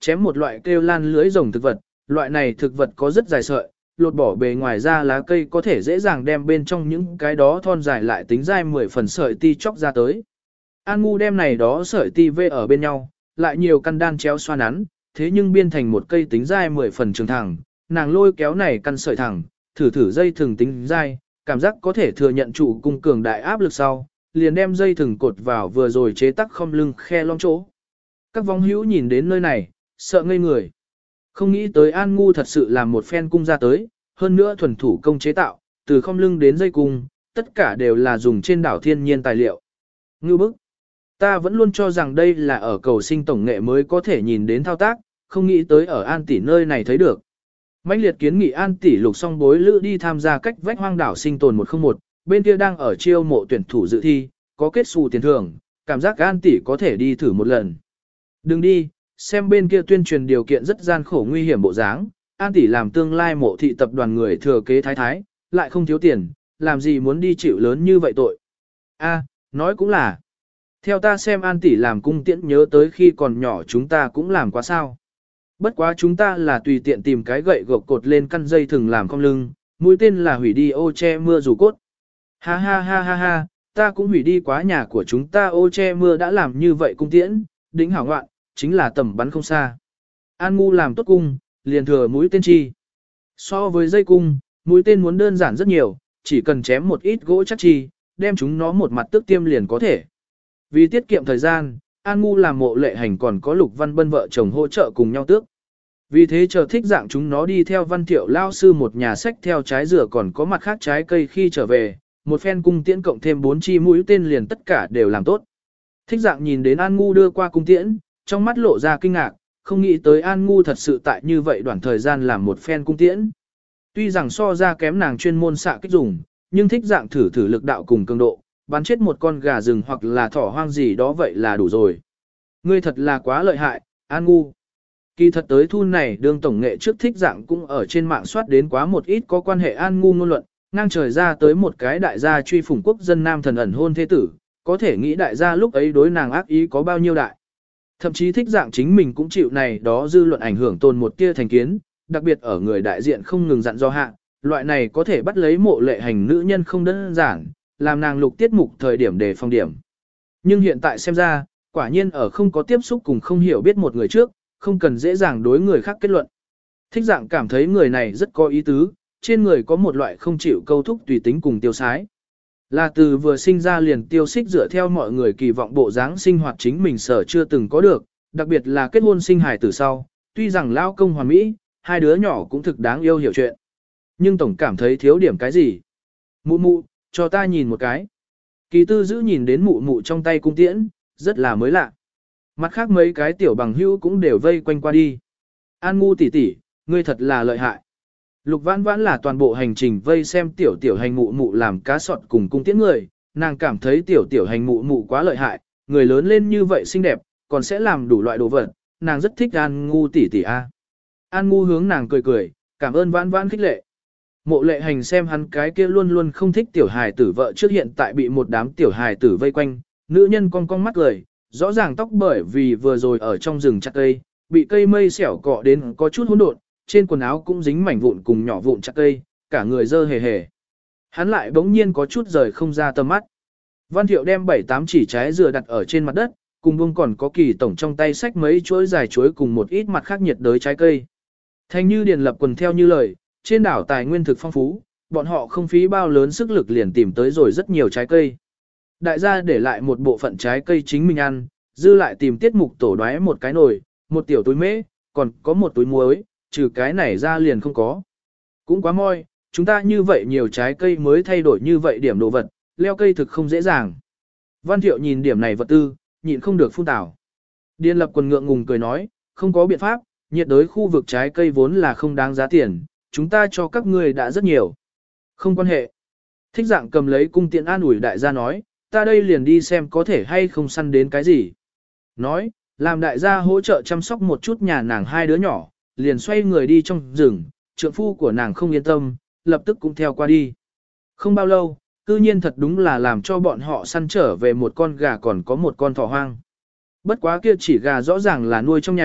chém một loại kêu lan lưới rồng thực vật, loại này thực vật có rất dài sợi, lột bỏ bề ngoài ra lá cây có thể dễ dàng đem bên trong những cái đó thon dài lại tính dai 10 phần sợi ti chóc ra tới. An Ngu đem này đó sợi ti vê ở bên nhau, lại nhiều căn đan chéo xoa nắn, thế nhưng biên thành một cây tính dai 10 phần trường thẳng, nàng lôi kéo này căn sợi thẳng, thử dây thừng tính dai, cảm giác có thể thừa nhận trụ cung cường đại áp lực sau, liền đem dây thừng cột vào vừa rồi chế tác không lưng khe lõm chỗ. Các vong hữu nhìn đến nơi này, sợ ngây người. Không nghĩ tới An Ngu thật sự làm một phen cung ra tới, hơn nữa thuần thủ công chế tạo, từ không lưng đến dây cung, tất cả đều là dùng trên đảo thiên nhiên tài liệu. Ngưu bức! Ta vẫn luôn cho rằng đây là ở cầu sinh tổng nghệ mới có thể nhìn đến thao tác, không nghĩ tới ở An tỷ nơi này thấy được. Mãnh liệt kiến nghị An tỷ lục song bối lữ đi tham gia cách vách hoang đảo sinh tồn 101, bên kia đang ở chiêu mộ tuyển thủ dự thi, có kết xù tiền thưởng, cảm giác An tỷ có thể đi thử một lần. Đừng đi, xem bên kia tuyên truyền điều kiện rất gian khổ nguy hiểm bộ dáng, An tỷ làm tương lai mộ thị tập đoàn người thừa kế thái thái, lại không thiếu tiền, làm gì muốn đi chịu lớn như vậy tội. A, nói cũng là. Theo ta xem An tỷ làm cung tiễn nhớ tới khi còn nhỏ chúng ta cũng làm quá sao. Bất quá chúng ta là tùy tiện tìm cái gậy gộc cột lên căn dây thừng làm cong lưng, mũi tên là hủy đi ô che mưa dù cốt. Ha ha ha ha ha, ta cũng hủy đi quá nhà của chúng ta ô che mưa đã làm như vậy cung tiễn, đỉnh hảo ngoạn, chính là tầm bắn không xa. An Ngu làm tốt cung, liền thừa mũi tên chi. So với dây cung, mũi tên muốn đơn giản rất nhiều, chỉ cần chém một ít gỗ chắc chi, đem chúng nó một mặt tước tiêm liền có thể. Vì tiết kiệm thời gian, An Ngu làm Mộ Lệ Hành còn có Lục Văn Bân vợ chồng hỗ trợ cùng nhau tước. Vì thế chờ thích dạng chúng nó đi theo Văn Thiệu lao sư một nhà sách theo trái dừa còn có mặt khác trái cây khi trở về, một phen cung tiễn cộng thêm 4 chi mũi tên liền tất cả đều làm tốt. Thích dạng nhìn đến An Ngu đưa qua cung tiễn, trong mắt lộ ra kinh ngạc, không nghĩ tới An Ngu thật sự tại như vậy đoạn thời gian làm một phen cung tiễn. Tuy rằng so ra kém nàng chuyên môn xạ kích dùng, nhưng thích dạng thử lực đạo cùng cường độ, bắn chết một con gà rừng hoặc là thỏ hoang gì đó vậy là đủ rồi. Ngươi thật là quá lợi hại, An Ngu. Kỳ thật tới thu này đương tổng nghệ trước thích dạng cũng ở trên mạng soát đến quá một ít có quan hệ An Ngu ngôn luận, ngang trời ra tới một cái đại gia truy phủng quốc dân nam thần ẩn hôn thế tử, có thể nghĩ đại gia lúc ấy đối nàng ác ý có bao nhiêu đại. Thậm chí thích dạng chính mình cũng chịu này đó dư luận ảnh hưởng tồn một tia thành kiến, đặc biệt ở người đại diện không ngừng dặn do hạ, loại này có thể bắt lấy Mộ Lệ Hành nữ nhân không đơn giản, làm nàng lục tiết mục thời điểm để phòng điểm. Nhưng hiện tại xem ra, quả nhiên ở không có tiếp xúc cùng không hiểu biết một người trước, không cần dễ dàng đối người khác kết luận. Thích dạng cảm thấy người này rất có ý tứ, trên người có một loại không chịu câu thúc tùy tính cùng tiêu sái. Là từ vừa sinh ra liền tiêu xích dựa theo mọi người kỳ vọng bộ dáng sinh hoạt chính mình sở chưa từng có được, đặc biệt là kết hôn sinh hài từ sau, tuy rằng lao công hoàn mỹ, hai đứa nhỏ cũng thực đáng yêu hiểu chuyện. Nhưng tổng cảm thấy thiếu điểm cái gì. Mụ mụ, cho ta nhìn một cái. Kỳ tư giữ nhìn đến mụ mụ trong tay cung tiễn, rất là mới lạ. Mặt khác mấy cái tiểu bằng hữu cũng đều vây quanh qua đi. An Ngu tỷ tỷ, ngươi thật là lợi hại. Lục Vãn Vãn là toàn bộ hành trình vây xem tiểu hành mụ mụ làm cá sọt cùng cung tiễn người, nàng cảm thấy tiểu hành mụ mụ quá lợi hại, người lớn lên như vậy xinh đẹp, còn sẽ làm đủ loại đồ vật, nàng rất thích An Ngu tỷ tỷ a. An Ngu hướng nàng cười cười, cảm ơn Vãn Vãn khích lệ. Mộ Lệ Hành xem hắn cái kia luôn luôn không thích tiểu hài tử vợ trước hiện tại bị một đám tiểu hài tử vây quanh, nữ nhân cong mắt cười, rõ ràng tóc bởi vì vừa rồi ở trong rừng chặt cây, bị cây mây xẻo cọ đến có chút hỗn độn, trên quần áo cũng dính mảnh vụn cùng nhỏ vụn chặt cây, cả người dơ hề hề. Hắn lại bỗng nhiên có chút rời không ra tầm mắt. Văn Thiệu đem 7-8 chỉ trái dừa đặt ở trên mặt đất, cùng bông còn có Kỳ tổng trong tay xách mấy chuỗi dài chuối cùng một ít mặt khác nhiệt đới trái cây. Thanh Như Điền lập quần theo như lời, trên đảo tài nguyên thực phong phú, bọn họ không phí bao lớn sức lực liền tìm tới rồi rất nhiều trái cây. Đại gia để lại một bộ phận trái cây chính mình ăn, dư lại tìm tiết mục tổ đoái một cái nồi, một tiểu túi mễ, còn có một túi muối, trừ cái này ra liền không có. Cũng quá moi, chúng ta như vậy nhiều trái cây mới thay đổi như vậy điểm đồ vật, leo cây thực không dễ dàng. Văn Thiệu nhìn điểm này vật tư, nhịn không được phun tảo. Điền lập quần ngượng ngùng cười nói, không có biện pháp, nhiệt đới khu vực trái cây vốn là không đáng giá tiền, chúng ta cho các ngươi đã rất nhiều. Không quan hệ. Thích dạng cầm lấy cung tiện an ủi đại gia nói, ta đây liền đi xem có thể hay không săn đến cái gì. Nói, làm đại gia hỗ trợ chăm sóc một chút nhà nàng hai đứa nhỏ, liền xoay người đi trong rừng, trượng phu của nàng không yên tâm, lập tức cũng theo qua đi. Không bao lâu, cư nhiên thật đúng là làm cho bọn họ săn trở về một con gà còn có một con thỏ hoang. Bất quá kia chỉ gà rõ ràng là nuôi trong nhà,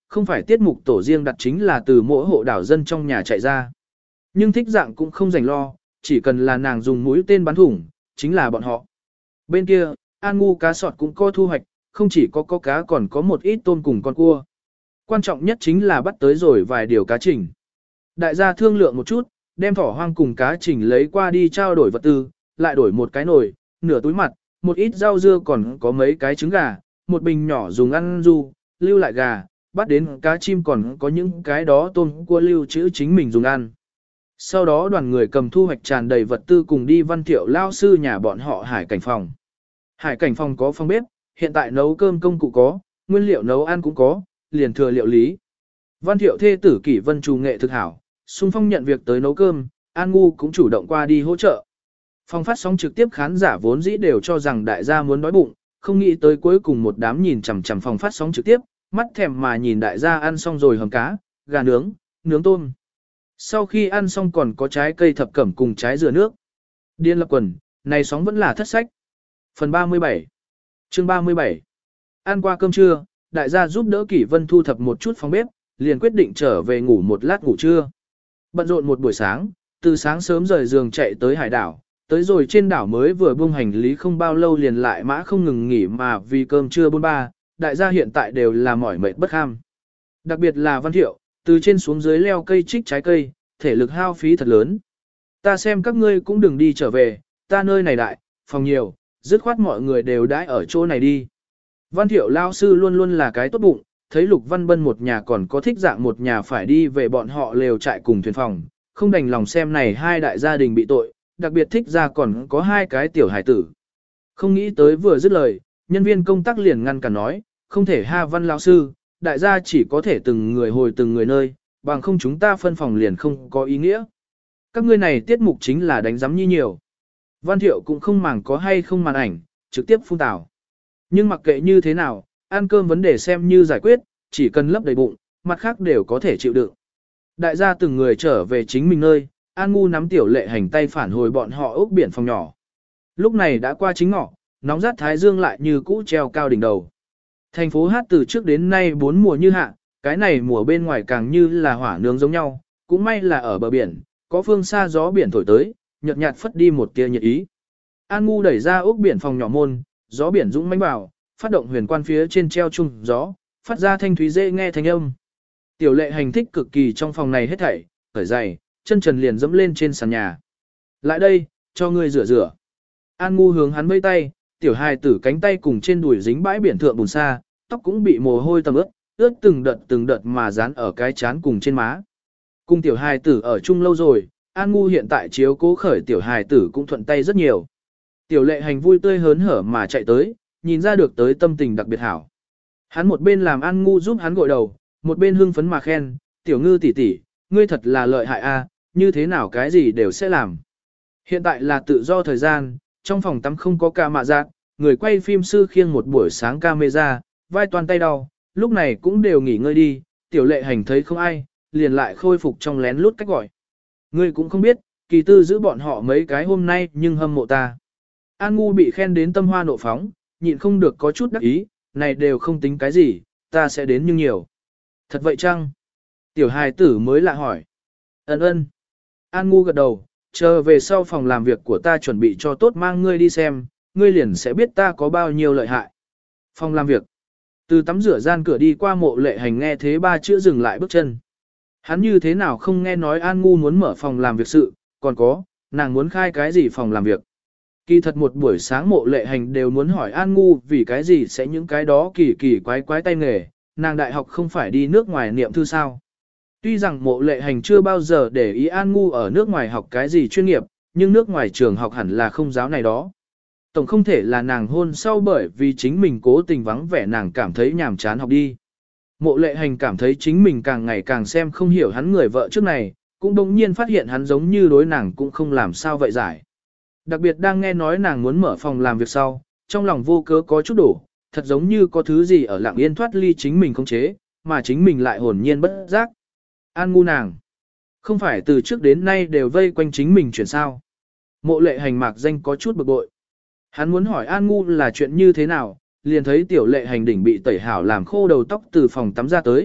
không phải tiết mục tổ riêng đặt chính là từ mỗi hộ đảo dân trong nhà chạy ra. Nhưng thích dạng cũng không rảnh lo, chỉ cần là nàng dùng mũi tên bắn thủng, chính là bọn họ. Bên kia, An Ngu cá sọt cũng có thu hoạch, không chỉ có cá còn có một ít tôm cùng con cua. Quan trọng nhất chính là bắt tới rồi vài điều cá trình. Đại gia thương lượng một chút, đem thỏ hoang cùng cá trình lấy qua đi trao đổi vật tư, lại đổi một cái nồi, nửa túi mặt, một ít rau dưa còn có mấy cái trứng gà, một bình nhỏ dùng ăn du, lưu lại gà, bắt đến cá chim còn có những cái đó tôm cua lưu trữ chính mình dùng ăn. Sau đó đoàn người cầm thu hoạch tràn đầy vật tư cùng đi Văn Thiệu lao sư nhà bọn họ Hải Cảnh Phòng. Hải Cảnh Phòng có phòng bếp, hiện tại nấu cơm công cụ có, nguyên liệu nấu ăn cũng có, liền thừa liệu lý. Văn Thiệu thê tử Kỷ Vân trù nghệ thực hảo, xung phong nhận việc tới nấu cơm, An Ngu cũng chủ động qua đi hỗ trợ. Phòng phát sóng trực tiếp khán giả vốn dĩ đều cho rằng đại gia muốn đói bụng, không nghĩ tới cuối cùng một đám nhìn chằm chằm phòng phát sóng trực tiếp, mắt thèm mà nhìn đại gia ăn xong rồi hầm cá, gà nướng, nướng tôm. Sau khi ăn xong còn có trái cây thập cẩm cùng trái dừa nước. Điên lập quần, này sóng vẫn là thất sách. Phần 37 chương 37 Ăn qua cơm trưa, đại gia giúp đỡ Kỷ Vân thu thập một chút phòng bếp, liền quyết định trở về ngủ một lát ngủ trưa. Bận rộn một buổi sáng, từ sáng sớm rời giường chạy tới hải đảo, tới rồi trên đảo mới vừa buông hành lý không bao lâu liền lại mã không ngừng nghỉ mà vì cơm trưa bôn ba, đại gia hiện tại đều là mỏi mệt bất kham. Đặc biệt là Văn Thiệu, từ trên xuống dưới leo cây trích trái cây, thể lực hao phí thật lớn. Ta xem các ngươi cũng đừng đi trở về, ta nơi này đại, phòng nhiều, dứt khoát mọi người đều đãi ở chỗ này đi. Văn Thiệu lao sư luôn luôn là cái tốt bụng, thấy Lục Văn Bân một nhà còn có thích dạng một nhà phải đi về bọn họ lều trại cùng thuyền phòng, không đành lòng xem này hai đại gia đình bị tội, đặc biệt thích ra còn có hai cái tiểu hải tử. Không nghĩ tới vừa dứt lời, nhân viên công tác liền ngăn cản nói, không thể ha Văn lão sư, đại gia chỉ có thể từng người hồi từng người nơi, bằng không chúng ta phân phòng liền không có ý nghĩa. Các ngươi này tiết mục chính là đánh giấm như nhiều. Văn Thiệu cũng không màng có hay không màn ảnh, trực tiếp phun tào. Nhưng mặc kệ như thế nào, ăn cơm vấn đề xem như giải quyết, chỉ cần lấp đầy bụng, mặt khác đều có thể chịu đựng. Đại gia từng người trở về chính mình nơi, An Ngu nắm Tiểu Lệ Hành tay phản hồi bọn họ ốc biển phòng nhỏ. Lúc này đã qua chính ngọ, nóng rát thái dương lại như cũ treo cao đỉnh đầu. Thành phố hát từ trước đến nay 4 mùa như hạ, cái này mùa bên ngoài càng như là hỏa nướng giống nhau, cũng may là ở bờ biển, có phương xa gió biển thổi tới, nhợt nhạt phất đi một tia nhiệt ý. An Ngu đẩy ra ốc biển phòng nhỏ môn, gió biển dũng mãnh vào, phát động huyền quan phía trên treo chung gió, phát ra thanh thúy dễ nghe thanh âm. Tiểu Lệ Hành thích cực kỳ trong phòng này hết thảy, khởi giày, chân trần liền dẫm lên trên sàn nhà. Lại đây, cho ngươi rửa rửa. An Ngu hướng hắn vẫy tay, tiểu hài tử cánh tay cùng trên đùi dính bãi biển thượng bùn sa, tóc cũng bị mồ hôi tầm ướt, ướt từng đợt mà dán ở cái chán cùng trên má. Cùng tiểu hài tử ở chung lâu rồi, An Ngu hiện tại chiếu cố khởi tiểu hài tử cũng thuận tay rất nhiều. Tiểu Lệ Hành vui tươi hớn hở mà chạy tới, nhìn ra được tới tâm tình đặc biệt hảo. Hắn một bên làm An Ngu giúp hắn gội đầu, một bên hưng phấn mà khen, tiểu ngư tỷ tỷ, ngươi thật là lợi hại a, như thế nào cái gì đều sẽ làm. Hiện tại là tự do thời gian, trong phòng tắm không có ca mạ giác, người quay phim sư khiêng một buổi sáng camera, vai toàn tay đau, lúc này cũng đều nghỉ ngơi đi, Tiểu Lệ Hành thấy không ai, liền lại khôi phục trong lén lút cách gọi. Ngươi cũng không biết, Kỳ Tư giữ bọn họ mấy cái hôm nay nhưng hâm mộ ta. An Ngu bị khen đến tâm hoa nộ phóng, nhịn không được có chút đắc ý, này đều không tính cái gì, ta sẽ đến nhưng nhiều. Thật vậy chăng? Tiểu hài tử mới lạ hỏi. Ân. An Ngu gật đầu, chờ về sau phòng làm việc của ta chuẩn bị cho tốt mang ngươi đi xem, ngươi liền sẽ biết ta có bao nhiêu lợi hại. Phòng làm việc. Từ tắm rửa gian cửa đi qua Mộ Lệ Hành nghe thế ba chữ dừng lại bước chân. Hắn như thế nào không nghe nói An Ngu muốn mở phòng làm việc sự, còn có, nàng muốn khai cái gì phòng làm việc. Kỳ thật một buổi sáng Mộ Lệ Hành đều muốn hỏi An Ngu vì cái gì sẽ những cái đó kỳ quái tay nghề, nàng đại học không phải đi nước ngoài niệm thư sao. Tuy rằng Mộ Lệ Hành chưa bao giờ để ý An Ngu ở nước ngoài học cái gì chuyên nghiệp, nhưng nước ngoài trường học hẳn là không giáo này đó. Tổng không thể là nàng hôn sau bởi vì chính mình cố tình vắng vẻ nàng cảm thấy nhàm chán học đi. Mộ Lệ Hành cảm thấy chính mình càng ngày càng xem không hiểu hắn người vợ trước này, cũng đồng nhiên phát hiện hắn giống như đối nàng cũng không làm sao vậy giải. Đặc biệt đang nghe nói nàng muốn mở phòng làm việc sau, trong lòng vô cớ có chút đổ, thật giống như có thứ gì ở lặng yên thoát ly chính mình không chế, mà chính mình lại hồn nhiên bất giác. An Ngu nàng, không phải từ trước đến nay đều vây quanh chính mình chuyển sao. Mộ Lệ Hành mạc danh có chút bực bội. Hắn muốn hỏi An Ngu là chuyện như thế nào, liền thấy Tiểu Lệ Hành đỉnh bị tẩy hảo làm khô đầu tóc từ phòng tắm ra tới,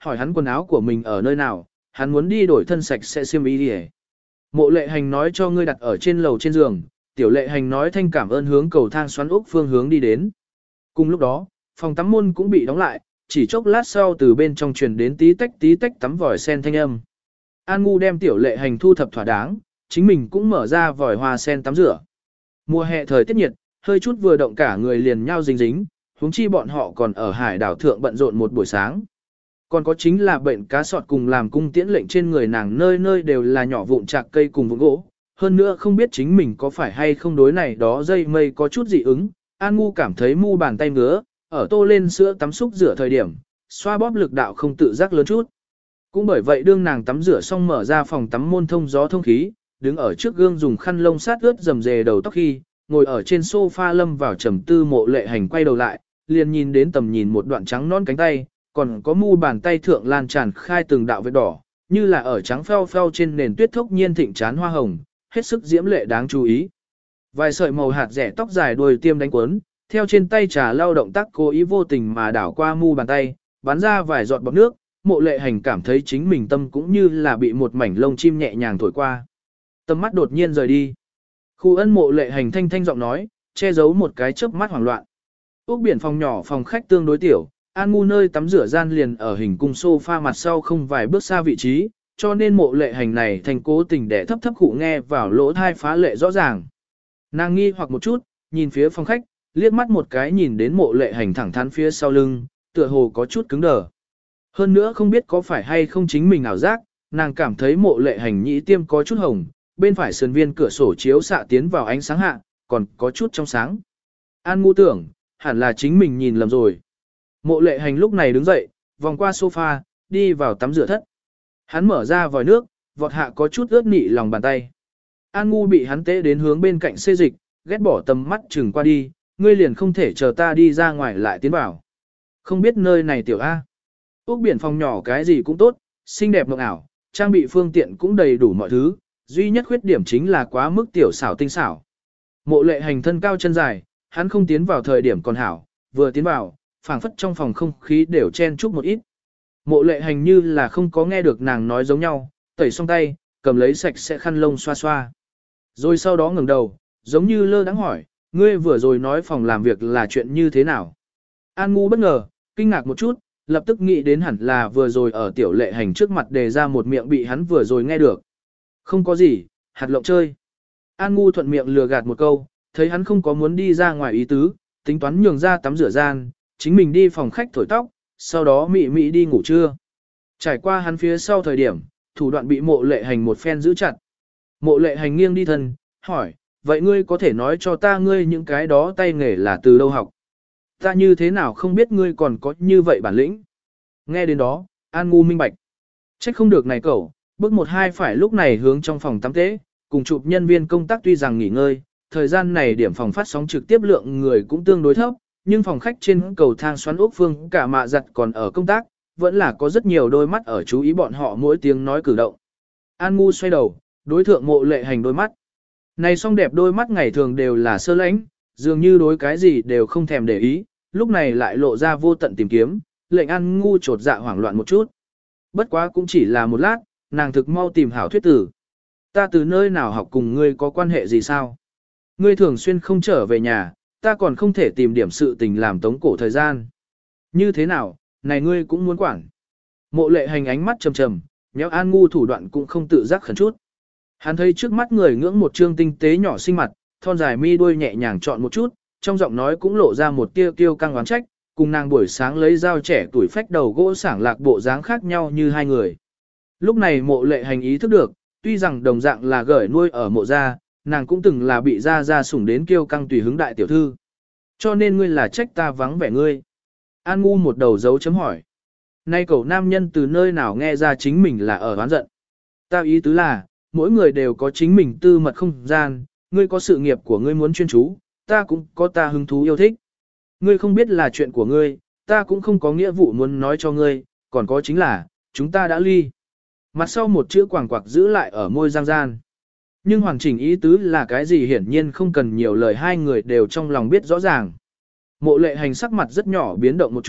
hỏi hắn quần áo của mình ở nơi nào, hắn muốn đi đổi thân sạch sẽ xiêm y đi. Mộ lệ hành nói cho ngươi đặt ở trên lầu trên giường, tiểu lệ hành nói thanh cảm ơn hướng cầu thang xoắn ốc phương hướng đi đến. Cùng lúc đó, phòng tắm môn cũng bị đóng lại, chỉ chốc lát sau từ bên trong truyền đến tí tách tắm vòi sen thanh âm. An Ngu đem tiểu lệ hành thu thập thỏa đáng, chính mình cũng mở ra vòi hoa sen tắm rửa. Mùa hè thời tiết nhiệt, hơi chút vừa động cả người liền nhau dính dính, huống chi bọn họ còn ở hải đảo thượng bận rộn một buổi sáng. Còn có chính là bệnh cá sọt cùng làm cung tiễn lệnh trên người nàng nơi nơi đều là nhỏ vụn chạc cây cùng vụn gỗ. Hơn nữa không biết chính mình có phải hay không đối này đó dây mây có chút dị ứng. An Ngu cảm thấy mu bàn tay ngứa, ở tô lên sữa tắm xúc rửa thời điểm, xoa bóp lực đạo không tự giác lớn chút. Cũng bởi vậy đương nàng tắm rửa xong mở ra phòng tắm môn thông gió thông khí, đứng ở trước gương dùng khăn lông sát ướt rầm rề đầu tóc khi, ngồi ở trên sofa lâm vào trầm tư Mộ Lệ Hành quay đầu lại, liền nhìn đến tầm nhìn một đoạn trắng non cánh tay, còn có mu bàn tay thượng lan tràn khai từng đạo vết đỏ, như là ở trắng pheo pheo trên nền tuyết thốc nhiên thịnh chán hoa hồng, hết sức diễm lệ đáng chú ý. Vài sợi màu hạt rẻ tóc dài đuôi tiêm đánh quấn, theo trên tay trà lau động tác cố ý vô tình mà đảo qua mu bàn tay, bắn ra vài giọt bọt nước, Mộ Lệ Hành cảm thấy chính mình tâm cũng như là bị một mảnh lông chim nhẹ nhàng thổi qua. Tầm mắt đột nhiên rời đi. Khu Ân Mộ Lệ Hành thanh thanh giọng nói, che giấu một cái chớp mắt hoảng loạn. Úc biển phòng nhỏ phòng khách tương đối tiểu, An Ngu nơi tắm rửa gian liền ở hình cung sofa mặt sau không vài bước xa vị trí, cho nên Mộ Lệ Hành này thành cố tình để thấp thấp cụ nghe vào lỗ thai phá lệ rõ ràng. Nàng nghi hoặc một chút, nhìn phía phòng khách, liếc mắt một cái nhìn đến Mộ Lệ Hành thẳng thắn phía sau lưng, tựa hồ có chút cứng đờ. Hơn nữa không biết có phải hay không chính mình ảo giác, nàng cảm thấy Mộ Lệ Hành nhĩ tiêm có chút hồng, bên phải sườn viên cửa sổ chiếu xạ tiến vào ánh sáng hạ, còn có chút trong sáng. An Ngu tưởng, hẳn là chính mình nhìn lầm rồi. Mộ Lệ Hành lúc này đứng dậy, vòng qua sofa, đi vào tắm rửa thất. Hắn mở ra vòi nước, vọt hạ có chút ướt nị lòng bàn tay. An Ngu bị hắn tế đến hướng bên cạnh xê dịch, ghét bỏ tầm mắt chừng qua đi, ngươi liền không thể chờ ta đi ra ngoài lại tiến vào. Không biết nơi này tiểu A. Úc biển phòng nhỏ cái gì cũng tốt, xinh đẹp mộng ảo, trang bị phương tiện cũng đầy đủ mọi thứ, duy nhất khuyết điểm chính là quá mức tiểu xảo tinh xảo. Mộ Lệ Hành thân cao chân dài, hắn không tiến vào thời điểm còn hảo, vừa tiến vào, phảng phất trong phòng không khí đều chen chúc một ít. Mộ Lệ Hành như là không có nghe được nàng nói giống nhau, tẩy xong tay, cầm lấy sạch sẽ khăn lông xoa xoa. Rồi sau đó ngẩng đầu, giống như lơ đãng hỏi, ngươi vừa rồi nói phòng làm việc là chuyện như thế nào? An Ngu bất ngờ, kinh ngạc một chút, lập tức nghĩ đến hẳn là vừa rồi ở Tiểu Lệ Hành trước mặt đề ra một miệng bị hắn vừa rồi nghe được. Không có gì, hạt lộng chơi. An Ngu thuận miệng lừa gạt một câu, thấy hắn không có muốn đi ra ngoài ý tứ, tính toán nhường ra tắm rửa gian, chính mình đi phòng khách thổi tóc, sau đó mị mị đi ngủ trưa. Trải qua hắn phía sau thời điểm, thủ đoạn bị Mộ Lệ Hành một phen giữ chặt. Mộ Lệ Hành nghiêng đi thân, hỏi, vậy ngươi có thể nói cho ta ngươi những cái đó tay nghề là từ đâu học? Ta như thế nào không biết ngươi còn có như vậy bản lĩnh? Nghe đến đó, An Ngu minh bạch. Trách không được này cậu, bước một hai phải lúc này hướng trong phòng tắm tế, cùng chụp nhân viên công tác tuy rằng nghỉ ngơi, thời gian này điểm phòng phát sóng trực tiếp lượng người cũng tương đối thấp, nhưng phòng khách trên cầu thang xoắn ốc phương cả mạ giặt còn ở công tác, vẫn là có rất nhiều đôi mắt ở chú ý bọn họ mỗi tiếng nói cử động. An Ngu xoay đầu, đối thượng Mộ Lệ Hành đôi mắt. Này song đẹp đôi mắt ngày thường đều là sơ lãnh, dường như đối cái gì đều không thèm để ý, lúc này lại lộ ra vô tận tìm kiếm, lệnh An Ngu trột dạ hoảng loạn một chút. Bất quá cũng chỉ là một lát, nàng thực mau tìm hảo thuyết tử. Ta từ nơi nào học cùng ngươi có quan hệ gì sao? Ngươi thường xuyên không trở về nhà, ta còn không thể tìm điểm sự tình làm tống cổ thời gian. Như thế nào, này ngươi cũng muốn quản. Mộ Lệ Hành ánh mắt trầm trầm, nhéo An Ngu thủ đoạn cũng không tự giác khẩn chút. Hắn thấy trước mắt người ngưỡng một trương tinh tế nhỏ xinh mặt, thon dài mi đuôi nhẹ nhàng chọn một chút, trong giọng nói cũng lộ ra một tia kiêu căng oán trách, cùng nàng buổi sáng lấy dao trẻ tuổi phách đầu gỗ sảng lạc bộ dáng khác nhau như hai người. Lúc này Mộ Lệ Hành ý thức được, tuy rằng đồng dạng là gởi nuôi ở Mộ gia, nàng cũng từng là bị gia sủng đến kiêu căng tùy hứng đại tiểu thư. Cho nên ngươi là trách ta vắng vẻ ngươi. An Ngu một đầu dấu chấm hỏi. Nay cậu nam nhân từ nơi nào nghe ra chính mình là ở oán giận. Ta ý tứ là, mỗi người đều có chính mình tư mật không gian, ngươi có sự nghiệp của ngươi muốn chuyên chú, ta cũng có ta hứng thú yêu thích. Ngươi không biết là chuyện của ngươi, ta cũng không có nghĩa vụ muốn nói cho ngươi, còn có chính là, chúng ta đã ly. Mặt sau một chữ quảng quạc giữ lại ở môi Giang Gian. Nhưng hoàn chỉnh ý tứ là cái gì hiển nhiên không cần nhiều lời, hai người đều trong lòng biết rõ ràng. Mộ Lệ Hành sắc mặt rất nhỏ biến động một chút,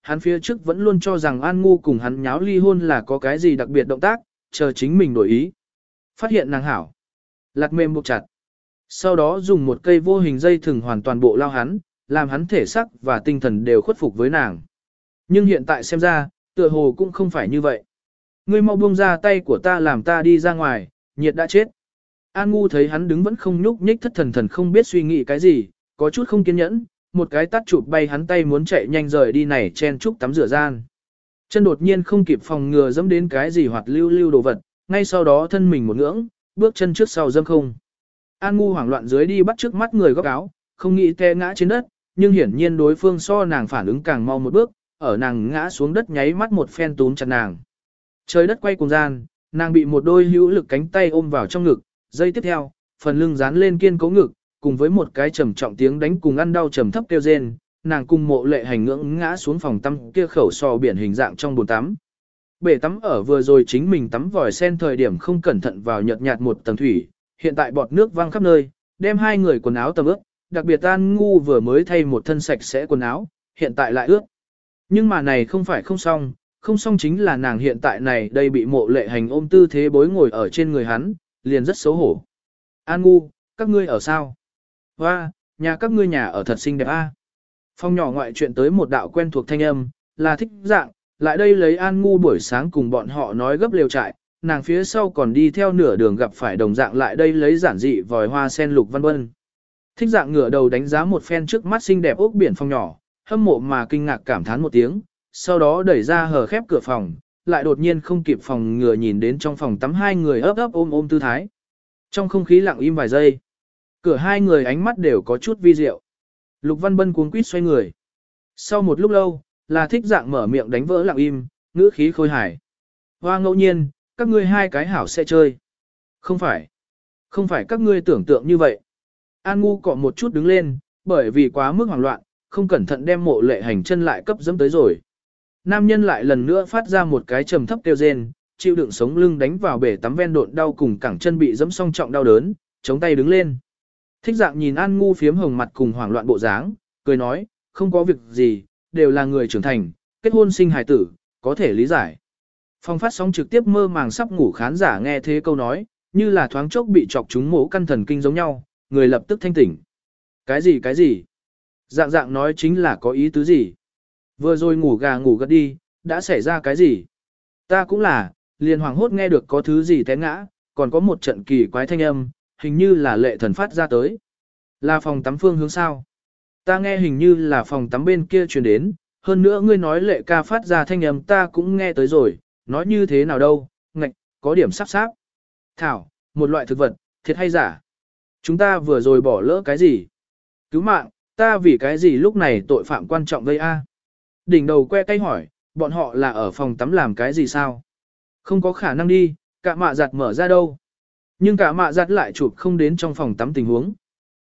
hắn phía trước vẫn luôn cho rằng An Ngu cùng hắn nháo ly hôn là có cái gì đặc biệt động tác, chờ chính mình đổi ý. Phát hiện nàng hảo. Lạt mềm buộc chặt. Sau đó dùng một cây vô hình dây thừng hoàn toàn bộ lao hắn, làm hắn thể xác và tinh thần đều khuất phục với nàng. Nhưng hiện tại xem ra, tựa hồ cũng không phải như vậy. Ngươi mau buông ra tay của ta làm ta đi ra ngoài, nhiệt đã chết. An Ngu thấy hắn đứng vẫn không nhúc nhích thất thần thần không biết suy nghĩ cái gì, có chút không kiên nhẫn, một cái tát chụp bay hắn tay muốn chạy nhanh rời đi này chen chúc tắm rửa gian. Chân đột nhiên không kịp phòng ngừa dẫm đến cái gì hoạt lưu lưu đồ vật, ngay sau đó thân mình một ngưỡng, bước chân trước sau dâm không. An Ngu hoảng loạn dưới đi bắt trước mắt người góc áo, không nghĩ té ngã trên đất, nhưng hiển nhiên đối phương so nàng phản ứng càng mau một bước, ở nàng ngã xuống đất nháy mắt một phen túm chặt nàng. Trời đất quay cùng gian, nàng bị một đôi hữu lực cánh tay ôm vào trong ngực, giây tiếp theo, phần lưng dán lên kiên cố ngực, cùng với một cái trầm trọng tiếng đánh cùng ăn đau trầm thấp kêu rên, nàng cùng Mộ Lệ Hành ngưỡng ngã xuống phòng tắm kia khẩu sò biển hình dạng trong bồn tắm. Bể tắm ở vừa rồi chính mình tắm vòi sen thời điểm không cẩn thận vào nhợt nhạt một tầng thủy, hiện tại bọt nước văng khắp nơi, đem hai người quần áo tầm ướt, đặc biệt An Ngu vừa mới thay một thân sạch sẽ quần áo, hiện tại lại ướt. Nhưng mà này không phải không xong chính là nàng hiện tại này đây bị Mộ Lệ Hành ôm tư thế bối ngồi ở trên người hắn, liền rất xấu hổ. An Ngu, các ngươi ở sao? Hoa, nhà các ngươi nhà ở thật xinh đẹp a. Phòng nhỏ ngoại chuyện tới một đạo quen thuộc thanh âm, là Thích Dạng, lại đây lấy An Ngu buổi sáng cùng bọn họ nói gấp lều trại, nàng phía sau còn đi theo nửa đường gặp phải đồng dạng lại đây lấy giản dị vòi hoa sen Lục Văn Bân. Thích Dạng ngửa đầu đánh giá một phen trước mắt xinh đẹp ốc biển phòng nhỏ, hâm mộ mà kinh ngạc cảm thán một tiếng, sau đó đẩy ra hờ khép cửa phòng, lại đột nhiên không kịp phòng ngừa nhìn đến trong phòng tắm hai người ấp ấp ôm ôm tư thái. Trong không khí lặng im vài giây, cửa hai người ánh mắt đều có chút vi diệu. Lục Văn Bân cuống quýt xoay người. Sau một lúc lâu, là Thích Dạng mở miệng đánh vỡ lặng im, ngữ khí khôi hài. Hoa ngẫu nhiên, các ngươi hai cái hảo sẽ chơi. Không phải các ngươi tưởng tượng như vậy. An Ngu cọ một chút đứng lên, bởi vì quá mức hoảng loạn, không cẩn thận đem Mộ Lệ Hành chân lại cấp dẫm tới rồi. Nam nhân lại lần nữa phát ra một cái trầm thấp kêu rên, chịu đựng sống lưng đánh vào bể tắm ven độn đau cùng cẳng chân bị dẫm song trọng đau đớn, chống tay đứng lên. Thích Dạng nhìn An Ngu phiếm hồng mặt cùng hoảng loạn bộ dáng, cười nói, không có việc gì, đều là người trưởng thành, kết hôn sinh hài tử, có thể lý giải. Phòng phát sóng trực tiếp mơ màng sắp ngủ khán giả nghe thế câu nói, như là thoáng chốc bị chọc trúng mổ căn thần kinh giống nhau, người lập tức thanh tỉnh. Cái gì? Dạng dạng nói chính là có ý tứ gì? Vừa rồi ngủ gà ngủ gật đi, đã xảy ra cái gì? Ta cũng là, liền hoàng hốt nghe được có thứ gì té ngã, còn có một trận kỳ quái thanh âm, hình như là Lệ Thần phát ra tới. Là phòng tắm phương hướng sao? Ta nghe hình như là phòng tắm bên kia truyền đến, hơn nữa ngươi nói Lệ ca phát ra thanh âm ta cũng nghe tới rồi, nói như thế nào đâu, ngạch, có điểm sắp sáp. Thảo, một loại thực vật, thiệt hay giả? Chúng ta vừa rồi bỏ lỡ cái gì? Cứu mạng, ta vì cái gì lúc này tội phạm quan trọng gây a? Đỉnh đầu que tay hỏi, bọn họ là ở phòng tắm làm cái gì sao? Không có khả năng đi, cả mạ giặt mở ra đâu. Nhưng cả mạ giặt lại chụp không đến trong phòng tắm tình huống.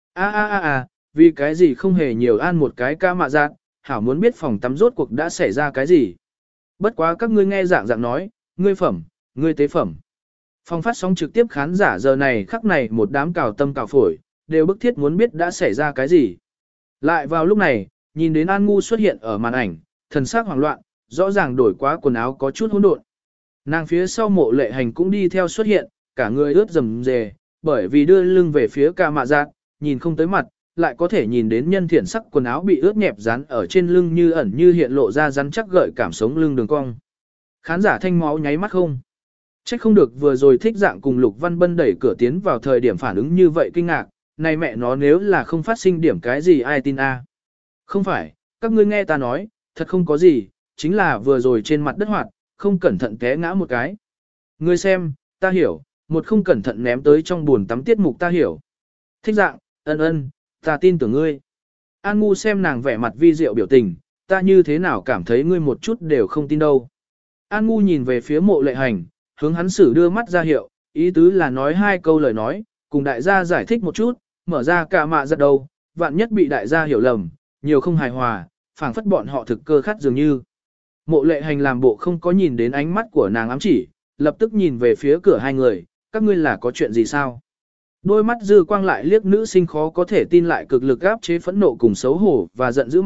Vì cái gì không hề nhiều an một cái ca mạ giặt, hảo muốn biết phòng tắm rốt cuộc đã xảy ra cái gì. Bất quá các ngươi nghe dạng nói, ngươi tế phẩm. Phòng phát sóng trực tiếp khán giả giờ này khắc này một đám cào tâm cào phổi, đều bức thiết muốn biết đã xảy ra cái gì. Lại vào lúc này, nhìn đến An Ngu xuất hiện ở màn ảnh, thần sắc hoảng loạn, rõ ràng đổi quá quần áo có chút hỗn độn. Nàng phía sau Mộ Lệ Hành cũng đi theo xuất hiện, cả người ướt rầm rề, bởi vì đưa lưng về phía ca mạ giặt, nhìn không tới mặt, lại có thể nhìn đến nhân thiện sắc quần áo bị ướt nhẹp dán ở trên lưng như ẩn như hiện lộ ra rắn chắc gợi cảm sống lưng đường cong. Khán giả thanh máu nháy mắt không. Trách không được vừa rồi Thích Dạng cùng Lục Văn Bân đẩy cửa tiến vào thời điểm phản ứng như vậy kinh ngạc, này mẹ nó nếu là không phát sinh điểm cái gì ai tin a? Không phải, các ngươi nghe ta nói, thật không có gì, chính là vừa rồi trên mặt đất hoạt, không cẩn thận té ngã một cái. Ngươi xem, ta hiểu, một không cẩn thận ném tới trong buồn tắm tiết mục ta hiểu. Thích Dạng, ân, ta tin tưởng ngươi. An Ngu xem nàng vẻ mặt vi diệu biểu tình, ta như thế nào cảm thấy ngươi một chút đều không tin đâu. An Ngu nhìn về phía Mộ Lệ Hành, hướng hắn xử đưa mắt ra hiệu, ý tứ là nói hai câu lời nói, cùng đại gia giải thích một chút, mở ra cả mạ giật đầu, vạn nhất bị đại gia hiểu lầm, nhiều không hài hòa, phảng phất bọn họ thực cơ khát dường như. Mộ Lệ Hành làm bộ không có nhìn đến ánh mắt của nàng ám chỉ, lập tức nhìn về phía cửa hai người, các ngươi là có chuyện gì sao? Đôi mắt dư quang lại liếc nữ sinh khó có thể tin lại cực lực áp chế phẫn nộ cùng xấu hổ và giận dữ mặt,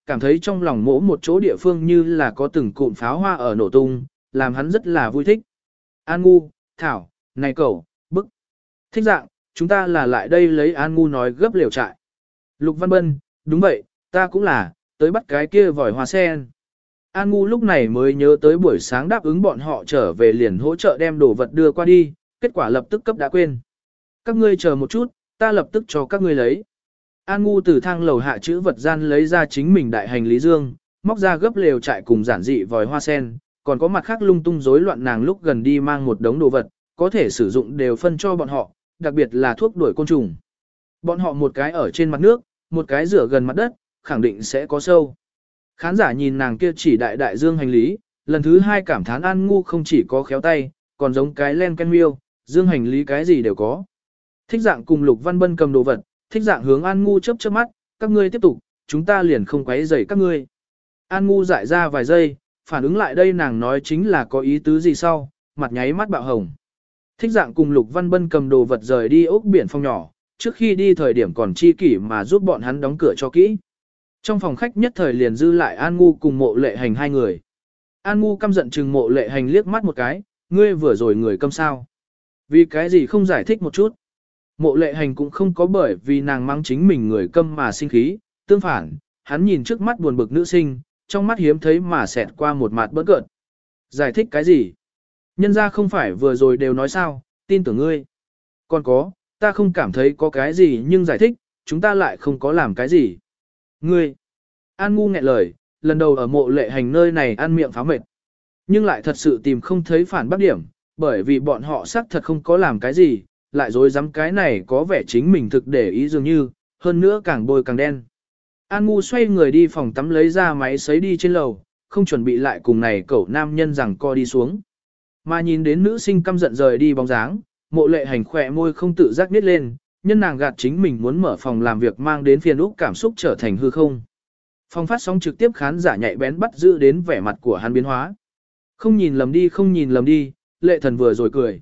cảm thấy trong lòng mỗi một chỗ địa phương như là có từng cụm pháo hoa ở nổ tung, làm hắn rất là vui thích. An Ngu, Thảo, này cậu, bức. Thích dạng, chúng ta là lại đây lấy An Ngu nói gấp liều trại. Lục Văn Bân, đúng vậy, ta cũng là, tới bắt cái kia vòi hoa sen. An Ngu lúc này mới nhớ tới buổi sáng đáp ứng bọn họ trở về liền hỗ trợ đem đồ vật đưa qua đi, kết quả lập tức cấp đã quên. Các ngươi chờ một chút, ta lập tức cho các ngươi lấy. An Ngu từ thang lầu hạ chữ vật gian lấy ra chính mình đại hành lý dương, móc ra gấp lều trại cùng giản dị vòi hoa sen, còn có mặt khác lung tung rối loạn nàng lúc gần đi mang một đống đồ vật, có thể sử dụng đều phân cho bọn họ, đặc biệt là thuốc đuổi côn trùng. Bọn họ một cái ở trên mặt nước, một cái rửa gần mặt đất, khẳng định sẽ có sâu. Khán giả nhìn nàng kia chỉ đại đại dương hành lý, lần thứ hai cảm thán An Ngu không chỉ có khéo tay, còn giống cái len ken miêu, dương hành lý cái gì đều có. Thích dạng cùng Lục Văn Bân cầm đồ vật, thích dạng hướng An Ngu chớp chớp mắt, các ngươi tiếp tục, chúng ta liền không quấy rầy các ngươi. An Ngu dại ra vài giây, phản ứng lại đây nàng nói chính là có ý tứ gì sau, mặt nháy mắt bạo hồng. Thích dạng cùng Lục Văn Bân cầm đồ vật rời đi ốc biển phòng nhỏ, trước khi đi thời điểm còn chi kỷ mà giúp bọn hắn đóng cửa cho kỹ. Trong phòng khách nhất thời liền dư lại An Ngu cùng Mộ Lệ Hành hai người. An Ngu căm giận chừng Mộ Lệ Hành liếc mắt một cái, ngươi vừa rồi người câm sao. Vì cái gì không giải thích một chút. Mộ Lệ Hành cũng không có bởi vì nàng mắng chính mình người câm mà sinh khí, tương phản, hắn nhìn trước mắt buồn bực nữ sinh, trong mắt hiếm thấy mà xẹt qua một mặt bỡn cợt. Giải thích cái gì? Nhân ra không phải vừa rồi đều nói sao, tin tưởng ngươi. Còn có, ta không cảm thấy có cái gì nhưng giải thích, chúng ta lại không có làm cái gì. Ngươi! An Ngu nghẹn lời, lần đầu ở Mộ Lệ Hành nơi này ăn miệng pháo mệt. Nhưng lại thật sự tìm không thấy phản bác điểm, bởi vì bọn họ xác thật không có làm cái gì, lại dối dám cái này có vẻ chính mình thực để ý dường như, hơn nữa càng bôi càng đen. An Ngu xoay người đi phòng tắm lấy ra máy sấy đi trên lầu, không chuẩn bị lại cùng này cậu nam nhân rằng co đi xuống. Mà nhìn đến nữ sinh căm giận rời đi bóng dáng, Mộ Lệ Hành khỏe môi không tự giác nít lên, nhân nàng gạt chính mình muốn mở phòng làm việc mang đến phiền úc cảm xúc trở thành hư không. Phòng phát sóng trực tiếp khán giả nhạy bén bắt giữ đến vẻ mặt của hắn biến hóa. Không nhìn lầm đi không nhìn lầm đi, Lệ Thần vừa rồi cười.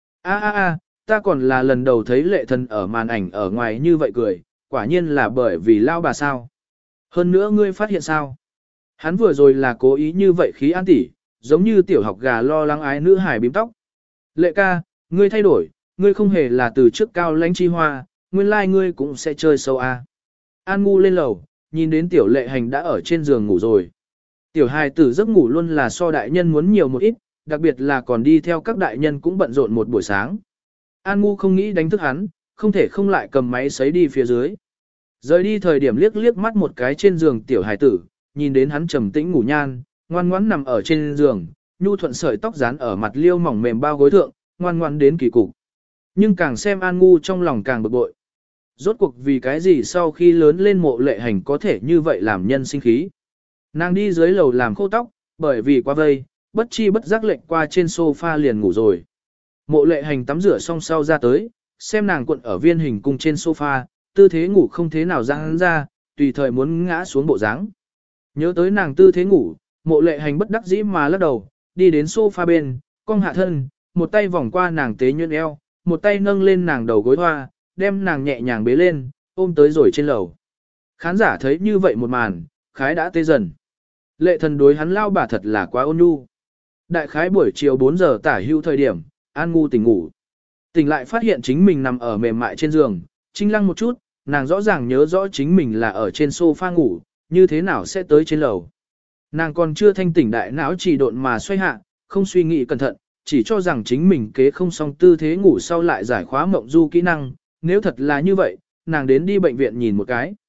A, ta còn là lần đầu thấy Lệ Thần ở màn ảnh ở ngoài như vậy cười, quả nhiên là bởi vì lao bà sao. Hơn nữa ngươi phát hiện sao? Hắn vừa rồi là cố ý như vậy khí an tỉ, giống như tiểu học gà lo lắng ái nữ hải bím tóc. Lệ ca, ngươi thay đổi, ngươi không hề là từ trước cao lãnh chi hoa, nguyên lai ngươi cũng sẽ chơi sâu a. An Ngu lên lầu, nhìn đến tiểu Lệ Hành đã ở trên giường ngủ rồi. Tiểu hài tử giấc ngủ luôn là so đại nhân muốn nhiều một ít, đặc biệt là còn đi theo các đại nhân cũng bận rộn một buổi sáng. An Ngu không nghĩ đánh thức hắn, không thể không lại cầm máy sấy đi phía dưới. Rời đi thời điểm liếc liếc mắt một cái trên giường tiểu hài tử, nhìn đến hắn trầm tĩnh ngủ nhan, ngoan ngoãn nằm ở trên giường, nhu thuận sợi tóc dán ở mặt liêu mỏng mềm bao gối thượng, ngoan ngoãn đến kỳ cục. Nhưng càng xem An Ngu trong lòng càng bực bội. Rốt cuộc vì cái gì sau khi lớn lên Mộ Lệ Hành có thể như vậy làm nhân sinh khí. Nàng đi dưới lầu làm khô tóc, bởi vì quá vây, bất chi bất giác lệnh qua trên sofa liền ngủ rồi. Mộ Lệ Hành tắm rửa xong sau ra tới, xem nàng cuộn ở viên hình cung trên sofa, tư thế ngủ không thế nào giãn ra, tùy thời muốn ngã xuống bộ dáng. Nhớ tới nàng tư thế ngủ, Mộ Lệ Hành bất đắc dĩ mà lắc đầu, đi đến sofa bên, cong hạ thân, một tay vòng qua nàng tế nhuyễn eo, một tay nâng lên nàng đầu gối hoa, đem nàng nhẹ nhàng bế lên, ôm tới rồi trên lầu. Khán giả thấy như vậy một màn, khái đã tê dần. Lệ Thần đối hắn lao bà thật là quá ôn nhu. Đại khái buổi chiều 4 giờ tả hưu thời điểm, An Ngu tỉnh ngủ. Tỉnh lại phát hiện chính mình nằm ở mềm mại trên giường, chinh lăng một chút, nàng rõ ràng nhớ rõ chính mình là ở trên sofa ngủ, như thế nào sẽ tới trên lầu. Nàng còn chưa thanh tỉnh đại não chỉ độn mà xoay hạ, không suy nghĩ cẩn thận, chỉ cho rằng chính mình kế không xong tư thế ngủ sau lại giải khóa mộng du kỹ năng, nếu thật là như vậy, nàng đến đi bệnh viện nhìn một cái.